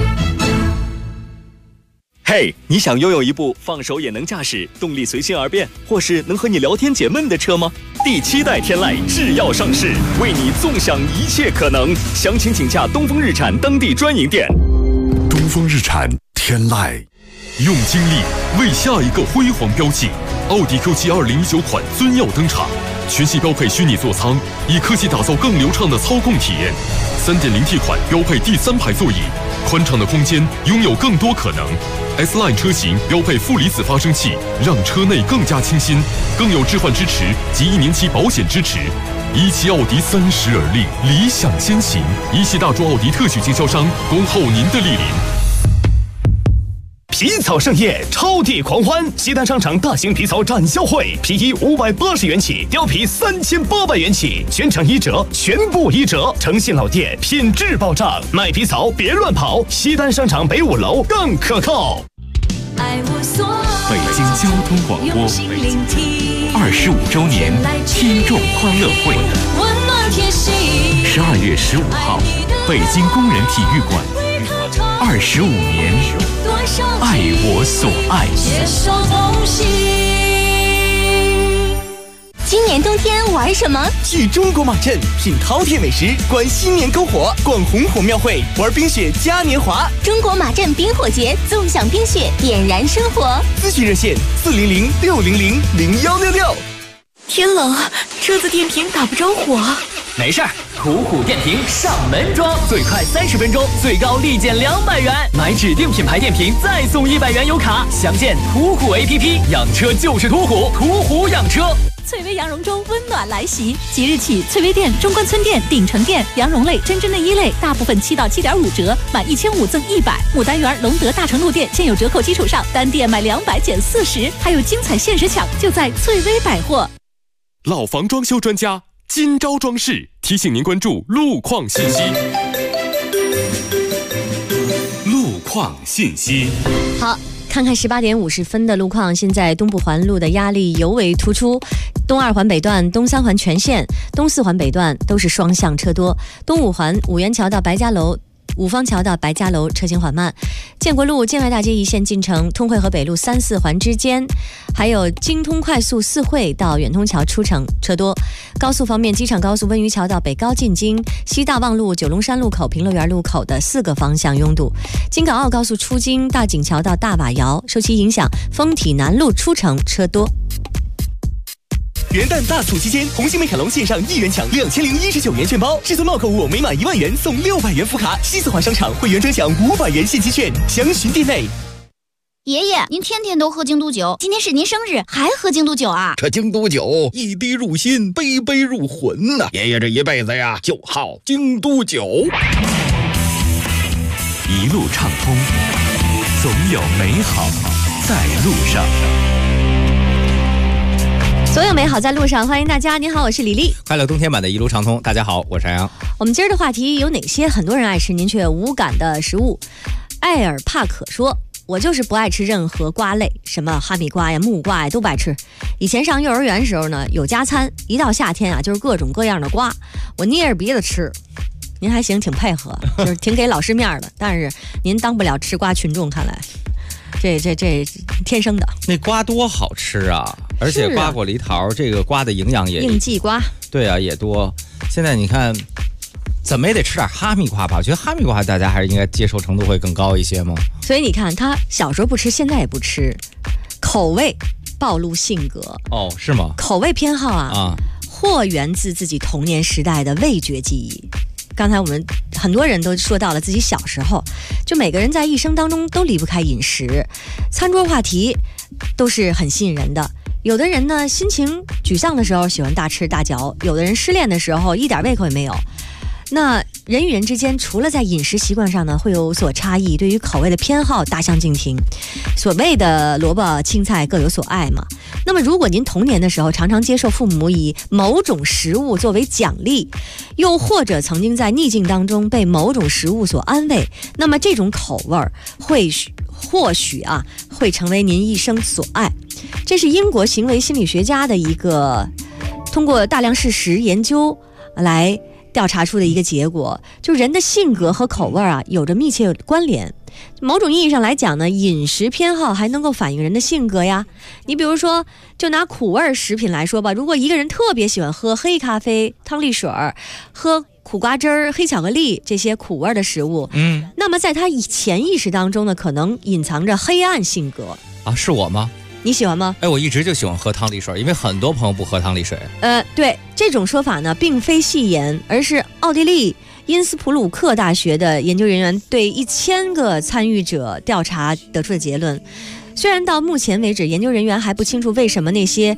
嘿，你想拥有一部放手也能驾驶、动力随心而变，或是能和你聊天解闷的车吗？第7代天籁制药上市，为你纵享一切可能。详情请洽东风日产当地专营店。 东风日产天籁， 用精力为下一个辉煌标记。奥迪 Q7 2019款尊耀登场，全系标配虚拟座舱，以科技打造更流畅的操控体验。3.0T 款标配第3排座椅，宽敞的空间拥有更多可能。S-Line 车型标配负离子发生器，让车内更加清新，更有置换支持及1年期保险支持。17奥迪30而立，理想先行。17大众奥迪特许经销商，恭候您的莅临。 皮草盛宴，超地狂欢！西单商场大型皮草展销会，皮衣580元起，貂皮3800元起，全场1折，全部1折。诚信老店，品质保障，卖皮草别乱跑。西单商场北5楼更可靠。 北京交通广播25周年听众欢乐会，12月15号，北京工人体育馆，25年，爱我所爱。 今年冬天玩什么？ 去中国马镇品饕餮美食，观新年篝火，逛红火庙会，玩冰雪嘉年华。 中国马镇冰火节，纵享冰雪，点燃生活。 咨询热线400-600-0166。 天冷，车子电瓶打不着火。 没事儿，途虎电瓶上门装，最快30分钟，最高立减200元。买指定品牌电瓶再送100元油卡。详见途虎 APP， 养车就是途虎，途虎养车。 翠微羊绒周温暖来袭，即日起，翠微店、中关村店、鼎城店羊绒类、针织内衣类大部分7到7.5折，满1500赠100。牡丹园、隆德、大成路店现有折扣基础上，单店买200减40，还有精彩限时抢，就在翠微百货。 老房装修专家金招装饰提醒您关注路况信息。 路况信息。 好，看看18点50分的路况。现在东部环路的压力尤为突出，东2环北段、东3环全线、东4环北段都是双向车多，东5环五元桥到白家楼、五方桥到白家楼车行缓慢，建国路建外大街一线进城，通惠河北路3、4环之间，还有京通快速4惠到远通桥出城车多。高速方面，机场高速温榆桥到北高进京，西大望路九龙山路口、平乐园路口的4个方向拥堵。京港澳高速出京大井桥到大瓦窑，受其影响，丰体南路出城车多。 元旦大促期间，红星美凯龙线上1元抢2019元券包，至尊帽购物每满1万元送600元福卡，西四环商场会员专享500元现金券，详询店内。 爷爷，您天天都喝京都酒，今天是您生日，还喝京都酒啊？ 这京都酒一滴入心，杯杯入魂呐！爷爷这一辈子呀，就好京都酒。 一路畅通，总有美好在路上。 所有美好在路上，欢迎大家。您好，我是李丽。 快乐冬天版的一路畅通，大家好，我是杨洋。 我们今儿的话题有哪些很多人爱吃您却无感的食物？艾尔帕可说，我就是不爱吃任何瓜类，什么哈密瓜呀、木瓜呀都不爱吃。以前上幼儿园时候呢，有加餐，一到夏天啊，就是各种各样的瓜，我捏着鼻子吃。您还行，挺配合，就是挺给老师面的。但是您当不了吃瓜群众，看来这天生的。 那瓜多好吃啊！而且瓜果梨桃这个瓜的营养也应季瓜， 对啊，也多。现在你看，怎么也得吃点哈密瓜吧？我觉得哈密瓜大家还是应该接受程度会更高一些吗？ 所以你看，他小时候不吃，现在也不吃，口味暴露性格哦，是吗？ 口味偏好啊，或源自自己童年时代的味觉记忆。刚才我们很多人都说到了自己小时候，就每个人在一生当中都离不开饮食，餐桌话题都是很吸引人的。有的人呢，心情沮丧的时候喜欢大吃大嚼，有的人失恋的时候一点胃口也没有。那人与人之间除了在饮食习惯上呢会有所差异，对于口味的偏好大相径庭。所谓的萝卜青菜各有所爱嘛。那么如果您童年的时候常常接受父母以某种食物作为奖励，又或者曾经在逆境当中被某种食物所安慰，那么这种口味或许会成为您一生所爱。这是英国行为心理学家的一个通过大量事实研究来调查出的一个结果，就人的性格和口味有着密切关联。某种意义上来讲呢，饮食偏好还能够反映人的性格呀。你比如说，就拿苦味食品来说吧，如果一个人特别喜欢喝黑咖啡、汤力水，喝苦瓜汁儿、黑巧克力这些苦味的食物，那么在他潜意识当中呢，可能隐藏着黑暗性格啊。是我吗？ 你喜欢吗？ 我一直就喜欢喝汤力水，因为很多朋友不喝汤力水。 对，这种说法呢，并非戏言，而是奥地利因斯普鲁克大学的研究人员对1000个参与者调查得出的结论。虽然到目前为止，研究人员还不清楚为什么那些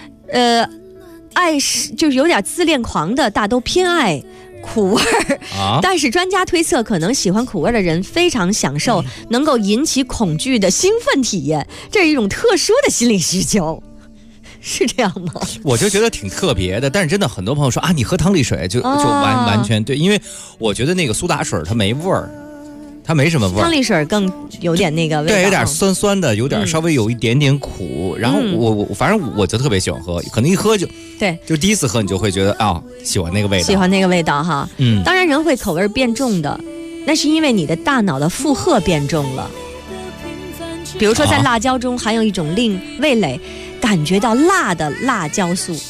就是有点自恋狂的大都偏爱苦味儿，但是专家推测，可能喜欢苦味的人非常享受能够引起恐惧的兴奋体验，这是一种特殊的心理需求，是这样吗？ 我就觉得挺特别的，但是真的很多朋友说你喝汤力水就完全对，因为我觉得那个苏打水它没味儿。它没什么味儿， 汤力水更有点那个味道， 对，有点酸酸的，有点稍微有一点点苦。然后反正我就特别喜欢喝，可能一喝就对， 就第一次喝你就会觉得喜欢那个味道， 喜欢那个味道哈。当然人会口味变重的，那是因为你的大脑的负荷变重了。比如说在辣椒中含有一种令味蕾感觉到辣的辣椒素。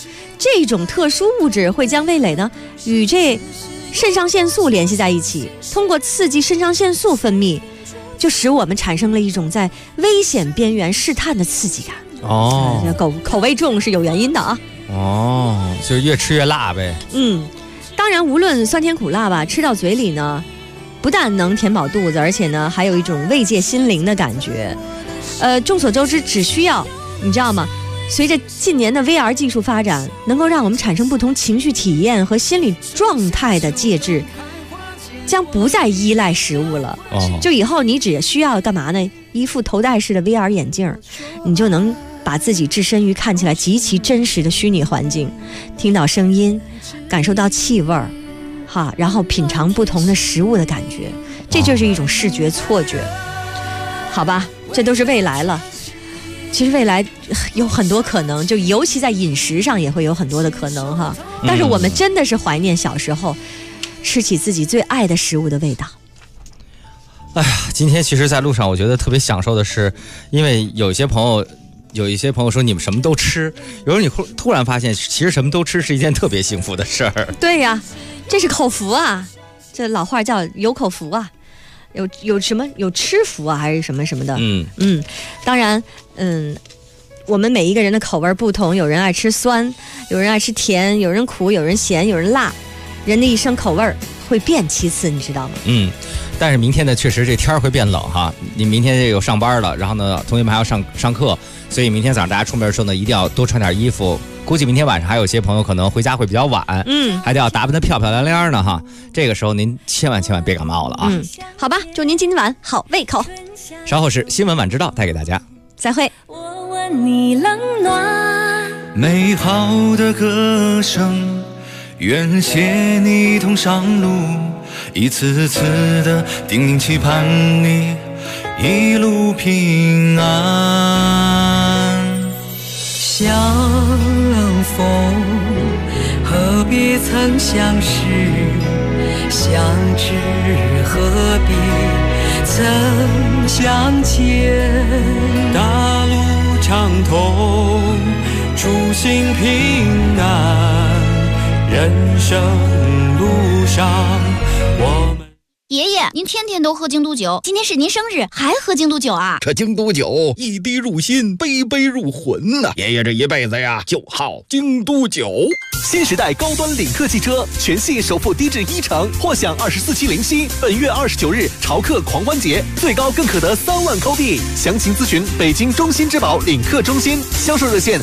这种特殊物质会将味蕾呢与这肾上腺素联系在一起，通过刺激肾上腺素分泌，就使我们产生了一种在危险边缘试探的刺激感。 哦， 口味重是有原因的啊。 哦，就是越吃越辣呗。 当然无论酸甜苦辣吧，吃到嘴里呢，不但能填饱肚子，而且呢还有一种慰藉心灵的感觉。众所周知，只需要你知道吗？随着近年的 VR 技术发展，能够让我们产生不同情绪体验和心理状态的介质，将不再依赖食物了。就以后你只需要干嘛呢？一副头戴式的 VR 眼镜，你就能把自己置身于看起来极其真实的虚拟环境，听到声音，感受到气味儿，然后品尝不同的食物的感觉，这就是一种视觉错觉。好吧，这都是未来了。其实未来有很多可能，就尤其在饮食上也会有很多的可能哈。但是我们真的是怀念小时候吃起自己最爱的食物的味道。 哎呀，今天其实在路上我觉得特别享受的是，因为有一些朋友说你们什么都吃，有时候你突然发现其实什么都吃是一件特别幸福的事儿。 对呀，这是口福啊，这老话叫有口福啊，有什么有吃福啊，还是什么什么的。当然我们每一个人的口味不同，有人爱吃酸，有人爱吃甜，有人苦，有人咸，有人辣，人的一生口味会变其次，你知道吗？ 但是明天呢，确实这天会变冷哈。你明天有上班了，然后呢，同学们还要上课，所以明天早上大家出门的时候呢，一定要多穿点衣服。估计明天晚上还有些朋友可能回家会比较晚，还得要打扮得漂漂亮亮的哈。这个时候您千万别感冒了啊。 好吧，祝您今晚好胃口。 稍后是新闻晚知道带给大家， 再会。 我问你冷暖， 美好的歌声，愿携你同上路，一次次的叮咛期盼你一路平安。 相逢何必曾相识，相知何必曾相见。 大路畅通，诸行平安，人生路上我们。 爷爷，您天天都喝京都酒，今天是您生日，还喝京都酒啊？ 这京都酒一滴入心，杯杯入魂呐！爷爷这一辈子呀，就好京都酒。 新时代高端领克汽车全系首付低至1成，或享24期零息。本月29日潮客狂欢节，最高更可得3万扣币。详情咨询北京中心之宝领克中心，销售热线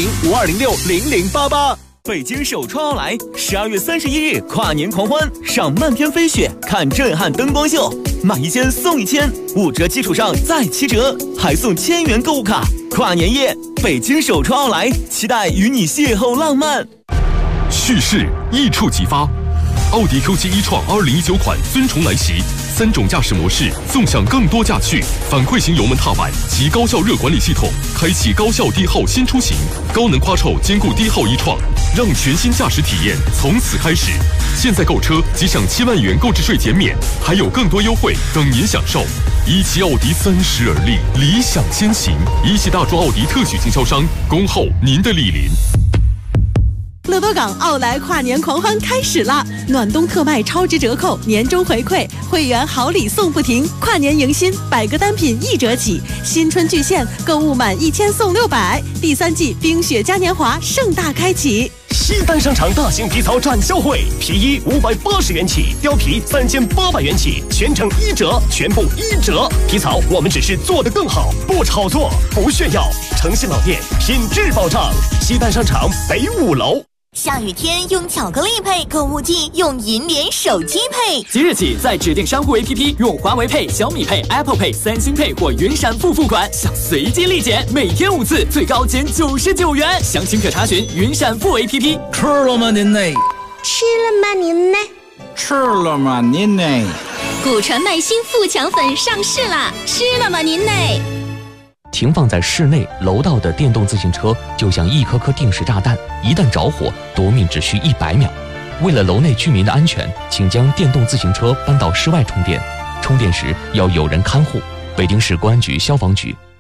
010-5206-0088。北京首创奥莱12月31日跨年狂欢，赏漫天飞雪，看震撼灯光秀，买1件送1千，5折基础上再7折，还送1000元购物卡。跨年夜，北京首创奥莱，期待与你邂逅浪漫。 蓄势一触即发，奥迪 Q7 e-tron 2019款尊崇来袭，3种驾驶模式，纵享更多驾趣，反馈型油门踏板及高效热管理系统，开启高效低耗新出行，高能夸臭兼顾低耗e-tron，让全新驾驶体验从此开始。现在购车即享7万元购置税减免，还有更多优惠等您享受。17奥迪30而立，理想先行。17大众奥迪特许经销商，恭候您的莅临。 乐多港奥莱跨年狂欢开始啦！暖冬特卖超值折扣，年终回馈，会员好礼送不停，跨年迎新，100个单品1折起，新春巨献，购物满1000送600，第3季冰雪嘉年华盛大开启。 西单商场大型皮草展销会，皮衣580元起，貂皮3800元起，全程1折，全部1折。皮草我们只是做得更好，不炒作，不炫耀，诚信老店，品质保障。西单商场北5楼。 下雨天用巧克力配，购物季用银联手机配。 即日起，在指定商户 APP 用华为配、小米配、Apple Pay、三星配或云闪付付款，享随机立减，每天5次，最高减99元。详情可查询云闪付 APP。 吃了吗您呢？ 吃了吗您呢？ 吃了吗您呢？ 古传麦新富强粉上市啦！吃了吗您呢？ 停放在室内楼道的电动自行车就像一颗颗定时炸弹，一旦着火，夺命只需100秒。为了楼内居民的安全，请将电动自行车搬到室外充电，充电时要有人看护。北京市公安局消防局。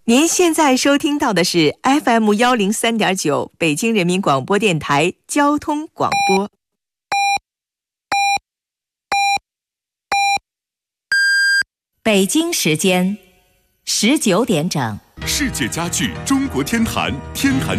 您现在收听到的是 FM103.9 北京人民广播电台交通广播。 北京时间19点整。 世界家具中国天坛